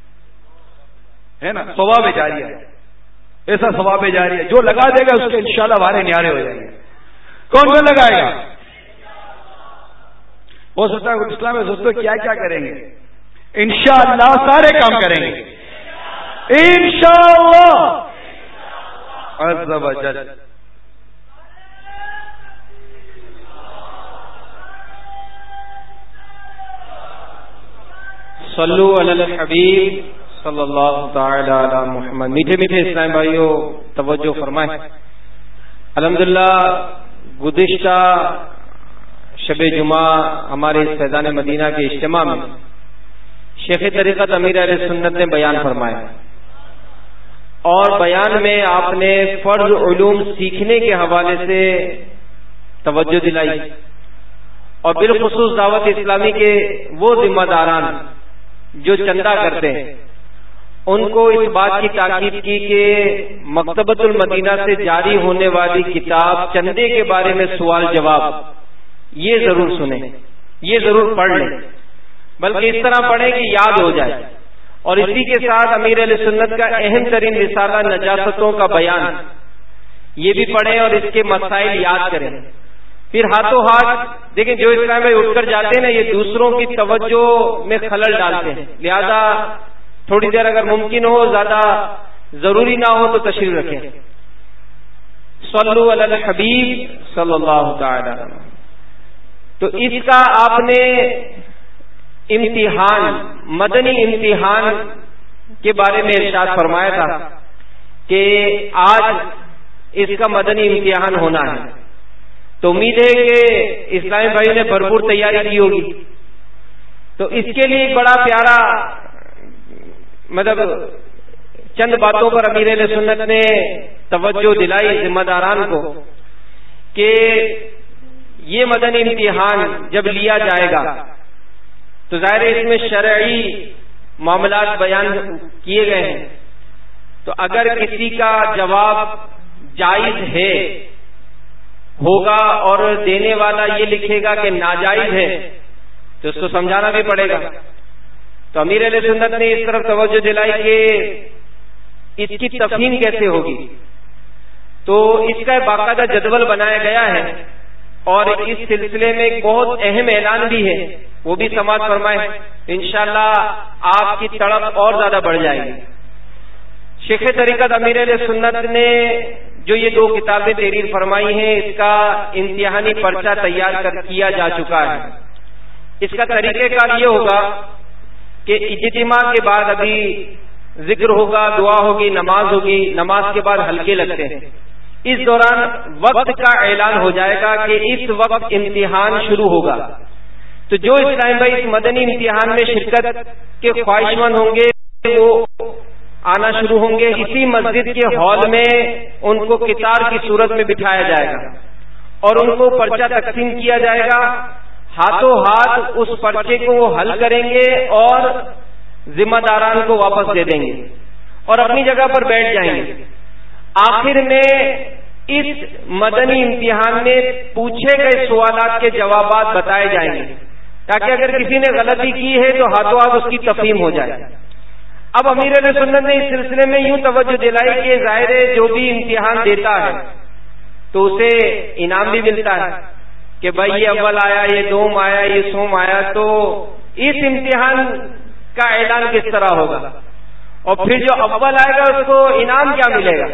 ہے نا، ثواب جاری ہے، ایسا ثواب جاری ہے، جو لگا دے گا اس کے انشاءاللہ وارے نیارے ہو جائیں گے۔ کون کون لگائے گا؟ ہو سکتا ہے اسلام میں دوستوں کیا کیا کریں گے، انشاءاللہ سارے کام کریں گے انشاءاللہ عز و جل۔ صلو علی الحبیب صلی اللہ تعالی علی محمد۔ میٹھے میٹھے اسلام بھائیوں توجہ فرمائیں، الحمدللہ گزشتہ شب جمعہ ہمارے اس فیضان مدینہ کے اجتماع میں شیخ طریقت امیر اہل سنت نے بیان فرمایا، اور بیان میں آپ نے فرض علوم سیکھنے کے حوالے سے توجہ دلائی، اور بالخصوص دعوت اسلامی کے وہ ذمہ داران جو چندہ کرتے ہیں ان کو اس بات کی تاکید کی کہ مکتبۃ المدینہ سے جاری ہونے والی کتاب چندے کے بارے میں سوال جواب یہ ضرور سنیں، یہ ضرور پڑھ لیں، بلکہ اس طرح پڑھیں کہ یاد ہو جائے، اور اسی کے ساتھ امیر علیہ سنت کا اہم ترین رسالہ نجاستوں کا بیان یہ بھی پڑھیں اور اس کے مسائل یاد کریں۔ پھر ہاتھوں ہاتھ دیکھیں جو اسلام میں اٹھ کر جاتے ہیں نا، یہ دوسروں کی توجہ میں خلل ڈالتے ہیں، لہذا تھوڑی دیر اگر ممکن ہو، زیادہ ضروری نہ ہو تو تشریف رکھیں۔ صلو علی الحبیب صلی اللہ تعالی علیہ۔ تو اس کا آپ نے امتحان، مدنی امتحان کے بارے میں ارشاد فرمایا تھا کہ آج اس کا مدنی امتحان ہونا ہے، تو امید ہے کہ اسلامی بھائیوں نے بھرپور تیاری کی ہوگی۔ تو اس کے لیے ایک بڑا پیارا مطلب چند باتوں پر امیر اہل سنت نے توجہ دلائی ذمہ داران کو کہ یہ مدنی امتحان جب لیا جائے گا تو ظاہر اس میں شرعی معاملات بیان کیے گئے ہیں، تو اگر کسی کا جواب جائز ہے ہوگا اور دینے والا یہ لکھے گا کہ ناجائز ہے تو اس کو سمجھانا بھی پڑے گا۔ تو امیر علیہ سنت نے اس طرف توجہ دلائی کہ اس کی تفہیم کیسے ہوگی، تو اس کا باقاعدہ جدول بنایا گیا ہے، اور اس سلسلے میں ایک بہت اہم اعلان بھی ہے، وہ بھی سماعت فرمائیں، انشاءاللہ آپ کی تڑپ اور زیادہ بڑھ جائے گی۔ شیخ طریقت امیر علیہ سنت نے جو یہ دو کتابیں تحریر فرمائی ہیں، اس کا امتحانی پرچہ تیار کر کیا جا چکا ہے۔ اس کا طریقہ کار یہ ہوگا کہ اجتماع کے بعد ابھی ذکر ہوگا، دعا ہوگی، نماز ہوگی، نماز کے بعد حلقے لگتے ہیں، اس دوران وقت کا اعلان ہو جائے گا کہ اس وقت امتحان شروع ہوگا۔ تو جو اسلام بھائی اس مدنی امتحان میں شرکت کے خواہش مند ہوں گے وہ آنا شروع ہوں گے۔ اسی مسجد کے ہال میں ان کو قطار کی صورت میں بٹھایا جائے گا اور ان کو پرچہ تقسیم کیا جائے گا، ہاتھوں ہاتھ اس پرچے کو وہ حل کریں گے اور ذمہ داران کو واپس دے دیں گے اور اپنی جگہ پر بیٹھ جائیں گے۔ آخر میں اس مدنی امتحان میں پوچھے گئے سوالات کے جوابات بتائے جائیں گے، تاکہ اگر کسی نے غلطی کی ہے تو ہاتھوں ہاتھ اس کی تفہیم ہو جائے۔ اب امیر علیہ سنت نے اس سلسلے میں یوں توجہ دلائی کہ ظاہر ہے جو بھی امتحان دیتا ہے تو اسے انعام بھی ملتا ہے کہ بھائی یہ اول آیا، یہ دوم آیا، یہ سوم آیا، تو اس امتحان کا اعلان کس طرح ہوگا، اور پھر جو اول آئے گا اس کو انعام کیا ملے گا۔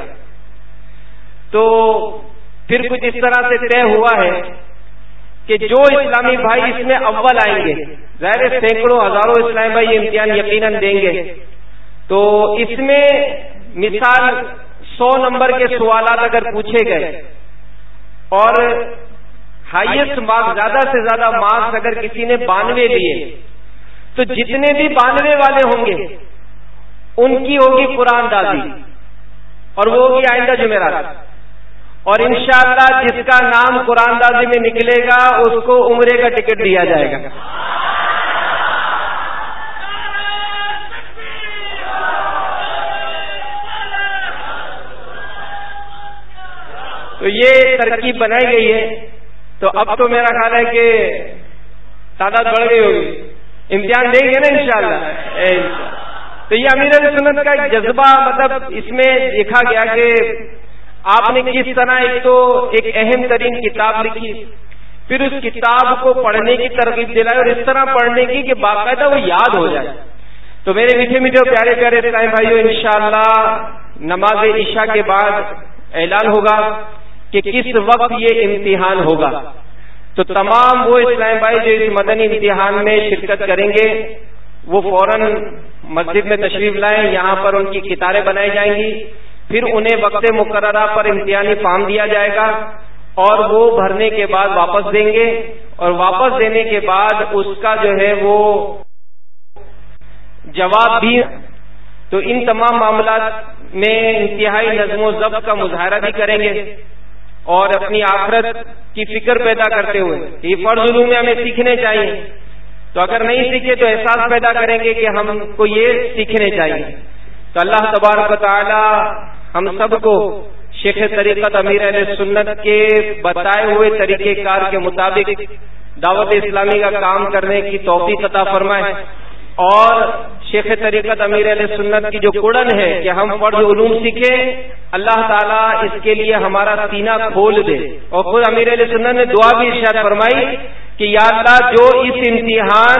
تو پھر کچھ اس طرح سے طے ہوا ہے کہ جو اسلامی بھائی اس میں اول آئیں گے، ظاہر سینکڑوں ہزاروں اسلامی بھائی یہ امتحان یقیناً دیں گے، تو اس میں مثال سو نمبر کے سوالات اگر پوچھے گئے اور ہائیسٹ مارکس، زیادہ سے زیادہ مارکس اگر کسی نے بانوے لیے، تو جتنے بھی بانوے والے ہوں گے ان کی ہوگی قرآن دازی، اور وہ ہوگی آئندہ جمعرات، اور انشاءاللہ جس کا نام قرآن دازی میں نکلے گا اس کو عمرے کا ٹکٹ دیا جائے گا۔ تو یہ ترکیب بنائی گئی ہے. تو اب تو میرا خیال ہے کہ تعداد بڑھ گئی ہوگی. امتحان دیں گے نا انشاءاللہ. تو یہ امیر اہل سنت کا ایک جذبہ، مطلب اس میں دیکھا گیا کہ آپ نے کس طرح ایک تو ایک اہم ترین کتاب لکھی، پھر اس کتاب کو پڑھنے کی ترغیب دلائی اور اس طرح پڑھنے کی کہ باقاعدہ وہ یاد ہو جائے. تو میرے میٹھے میٹھے پیارے پیارے اسلام بھائیوں، انشاءاللہ نماز عشاء کے بعد اعلان ہوگا کہ کس وقت یہ امتحان ہوگا. تو تمام وہ اسلام بھائی جو اس مدنی امتحان میں شرکت کریں گے وہ فوراً مسجد میں تشریف لائیں. یہاں پر ان کی قطاریں بنائی جائیں گی، پھر انہیں وقت مقررہ پر امتحانی فارم دیا جائے گا اور وہ بھرنے کے بعد واپس دیں گے، اور واپس دینے کے بعد اس کا جو ہے وہ جواب بھی. تو ان تمام معاملات میں انتہائی نظم و ضبط کا مظاہرہ بھی کریں گے اور اپنی آخرت کی فکر پیدا کرتے ہوئے یہ فرض علوم میں ہمیں سیکھنے چاہیے. تو اگر نہیں سیکھے تو احساس پیدا کریں گے کہ ہم کو یہ سیکھنے چاہیے. تو اللہ تبارک و تعالی ہم سب کو شیخ طریقت امیر اہل سنت کے بتائے ہوئے طریقہ کار کے مطابق دعوت اسلامی کا کام کرنے کی توفیق عطا فرمائے، اور شیخ طریقت امیر اہل سنت کی جو کڑن ہے کہ ہم فرض علوم سیکھیں، اللہ تعالیٰ اس کے لیے ہمارا سینہ کھول دے. اور خود امیر اہل سنت نے دعا بھی ارشاد فرمائی کہ یا اللہ جو اس امتحان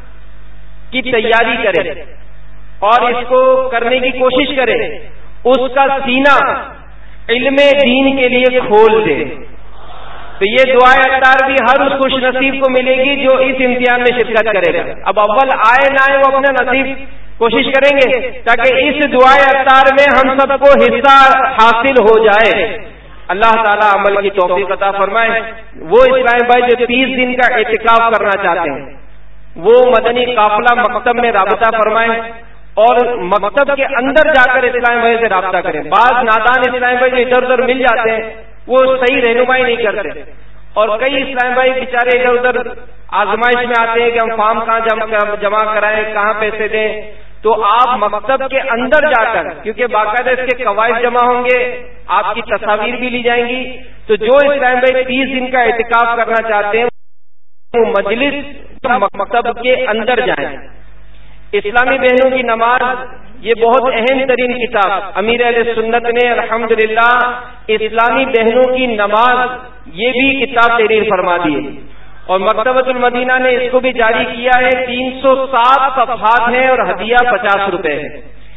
کی تیاری کرے اور اس کو کرنے کی کوشش کرے اس کا سینہ علم دین کے لیے کھول دے. تو یہ دعائے اطہار بھی ہر اس خوش نصیب کو ملے گی جو اس امتحان میں شرکت کرے گا. اب اول آئے نہ آئے وہ اپنا نصیب کوشش کریں گے تاکہ اس دعائے اطہار میں ہم سب کو حصہ حاصل ہو جائے. اللہ تعالیٰ عمل کی توفیق عطا فرمائے. وہ اسلام بھائی جو تیس دن کا اعتکاف کرنا چاہتے ہیں وہ مدنی قافلہ مکتب میں رابطہ فرمائیں اور مکتب کے اندر جا کر اسلام بھائی سے رابطہ کریں. بعض نادان اسلام بھائی جو ادھر ادھر مل جاتے ہیں وہ صحیح رہنمائی نہیں کرتے، اور کئی اسلام بھائی بیچارے ادھر ادھر آزمائش میں آتے ہیں کہ ہم فارم کہاں جمع کرائیں، کہاں پیسے دیں. تو آپ مکتب کے اندر جا کر، کیونکہ باقاعدہ اس کے قواعد جمع ہوں گے، آپ کی تصاویر بھی لی جائیں گی. تو جو اسلام بھائی تیس دن کا اعتکاف کرنا چاہتے ہیں وہ مجلس مکتب کے اندر جائیں. اسلامی بہنوں کی نماز یہ بہت اہم ترین کتاب امیر اہل سنت نے الحمدللہ اسلامی بہنوں کی نماز یہ بھی کتاب تحریر فرما دی ہے، اور مکتبۃ المدینہ نے اس کو بھی جاری کیا ہے. تین سو سات صفحات ہیں اور ہدیہ پچاس روپے ہے.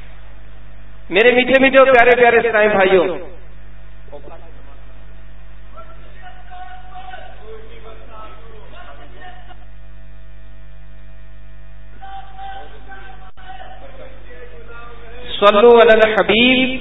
میرے میٹھے میٹھے پیارے پیارے اسلامی بھائیوں، صلو علی الحبیب.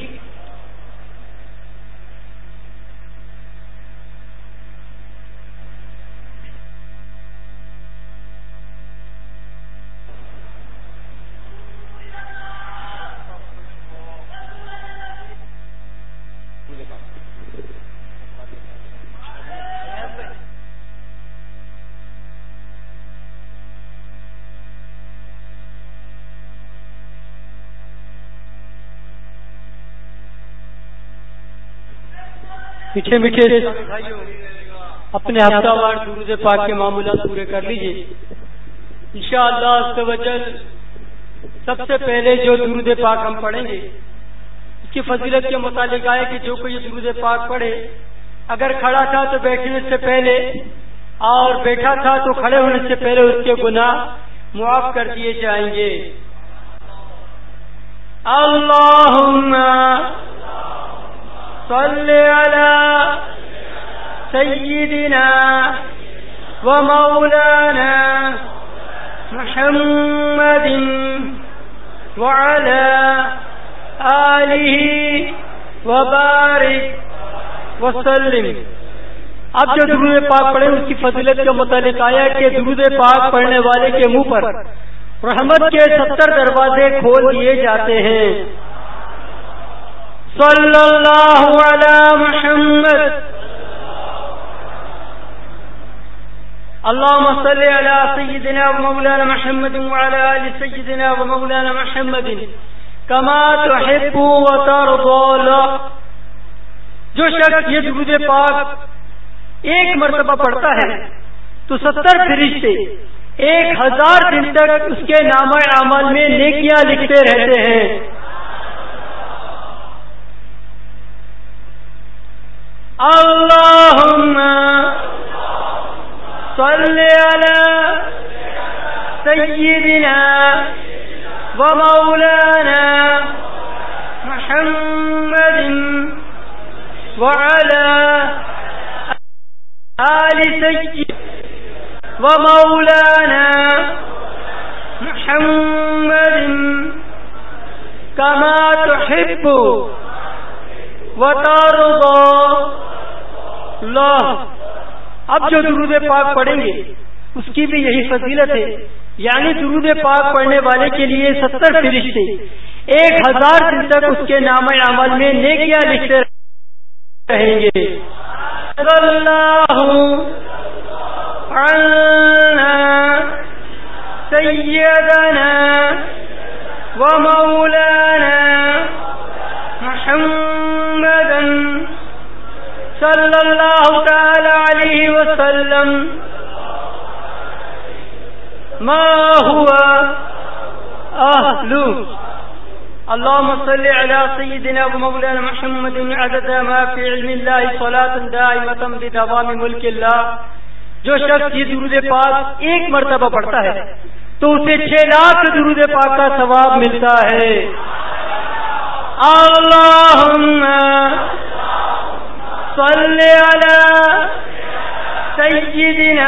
میٹھے میٹھے اپنے ہفتہ وار درود پاک کے معمولات پورے کر لیجیے انشاءاللہ عز و جل. سب سے پہلے جو درود پاک ہم پڑھیں گے اس کی فضیلت کے متعلق آئے کہ جو کوئی درود پاک پڑھے اگر کھڑا تھا تو بیٹھنے سے پہلے اور بیٹھا تھا تو کھڑے ہونے سے پہلے اس کے گناہ معاف کر دیے جائیں گے. اللہم صلی علی سیدنا و مولانا محمد وعلی آلہ وبارک وسلم. اب جو درود پاک پڑھے اس کی فضیلت کے متعلق آیا کہ درود پاک پڑھنے والے کے منہ پر رحمت کے ستر دروازے کھول دیے جاتے ہیں. صلی اللہ علی محمد. اللهم صل على سيدنا ومولانا محمد وعلى آل سيدنا ومولانا محمد كما تحب وترضى. جو شخص یہ درود پاک ایک مرتبہ پڑھتا ہے تو ستر فرشتے ایک ہزار دن تک اس کے نامہ اعمال میں نیکیاں لکھتے رہتے ہیں. اللہم صلی علی سیدنا و مولانا محمد وعلى آل سيدنا ومولانا محمد كما تحب وترضى. اللہ اب جو درود پاک پڑھیں گے اس کی بھی یہی فضیلت ہے، یعنی درود پاک پڑھنے والے کے لیے ستر فرشتے ایک ہزار دن تک اس کے نام اعمال میں نیکیاں لکھتے رہیں گے. اللہ عنا سیدنا و مولانا محمدا صلی اللہ تعالی علیہ وسلم ما هو اہلو. اللهم صل على سيدنا ومولانا محمد عدد ما في علم الله صلاة دائمة بدوام ملك الله. جو شخص یہ درود پاک ایک مرتبہ پڑھتا ہے تو اسے چھ لاکھ درود پاک کا ثواب ملتا ہے. اللهم صل على سيدنا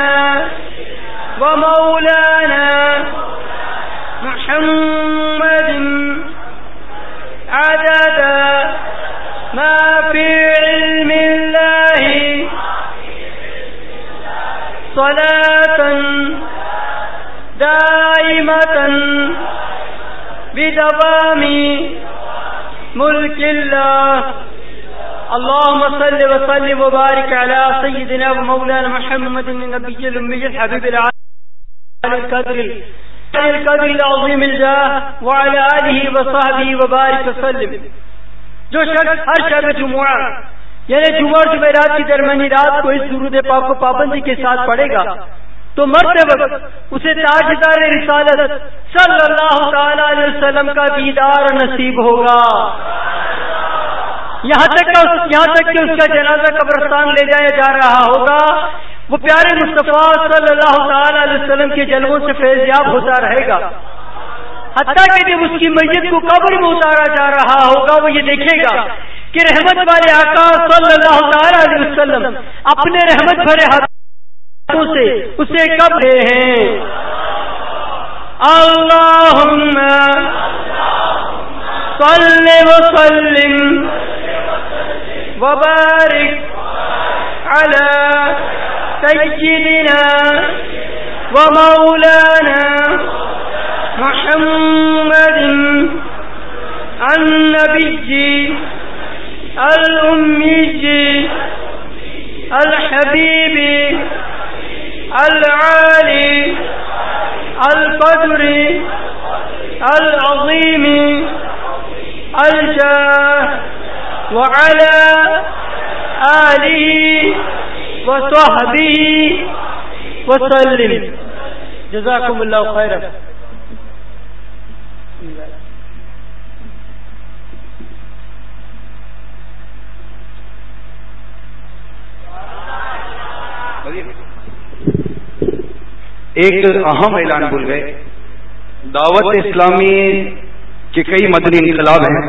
ومولانا محمد عدد ما في علم الله صلاة دائمة بدوام ملك الله. اللهم صل وسلم وبارك على سيدنا ومولانا محمد النبي الأمي الحبيب العالي القدر القدر العظيم الجاه وعلى آله وصحبه وبارك وسلم. جو شخص ہر شب جمعہ یعنی جمعہ اور جمعرات کی درمیانی رات کو اس درود پاک کو پابندی کے ساتھ پڑھے گا تو مرتے وقت اسے تاجدار رسالت صلی اللہ تعالی علیہ وسلم کا دیدار نصیب ہوگا. یہاں تک کہ یہاں تک کہ اس کا جنازہ قبرستان لے جایا جا رہا ہوگا وہ پیارے مصطفیٰ صلی اللہ تعالی علیہ وسلم کے جلووں سے فیضیاب ہوتا رہے گا، حتیٰ کہ جب اس کی میت کو قبر میں اتارا جا رہا ہوگا وہ یہ دیکھے گا کہ رحمت والے آقا صلی اللہ تعالی علیہ وسلم اپنے رحمت بھرے ہاتھوں سے اسے کب رہے ہیں. اللہم صلی وسلم وبارک علی سیدنا ومولانا محمد النبی الأمی الحبیب العالی القدر العظیم الجاه وعلى آله وصحبه وسلم. جزاكم الله خيرا. ایک اہم اعلان بھول گئے. دعوت اسلامی کے کئی مدنی انقلاب ہیں،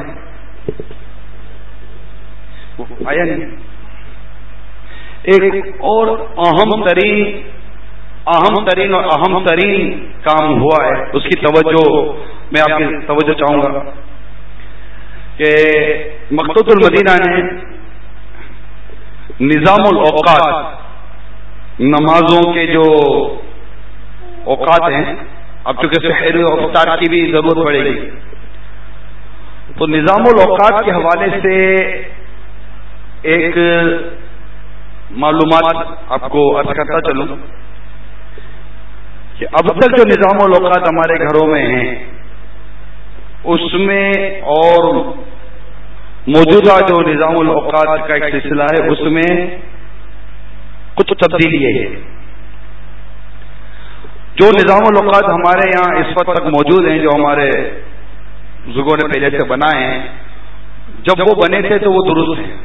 آیا نہیں. ایک اور اہم ترین اہم ترین اور اہم ترین کام ہوا ہے، اس کی توجہ میں آپ کی توجہ چاہوں گا کہ مکتبۃ المدینہ نے نظام الاوقات، نمازوں کے جو اوقات ہیں، اب چونکہ سحر اور افطار کی بھی ضرورت پڑے گی، تو نظام الاوقات کے حوالے سے ایک معلومات آپ کو عرض کرتا چلوں کہ اب تک جو نظام الاوقات ہمارے گھروں میں ہیں اس میں اور موجودہ جو نظام الاوقات کا ایک سلسلہ ہے اس میں کچھ تبدیلی ہے. جو نظام الاوقات ہمارے یہاں اس وقت تک موجود ہیں، جو ہمارے بزرگوں نے پہلے سے بنائے ہیں، جب وہ بنے تھے تو وہ درست ہیں،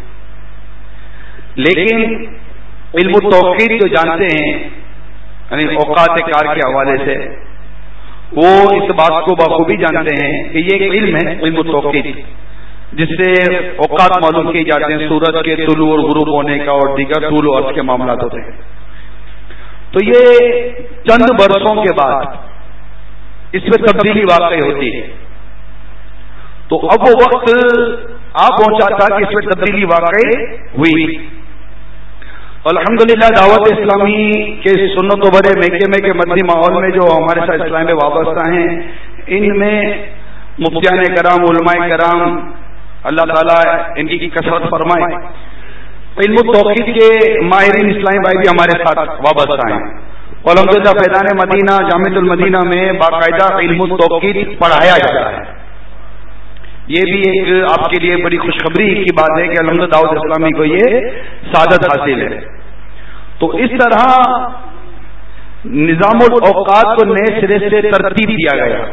لیکن علم التوقیت جو جانتے ہیں یعنی اوقات کار کے حوالے سے، وہ اس بات کو بخوبی جانتے ہیں کہ یہ ایک علم ہے، علم التوقیت، جس سے اوقات معلوم کیے جاتے ہیں، سورج کے طلوع اور غروب ہونے کا اور دیگر طول و عرض کے معاملات ہوتے ہیں. تو یہ چند برسوں کے بعد اس میں تبدیلی واقع ہوتی ہے. تو اب وہ وقت آ پہنچا تھا کہ اس میں تبدیلی واقع ہوئی. الحمدللہ دعوت اسلامی کے سنت و برے محکمے کے مدنی ماحول میں جو ہمارے ساتھ اسلام میں وابستہ ہیں، ان میں مفتیان کرام، علماء کرام، اللہ تعالیٰ ان کی کثرت فرمائے، علم التوقیت کے ماہرین اسلامی بھائی بھی ہمارے ساتھ وابستہ ہیں. الحمدللہ فیضان مدینہ جامعۃ المدینہ میں باقاعدہ علم التوقیت پڑھایا جاتا ہے. یہ بھی ایک آپ کے لیے بڑی خوشخبری کی بات ہے کہ الحمدللہ دعوت اسلامی کو یہ سعادت حاصل ہے. تو اس طرح نظام الاوقات کو نئے سرے سے ترتیب دیا گیا.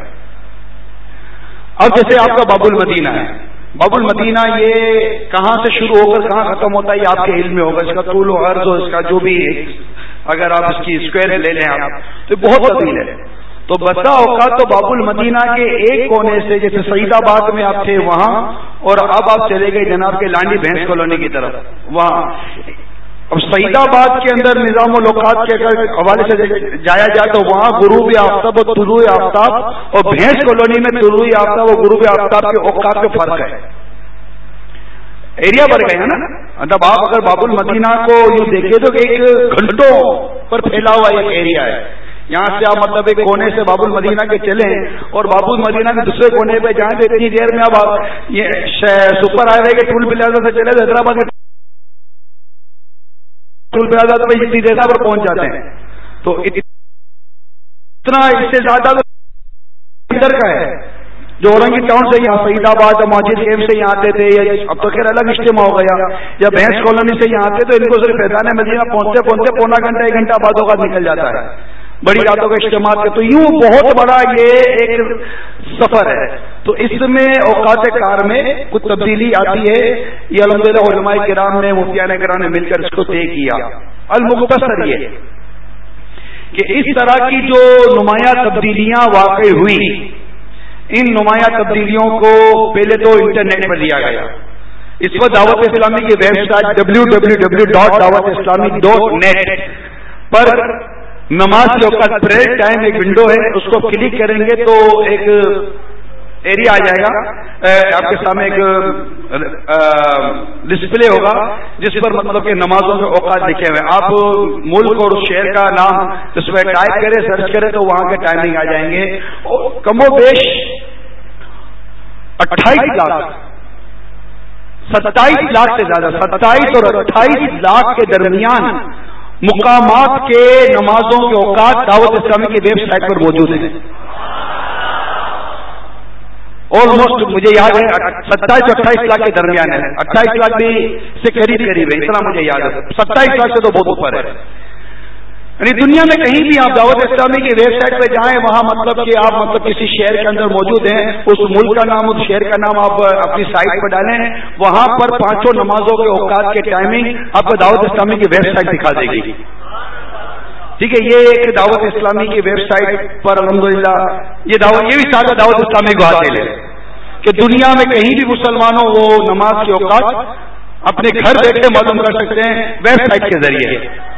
اب جیسے آپ کا باب المدینہ ہے، باب المدینہ یہ کہاں سے شروع ہو کر کہاں ختم ہوتا ہے یہ آپ کے علم میں ہوگا. اس کا طول و عرض اور اس کا جو بھی اگر آپ اس کی اسکوائر لے لیں آپ تو بہت طویل ہے. تو بسا اوقات تو باب المدینہ کے ایک کونے سے، جیسے سعید آباد میں آپ تھے وہاں، اور اب آپ چلے گئے جناب کے لانڈی بھینس کالونی کی طرف وہاں. اب سعید آباد کے اندر نظام الاوقات کے اگر حوالے سے جایا جائے تو وہاں غروب آفتاب اور طلوع آفتاب، اور بھینس کالونی میں طلوع آفتاب اور غروب آفتاب کے اوقات میں فرق ہے. ایریا بڑھ گئے ہیں نا. مطلب آپ اگر باب المدینہ کو یوں دیکھیے تو ایک گھنٹوں پر پھیلا ہوا ایک ایریا ہے. یہاں سے آپ مطلب ایک کونے سے باب المدینہ کے چلیں اور باب المدینہ کے دوسرے کونے پہ جائیں تو اتنی دیر میں اب یہ سپر ہائی وے کے ٹول پلازا سے چلے حیدرآباد کے ٹول پلازا پہ اتنی دیر پر پہنچ جاتے ہیں. تو اتنا اس سے زیادہ ادھر کا ہے جو اورنگی ٹاؤن سے یہاں سعید آباد ماجد کیمپ سے یہاں آتے تھے، یا اب تو خیر الگ اجتماع ہو گیا، یا بھینس کالونی سے یہاں آتے تو ان کو صرف فیضان مدینہ پہنچتے پہنچتے پونا گھنٹہ ایک گھنٹہ بعد اوقات نکل جاتا ہے بڑی راتوں کے اجتماع کے. تو یوں بہت بڑا یہ ایک سفر ہے. تو اس میں اوقات کار میں کچھ تبدیلی آتی ہے. یہ الحمدللہ علماء کرام نے، مفتیان کرام نے مل کر اس کو طے کیا. المختصر یہ کہ اس طرح کی جو نمایاں تبدیلیاں واقع ہوئی، ان نمایاں تبدیلیوں کو پہلے تو انٹرنیٹ پر دیا گیا. اس وقت دعوت اسلامی کی website W W W dot Dawat Islami dot net پر نماز کے اوقات پریئر ٹائم ایک ونڈو ہے، اس کو کلک کریں گے تو ایک ایریا آ جائے گا آپ کے سامنے، ایک ڈسپلے ہوگا جس پر مطلب کہ نمازوں کے اوقات لکھے ہوئے. آپ ملک اور شہر کا نام اس میں ٹائپ کریں، سرچ کریں تو وہاں کے ٹائمنگ آ جائیں گے. کم و بیش اٹھائیس لاکھ ستائیس لاکھ سے زیادہ ستائیس اور اٹھائیس لاکھ کے درمیان مقامات کے نمازوں کے اوقات دعوت اسلامی کی ویب سائٹ پر موجود ہیں. آلموسٹ مجھے یاد ہے ستائیس اٹھائیس لاکھ کے درمیان ہے. اٹھائیس لاکھ بھی سے قریب قریب ہے، اتنا مجھے یاد ہے. ستائیس لاکھ سے تو بہت اوپر ہے. یعنی دنیا میں کہیں بھی آپ دعوت اسلامی کی ویب سائٹ پہ جائیں، وہاں مطلب کہ آپ مطلب کسی شہر کے اندر موجود ہیں، اس ملک کا نام اس شہر کا نام آپ اپنی سائٹ پر ڈالیں، وہاں پر پانچوں نمازوں کے اوقات کے ٹائمنگ آپ کو دعوت اسلامی کی ویب سائٹ دکھا دے گی. ٹھیک ہے، یہ ایک دعوت اسلامی کی ویب سائٹ پر الحمدللہ یہ دعوت یہ بھی سارا دعوت اسلامی کو حاصل ہے کہ دنیا میں کہیں بھی مسلمانوں وہ نماز کے اوقات اپنے گھر بیٹھے معلوم کر سکتے ہیں ویب سائٹ کے ذریعے.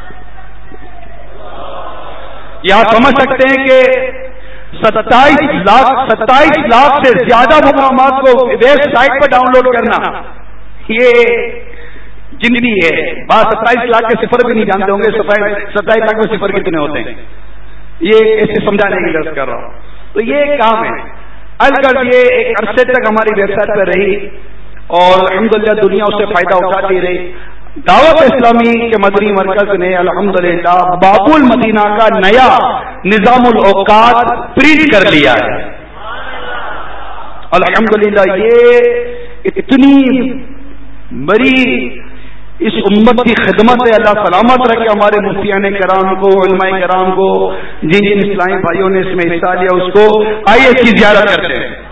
یہاں سمجھ سکتے ہیں کہ ستائیس لاکھ ستائیس لاکھ سے زیادہ مقامات کو ویب سائٹ پر ڈاؤن لوڈ کرنا یہ جنگی ہے. بات ستائیس لاکھ کے صفر بھی نہیں جانتے ہوں گے، ستائیس لاکھ میں صفر کتنے ہوتے ہیں، یہ ایسے سمجھانے کی غرض کر رہا ہوں. تو یہ ایک کام ہے. الگ یہ ایک عرصے تک ہماری ویب سائٹ پہ رہی اور الحمدللہ دنیا اس سے فائدہ اٹھاتی رہی. دعوت اسلامی کے مدنی مرکز نے الحمدللہ باب المدینہ کا نیا نظام الاوقات پرنٹ کر لیا ہے. الحمدللہ یہ اتنی بڑی اس امت کی خدمت ہے. اللہ سلامت رکھے ہمارے مفتیان کرام کو, علماء کرام کو, جن جن اسلامی بھائیوں نے اس میں حصہ لیا اس کو. آئیے اس کی زیارت کرتے ہیں.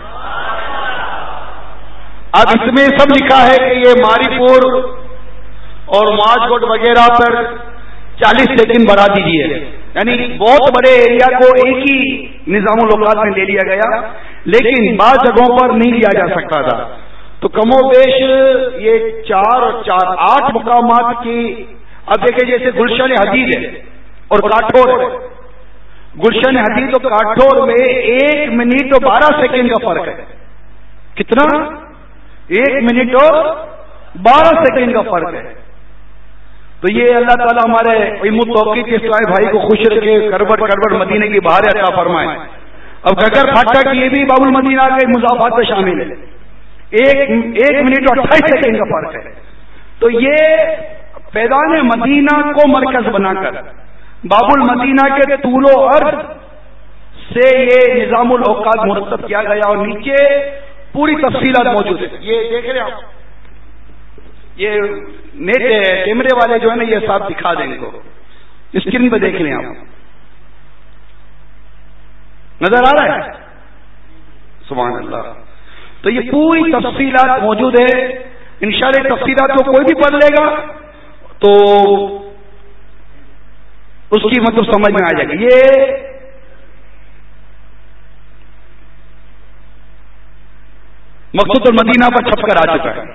اب اس میں سب لکھا ہے کہ یہ ماری پور اور معاذ کوٹ وغیرہ پر چالیس سیکنڈ بڑھا دیجیے, یعنی بہت بڑے ایریا کو ایک ہی نظام الاوقات میں لے لیا گیا, لیکن بعض جگہوں پر نہیں لیا جا سکتا تھا. تو کم و بیش یہ چار اور چار آٹھ مقامات کی. اب دیکھیں جیسے گلشن حدید ہے اور کاٹھور ہے. گلشن حدید اور کاٹھور میں ایک منٹ اور بارہ سیکنڈ کا فرق ہے. کتنا؟ ایک منٹ اور بارہ سیکنڈ کا فرق ہے. تو یہ اللہ تعالیٰ ہمارے علم توقی کے اسلامی بھائی کو خوش رکھے, کربٹ کربٹ مدینے کی بہار عطا فرمائے. اب گگر پھاٹک یہ بھی باب المدینہ کے مضافات میں شامل ہے. ایک ایک منٹ اور اٹھائیس سیکنڈ کا فرق ہے. تو یہ فیضان مدینہ کو مرکز بنا کر باب المدینہ کے طول و عرض سے یہ نظام الاوقات مرتب کیا گیا, اور نیچے پوری تفصیلات موجود ہے. یہ دیکھ رہے آپ, یہ نیٹ کیمرے والے جو ہے نا یہ صاحب دکھا دیں گے, اسکرین پہ دیکھ لیں آپ, نظر آ رہا ہے؟ سبحان اللہ. تو یہ پوری تفصیلات موجود ہے. انشاءاللہ تفصیلات کو کوئی بھی پڑھ لے گا تو اس کی مطلب سمجھ میں آ جائے گی. یہ مقصود المدینہ پر چھپ کر آ چکا ہے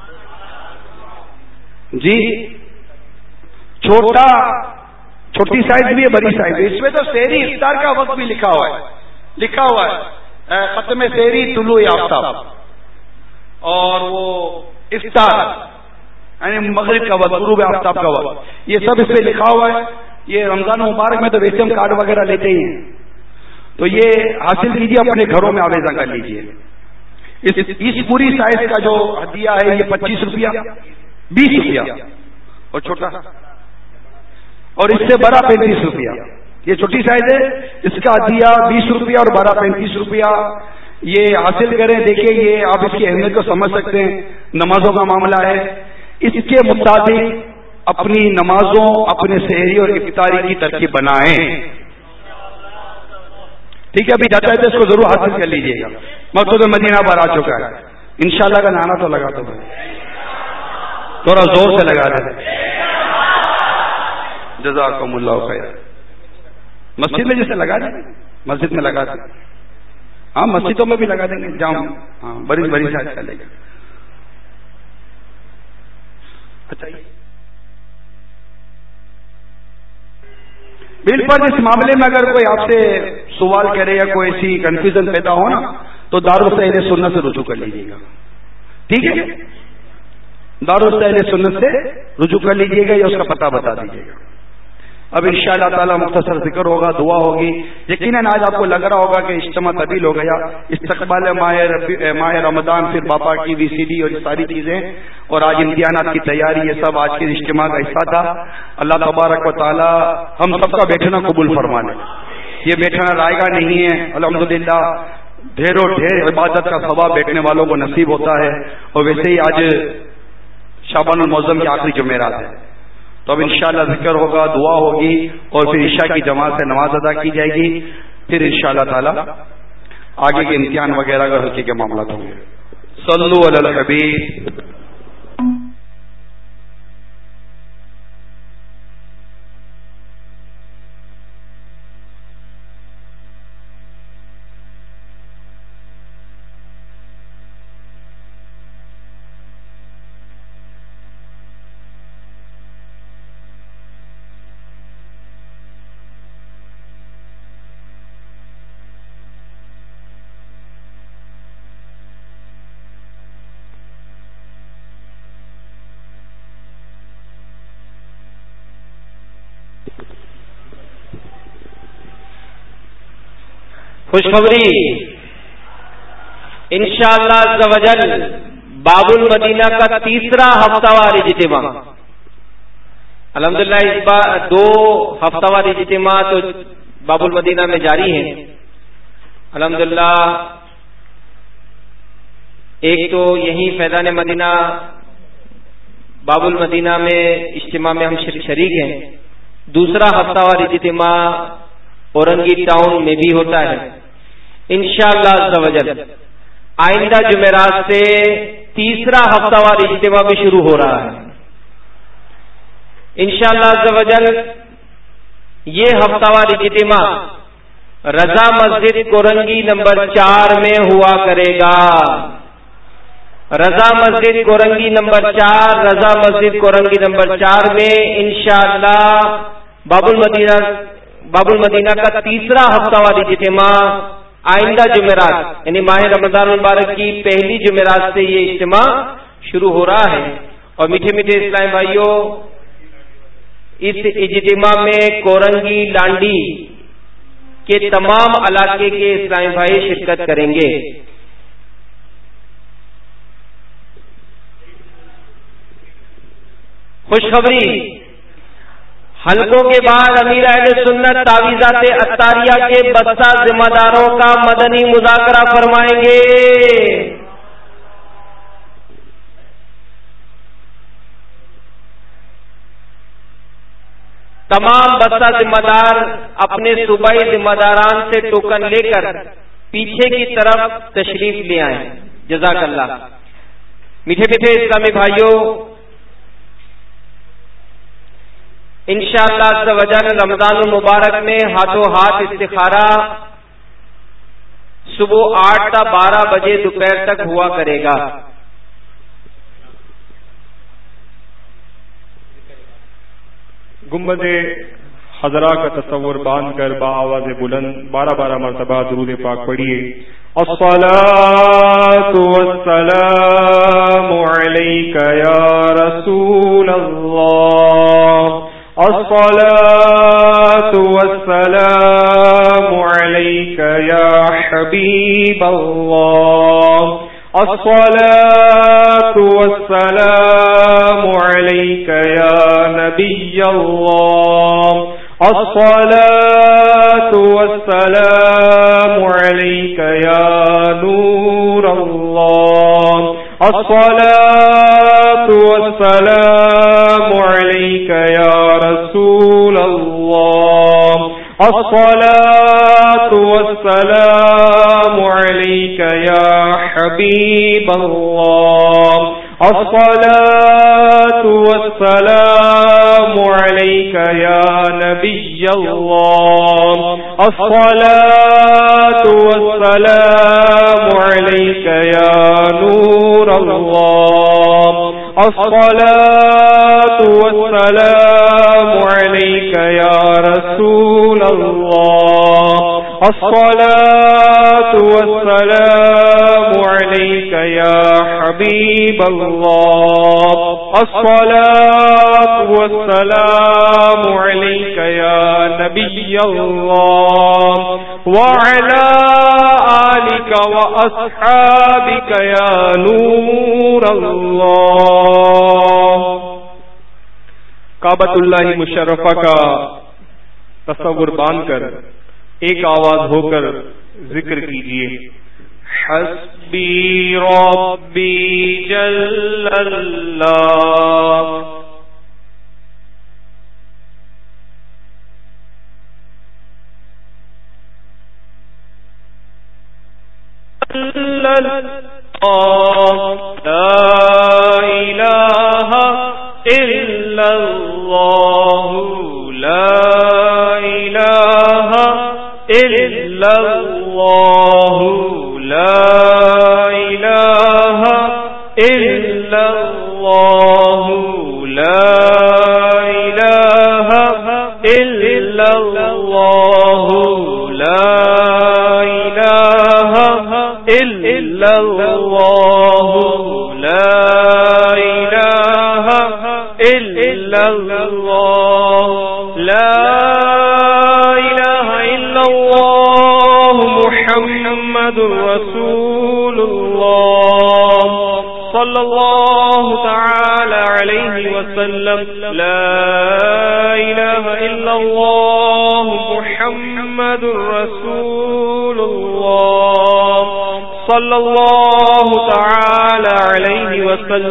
جی. چھوٹا چھوٹی سائز بھی ہے, بڑی سائز بھی. اس میں تو سحری افطار کا وقت بھی لکھا ہوا ہے, لکھا ہوا ہے ختم سحری طلوع آفتاب, اور وہ افطار یعنی مغرب کا وقت, غروب آفتاب کا وقت, یہ سب اس پہ لکھا ہوا ہے. یہ رمضان مبارک میں تو ویسے ہم کارڈ وغیرہ لیتے ہی ہیں, تو یہ حاصل کیجیے, اپنے گھروں میں آویزاں کر لیجیے. اس, اس پوری سائز کا جو ہدیہ ہے یہ پچیس روپیہ, بیس روپیہ, اور چھوٹا اور اس سے بڑا پینتیس روپیہ. یہ چھوٹی سائز ہے, اس کا ہدیہ بیس روپیہ اور بڑا پینتیس روپیہ. یہ حاصل کریں. دیکھیں یہ آپ اس کی اہمیت کو سمجھ سکتے ہیں. نمازوں کا معاملہ ہے, اس کے مطابق اپنی نمازوں, اپنے سحری اور افطاری کی ترکیب بنائیں. ٹھیک ہے, ابھی جاتا ہے تو اس کو ضرور حاصل کر لیجیے گا. مقصود مدینہ پر آ چکا ہے. انشاءاللہ کا نعرہ تو لگا دو بھائی, تھوڑا زور سے لگا دیں. جزاکم اللہ خیر. مسجد میں جیسے لگا دیں, مسجد میں لگا دیں. ہاں مسجدوں میں بھی لگا دیں گے, جاؤں. ہاں بڑی بڑی سائز چلے گا. اچھا بل پر اس معاملے میں اگر کوئی آپ سے سوال کرے یا کوئی ایسی کنفیوژن پیدا ہو نا تو دارالسہل سنت سے رجوع کر لیجیے گا. ٹھیک ہے, دارالسہل سنت سے رجوع کر لیجیے گا یا اس کا پتہ بتا دیجیے گا. اب انشاءاللہ تعالی مختصر ذکر ہوگا, دعا ہوگی. یقیناً آج آپ کو لگ رہا ہوگا کہ اجتماع طویل ہو گیا. استقبال ماہ ماہ رمضان, پھر باپا کی وی سی ڈی اور یہ ساری چیزیں, اور آج امتحانات کی تیاری, یہ سب آج کے اجتماع کا حصہ تھا. اللہ تبارک و تعالی ہم سب کا بیٹھنا قبول فرما لے. یہ بیٹھنا رائے گا نہیں ہے. الحمدللہ ڈھیر و ڈھیر عبادت کا ثواب بیٹھنے والوں کو نصیب ہوتا ہے. اور ویسے ہی آج شعبان المعظم کی آخری جمعرات ہے, تو اب انشاءاللہ ذکر ہوگا, دعا ہوگی, اور پھر عشاء کی جماعت سے نماز ادا کی جائے گی. پھر انشاءاللہ تعالی آگے کے امتحان وغیرہ کا حلقے کے معاملات ہوں گے. صلو علی الحبیب. خوشخبری انشاءاللہ عز و جل باب المدینہ کا تیسرا ہفتہ وار اجتماع. الحمدللہ اس بار دو ہفتہ وار اجتماع تو باب المدینہ میں جاری ہیں. الحمدللہ ایک تو یہیں فیضان مدینہ باب المدینہ میں اجتماع میں ہم شریک ہیں، دوسرا ہفتہ وار اجتماع اورنگی ٹاؤن میں بھی ہوتا ہے انشاءاللہ عز و جل۔ آئندہ جمعرات سے تیسرا ہفتہ وار اجتماع بھی شروع ہو رہا ہے انشاءاللہ عز و جل۔ یہ ہفتہ وار اجتماع رضا مسجد کورنگی نمبر چار میں ہوا کرے گا۔ رضا مسجد کورنگی نمبر چار رضا مسجد کورنگی نمبر چار میں انشاءاللہ باب المدینہ باب المدینہ کا تیسرا ہفتہ وار اجتماع آئندہ جمعرات یعنی ماہ رمضان المبارک کی پہلی جمعرات سے یہ اجتماع شروع ہو رہا ہے۔ اور میٹھے میٹھے اسلام بھائیوں، اس اجتماع میں کورنگی لانڈی کے تمام علاقے کے اسلامی بھائی شرکت کریں گے۔ خوشخبری، حلقوں کے بعد امیر اہل سنت تعویذات عطاریہ کے بستہ ذمہ داروں کا مدنی مذاکرہ فرمائیں گے۔ تمام بستہ ذمہ دار اپنے صوبائی ذمہ داران سے ٹوکن لے کر پیچھے کی طرف تشریف لے آئیں۔ جزاک اللہ۔ میٹھے میٹھے اسلامی بھائیوں، انشاءاللہ عز و جل رمضان المبارک میں ہاتھوں ہاتھ استخارہ صبح آٹھ تا بارہ بجے دوپہر تک ہوا کرے گا۔ گنبد خضرا کا تصور باندھ کر بآواز بلند بارہ بارہ مرتبہ درود پاک پڑھیے۔ الصلاۃ والسلام علیک یا رسول اللہ، الصلاۃ والسلام علیک یا حبیب اللہ، الصلاۃ والسلام علیک یا نبی اللہ، الصلاۃ والسلام علیک یا نور اللہ، الصلاۃ والسلام علیک یا رسول اللہ، الصلاۃ والسلام علیک یا حبیب اللہ، الصلاۃ والسلام علیک یا نبی اللہ، الصلاۃ والسلام علیک یا نور اللہ، الصلاۃ والسلام علیک یا رسول اللہ، الصلاۃ والسلام علیک یا حبیب اللہ، الصلاۃ والسلام علیک یا نبی اللہ، وعلی آلک واصحابک یا نور اللہ۔ کعبۃ اللہ مشرفہ کا تصور باندھ کر ایک آواز ہو کر ذکر کیجیے۔ حسبی ربی جل اللہ، لا الہ الا اللہ، لا الہ الا اللہ، لا الہ الا اللہ، لا الہ الا اللہ، لا الہ الا اللہ، لا الہ الا اللہ، لا الہ الا اللہ، محمد رسول اللہ صلی اللہ تعالی علیہ وسلم، لا الہ الا اللہ، محمد رسول اللہ صلی اللہ تعالی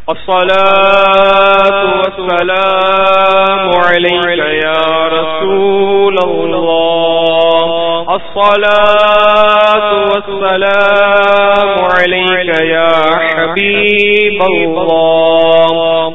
الصلاة والسلام عليك يا رسول الله الصلاة والسلام عليك يا حبيب الله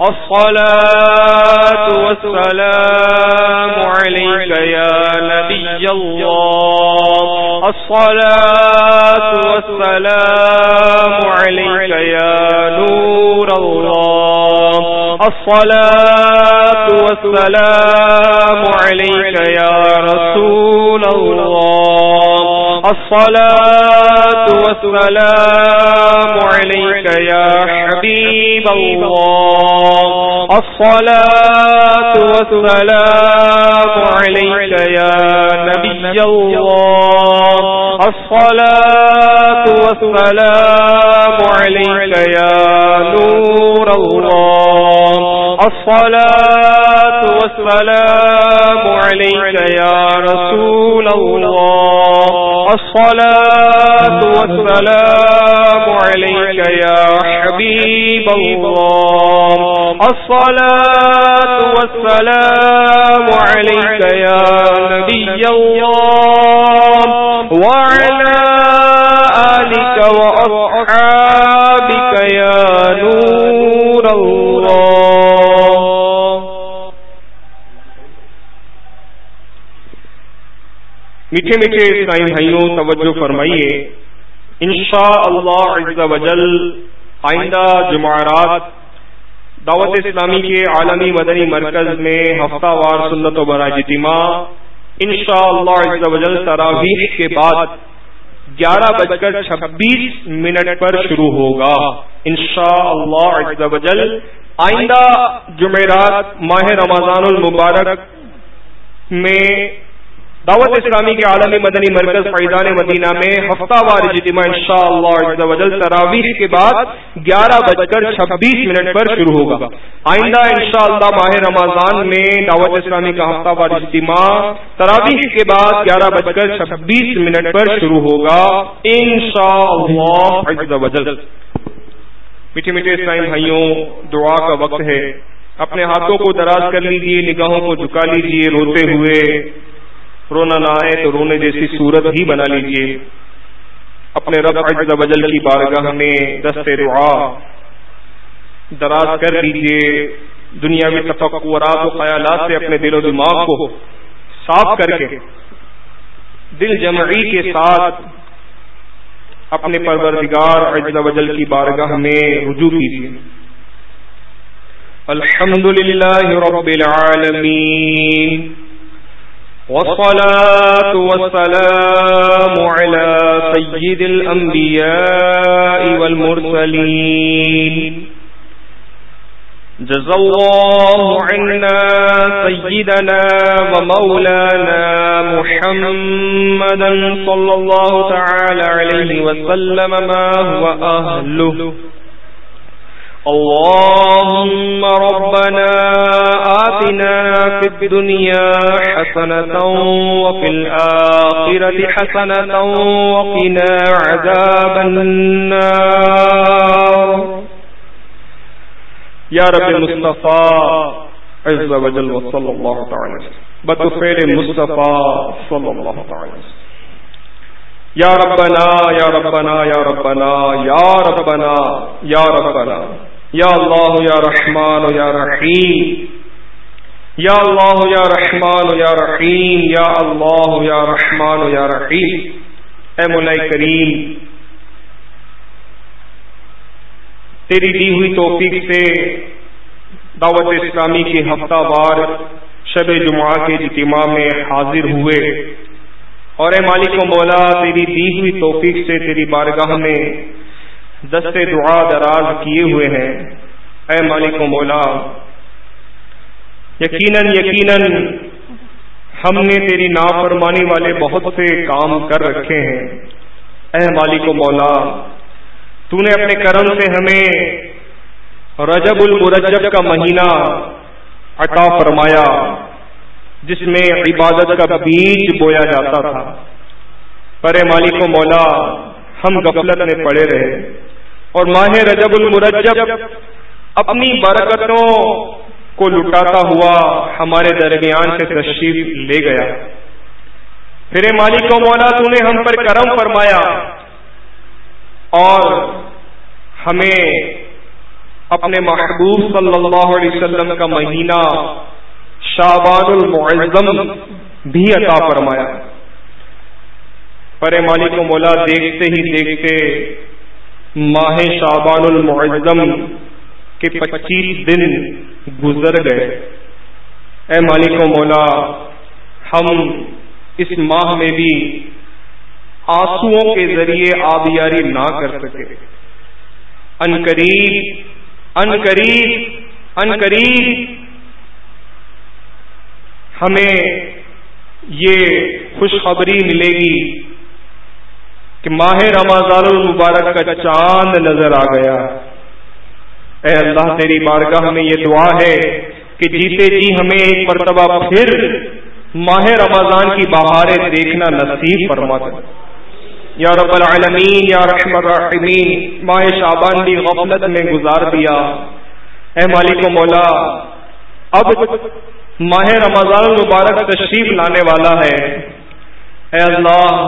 الصلاة والسلام عليك يا نبي الله الصلاة والسلام عليك يا نور الله الصلاة والسلام عليك يا رسول الله الصلاة والسلام عليك يا حبيب الله الصلاة والسلام عليك يا نبي الله الصلاة والسلام عليك يا نور الله الصلاة والسلام عليك يا رسول الله الصلاة والسلام عليك يا حبيب الله الصلاة والسلام عليك يا نبي الله وعلى آلك وأصحابك يا نور الله. میٹھے میٹھے اسلامی بھائیوں توجہ فرمائیے، انشاءاللہ عز و جل آئندہ جمعرات دعوت اسلامی کے عالمی مدنی مرکز میں ہفتہ وار سنت و برائے اجتماع انشاءاللہ عز و جل تراویح کے بعد گیارہ بج کر چھبیس منٹ پر شروع ہوگا انشاءاللہ عز و جل. آئندہ جمعرات ماہ رمضان المبارک میں دعوت اسلامی کے عالمی مدنی مرکز فیضان مدینہ میں ہفتہ وار اجتماع انشاءاللہ عز و جل تراویح کے بعد گیارہ بج کر چھبیس منٹ پر شروع ہوگا. آئندہ انشاءاللہ ماہ رمضان میں دعوت اسلامی کا ہفتہ وار اجتماع تراویح کے بعد گیارہ بج کر چھبیس منٹ پر شروع ہوگا انشاءاللہ عز و جل. میٹھے میٹھے اسلامی بھائیوں، دعا کا وقت ہے. اپنے ہاتھوں کو دراز کر لیجیے، نگاہوں کو جھکا لیجیے. روتے ہوئے رونا نہ آئے تو رونے جیسی صورت ہی بنا لیجیے. اپنے رب عز و جل کی بارگاہ میں دست دعا دراز کر لیجیے. دنیاوی تفکرات و خیالات سے اپنے دل و دماغ کو صاف کر کے دل جمعی کے ساتھ اپنے پروردگار عز و جل کی بارگاہ میں رجوع کیجیے. الحمدللہ رب العالمین والصلاة والسلام على سيد الأنبياء والمرسلين جزا الله عنا سيدنا ومولانا محمدا صلى الله تعالى عليه وسلم ما هو أهله. اللهم ربنا آتنا في الدنيا حسنة وفي الآخرة حسنة وقنا عذاب النار. یا رب مصطفیٰ عز و جل و صلی اللہ تعالی بطفیل مصطفیٰ صلی اللہ تعالی. یا ربنا یا ربنا یا ربنا یا ربنا یا ربنا یا اللہ یا رحمان یا رحیم یا اللہ یا رحمان یا رحیم یا اللہ یا رحمان یا رحیم. اے مولا کریم، تیری دی ہوئی توفیق سے دعوت اسلامی کے ہفتہ وار شب جمعہ کے اجتماع میں حاضر ہوئے، اور اے مالک و مولا تیری دی ہوئی توفیق سے تیری بارگاہ میں دست دعا دراز کیے ہوئے ہیں. اے مالک و مولا، یقیناً یقیناً ہم نے تیری نافرمانی والے بہت سے کام کر رکھے ہیں. اے مالک و مولا، تو نے اپنے کرم سے ہمیں رجب المرجب کا مہینہ عطا فرمایا جس میں عبادت کا بیج بویا جاتا تھا. پر اے مالک و مولا، ہم غفلت میں پڑے رہے اور ماہ رجب المرجب اپنی برکتوں کو لٹاتا ہوا ہمارے درمیان سے تشریف لے گیا. پھر مالک و مولا تو نے ہم پر کرم فرمایا اور ہمیں اپنے محبوب صلی اللہ علیہ وسلم کا مہینہ شعبان المعظم بھی عطا فرمایا. پر مالک و مولا دیکھتے ہی دیکھتے ماہ شعبان المعظم کے پچیس دن گزر گئے. اے مالک و مولا ہم اس ماہ میں بھی آنسوؤں کے ذریعے آبیاری نہ کر سکے. ان قریب ان قریب ان قریب ہمیں یہ خوشخبری ملے گی کہ ماہ رمضان المبارک کا چاند نظر آ گیا. اے اللہ تیری بارگاہ میں یہ دعا ہے کہ جیتے جی ہمیں ایک مرتبہ پھر ماہ رمضان کی بہاریں دیکھنا نصیب فرما دے یا رب العالمین یا رحم الراحمین. ماہ شعبان بھی غفلت میں گزار دیا. اے مالک و مولا اب ماہ رمضان المبارک تشریف لانے والا ہے. اے اللہ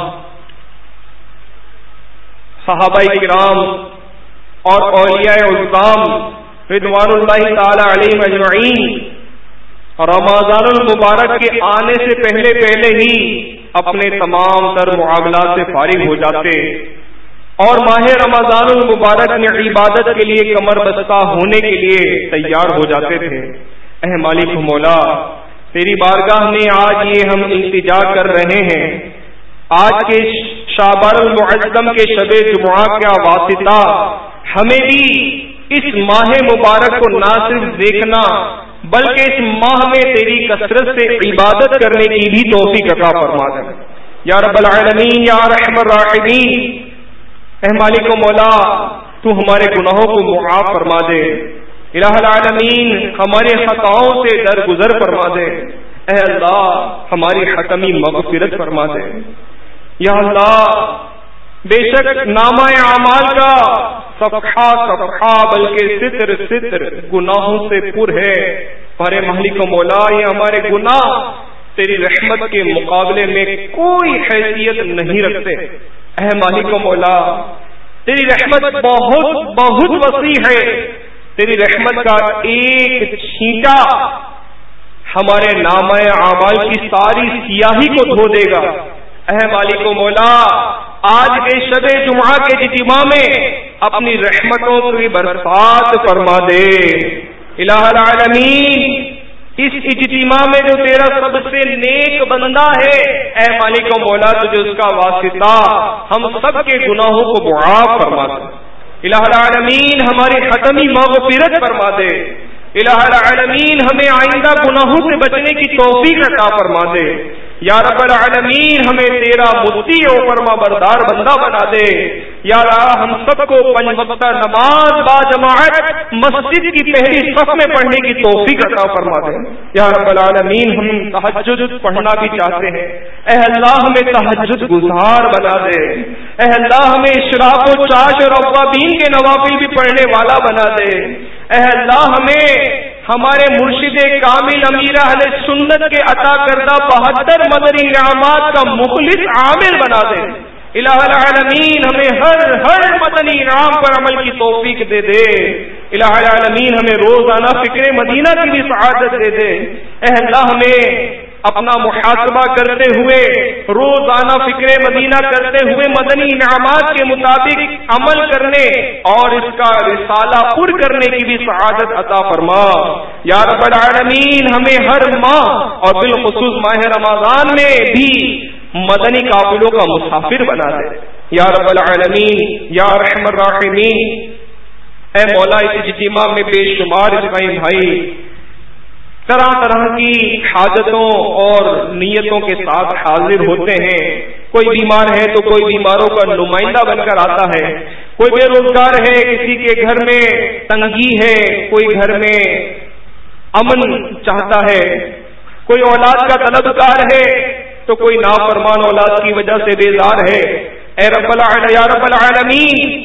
صحابہ کرام اور اولیاء عظام رضوان اللہ تعالی علیہم اجمعین رمضان المبارک کے آنے سے پہلے پہلے ہی اپنے تمام تر معاملات سے فارغ ہو جاتے اور ماہ رمضان المبارک میں عبادت کے لیے کمر بستہ ہونے کے لیے تیار ہو جاتے تھے. اے مالک مولا تیری بارگاہ میں آج یہ ہم التجا کر رہے ہیں. آج کے شعبان المعظم کے شب جمعہ کا واسطہ ہمیں بھی اس ماہ مبارک کو نہ صرف دیکھنا بلکہ اس ماہ میں تیری کثرت سے عبادت کرنے کی بھی توفیق عطا فرما دے یا رب العالمین یا رحم الراحمین. اے مالک و مولا تو ہمارے گناہوں کو معاف فرما دے. الہ العالمین ہمارے خطاؤں سے درگزر فرما دے. اے اللہ ہماری حتمی مغفرت فرما دے. یا اللہ بے شک نامہ اعمال کا صفحہ صفحہ بلکہ ستر ستر گناہوں سے پر ہے. پر مالک و مولا یہ ہمارے گناہ تیری رحمت کے مقابلے میں کوئی حیثیت نہیں رکھتے. اے مالک و مولا تیری رحمت بہت بہت وسیع ہے. تیری رحمت کا ایک چھینٹا ہمارے نامہ اعمال کی ساری سیاہی کو دھو دے گا. اے مالک و مولا آج کے شب جمعہ کے اجتماع میں اپنی رحمتوں کی برسات فرما دے. الہ العالمین اس اجتماع میں جو تیرا سب سے نیک بندہ ہے اے مالک و مولا تجھے اس کا واسطہ ہم سب کے گناہوں کو معاف فرما دے. الہ العالمین ہماری ختمی مغفرت فرما دے. الہ العالمین ہمیں آئندہ گناہوں سے بچنے کی توفیق عطا فرما دے. یا رب العالمین ہمیں تیرا مطیع و فرما بردار بندہ بنا دے. یا اللہ ہم سب کو پنج وقتہ نماز با جماعت مسجد کی پہلی صف میں پڑھنے کی توفیق عطا فرما دے. یا رب العالمین ہم تہجد پڑھنا بھی چاہتے ہیں. اے اللہ ہمیں تہجد گزار بنا دے. اے اللہ ہمیں اشراق و چاش اور اوابین کے نوافل بھی پڑھنے والا بنا دے. اے اللہ ہمیں ہمارے مرشد کامل امیر اہل سنت کے عطا کردہ بہتر مدنی انعامات کا مخلص عامل بنا دے. الہ العالمین ہمیں ہر ہر مدنی انعام پر عمل کی توفیق دے دے. الہ العالمین ہمیں روزانہ فکر مدینہ کی بھی سعادت دے دے. اے اللہ ہمیں اپنا محاسبہ کرتے ہوئے روزانہ فکر مدینہ کرتے ہوئے مدنی انعامات کے مطابق عمل کرنے اور اس کا رسالہ پر کرنے کی بھی سعادت عطا فرما. یا رب العالمین ہمیں ہر ماہ اور بالخصوص ماہ رمضان میں بھی مدنی قافلوں کا مسافر بنا دے. یا رب العالمین یا رحم الراحمین. اے مولا اس اجتماع میں بے شمار اسماعیل بھائی طرح طرح کی حاجتوں اور نیتوں کے ساتھ حاضر ہوتے ہیں. کوئی بیمار ہے تو کوئی بیماروں کا نمائندہ بن کر آتا ہے. کوئی بے روزگار ہے, کسی کے گھر میں تنگی ہے, کوئی گھر میں امن چاہتا ہے, کوئی اولاد کا طلبگار ہے تو کوئی نافرمان اولاد کی وجہ سے بیزار ہے. اے رب العالمین یا رب العالمین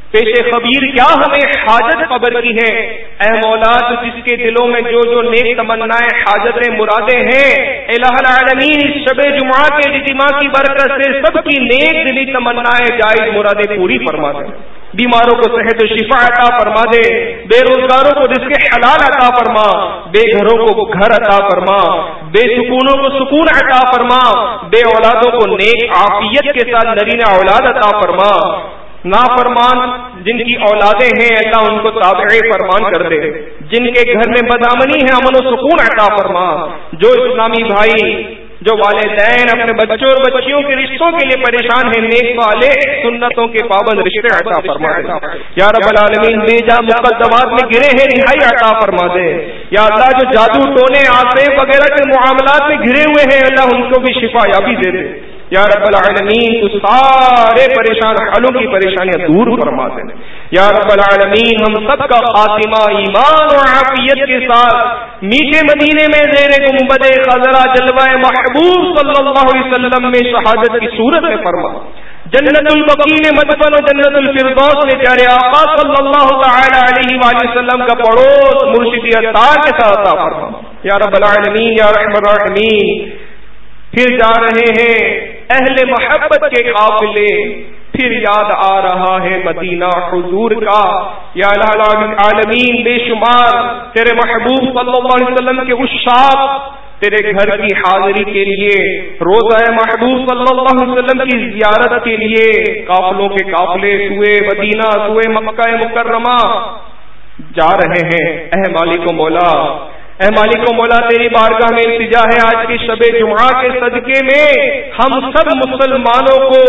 پیش خبیر کیا ہمیں حاجت قبر کی ہے، اے مولا تو جس کے دلوں میں جو جو نیک تمنائیں حاجتیں مرادیں ہیں، الہ العالمین اس شب جمعہ کے اجتماع کی برکت سے سب کی نیک دلی تمنائیں جائز مرادیں پوری فرما دے، بیماروں کو صحت و شفا عطا فرما دے، بے روزگاروں کو رزق حلال عطا فرما، بے گھروں کو گھر عطا فرما، بے سکونوں کو سکون عطا فرما، بے اولادوں کو نیک عافیت کے ساتھ نرینہ اولاد عطا فرما، نافرمان جن کی اولادیں ہیں اللہ ان کو تابع فرمان کر دے، جن کے گھر میں بدامنی ہے امن و سکون عطا فرما، جو اسلامی بھائی جو والدین اپنے بچوں اور بچیوں کے رشتوں کے لیے پریشان ہیں نیک والے سنتوں کے پابند رشتے عطا فرما دے، یا رب العالمین بے جا مقدمات میں گرے ہیں رہائی عطا فرما دے، یا اللہ جو جادو ٹونے آسے وغیرہ کے معاملات میں گھرے ہوئے ہیں اللہ ان کو بھی شفا یابی دے دے، یا رب العالمین تو سارے پریشان حالوں کی پریشانیاں دور فرما دے، یا رب العالمین ہم سب کا خاتمہ ایمان اور عافیت کے ساتھ میٹھے مدینے میں زیر گنبد خضرا جلوہ محبوب صلی اللہ علیہ وسلم میں شہادت کی صورت میں فرما، جنت البقیع میں مدفن و جنت الفردوس میں پیارے آقا صلی اللہ تعالی علیہ وآلہ وسلم کا پڑوس مرشد عطار کے ساتھ عطا فرما، یا رب العالمین یا رحم الراحمین۔ پھر جا رہے ہیں اہل محبت کے قافلے، پھر یاد آ رہا ہے مدینہ حضور کا، یا الہ العالمین بے شمار تیرے محبوب صلی اللہ علیہ وسلم کے عشاق تیرے گھر کی حاضری کے لیے، روزہ محبوب صلی اللہ علیہ وسلم کی زیارت کے لیے قافلوں کے قافلے سوئے مدینہ سوئے مکہ مکرمہ جا رہے ہیں۔ اے مالک و مولا، اے مالک و مولا تیری بارگاہ میں التجا ہے آج کی شب جمعہ کے صدقے میں ہم سب مسلمانوں کو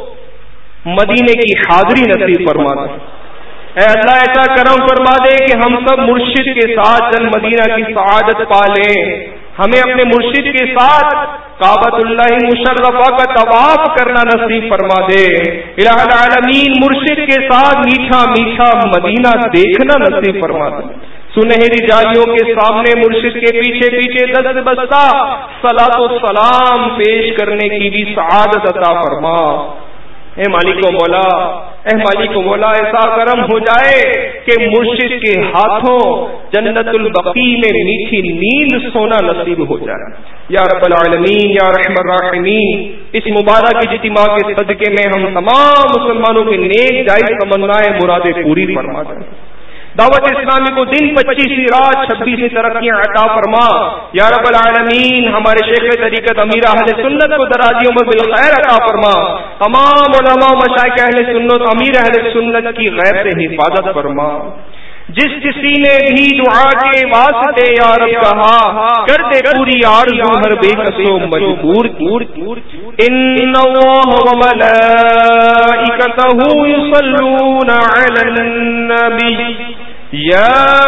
مدینے کی حاضری نصیب فرما دے، اے اللہ ایسا کرم فرما دے کہ ہم سب مرشد کے ساتھ چل مدینہ کی سعادت پا لیں، ہمیں اپنے مرشد کے ساتھ کعبۃ اللہ مشرفہ کا طواف کرنا نصیب فرما دے، الہ العالمین مرشد کے ساتھ میٹھا میٹھا مدینہ دیکھنا نصیب فرما دے، سنہری جالیوں کے سامنے مرشد کے پیچھے پیچھے دست بستہ صلاۃ و سلام پیش کرنے کی بھی سعادت عطا فرما۔ اے مالک و مولا، اے مالک و مولا ایسا کرم ہو جائے کہ مرشد کے ہاتھوں جنت البقیع میں میٹھی نیند سونا نصیب ہو جائے، یا رب العالمین یا رحم الراحمین۔ اس مبارک اجتماع کے صدقے میں ہم تمام مسلمانوں کے نیک جائز تمنائیں مرادیں پوری فرما دیں، دعوت اسلامی کو دن پچیسویں رات چھبیسویں ترقیاں عطا فرما، یا رب العالمین ہمارے شیخ طریقت امیر اہل سنت کو درازیوں میں بالخیر عطا فرما، تمام علماء و مشائخ اہل سنت امیر اہل سنت کی غیب سے حفاظت فرما، جس کسی نے بھی دعا کے واسطے یا رب کہا کر دے پوری آرزو ہر بے کس و مجبور کی۔ ان اللہ و ملائکتہ یصلون علی النبی یا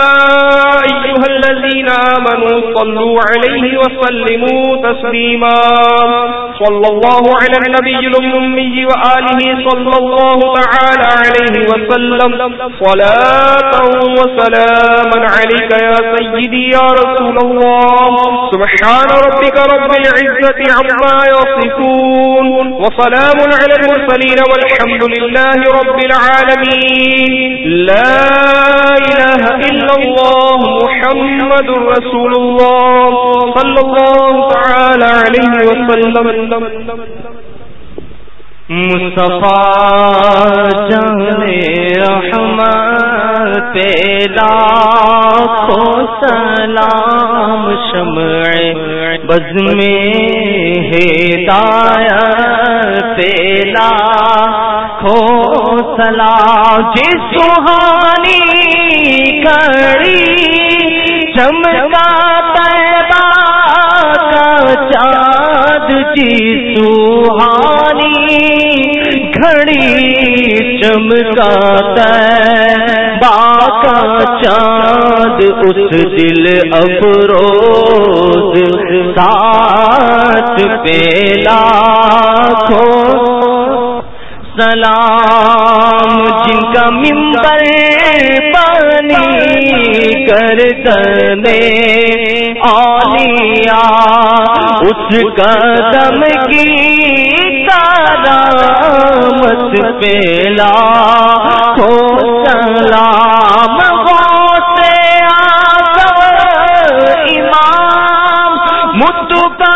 ایھا الذین آمنوا صلوا علیہ وسلموا تسلیما، صلی اللہ علی النبی الأمی وآلہ صلی اللہ تعالی علیہ وسلم، صلاۃ وسلاما علیک یا سیدی یا رسول اللہ، سبحان ربک رب العزة عما یصفون وسلام علی المرسلین والحمد للہ رب العالمین۔ لا الہ الا اللہ محمد رسول اللہ صلی اللہ تعالی علیہ وسلم۔ مصطفیٰ جان رحمت پہ لاکھوں سلام، شمع بز میں ہدایت پہ لاکھوں سلام، جس سہانی کڑی چمکا طیبہ کا چاند، جی سہانی گھڑی چمکا طیبہ کا چاند، اس دل افروز ساتھ پہ لاکھوں سلام، جن کا منبر بنی گردن اولیاء، اس قدم کی کرامت پہ لاکھوں سلام غوث اعظم امام متقا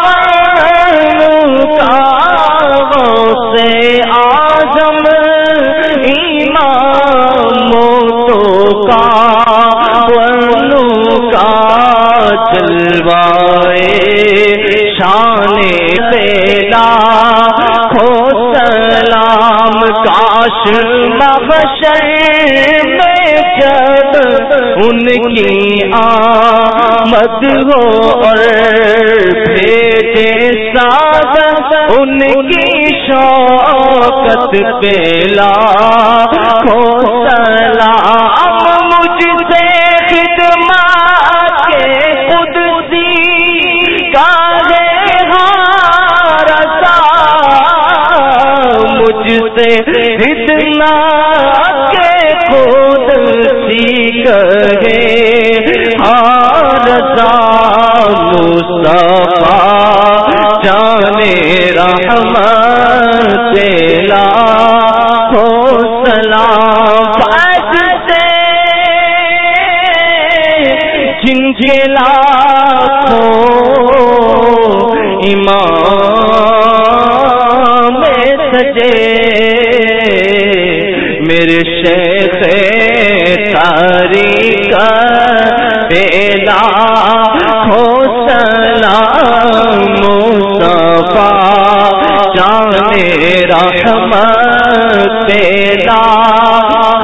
غوث اعظم امام متقا جلوائے شان بیلا کھو سلام کاش محشر میں جب ان کی آمد ہو اور بھیجے سعادت ان کی شوکت بیلا کھو سلام مجھ سے سے اتنا کہ خود سیکھ گئے رضا مصطفیٰ جانے رحمت تیلا ہو سلام سے جن کے لاکھوں امام سجے میرے شیخ تاریخ بیلا ہو سلام مصطفیٰ جانے رحمت بیلا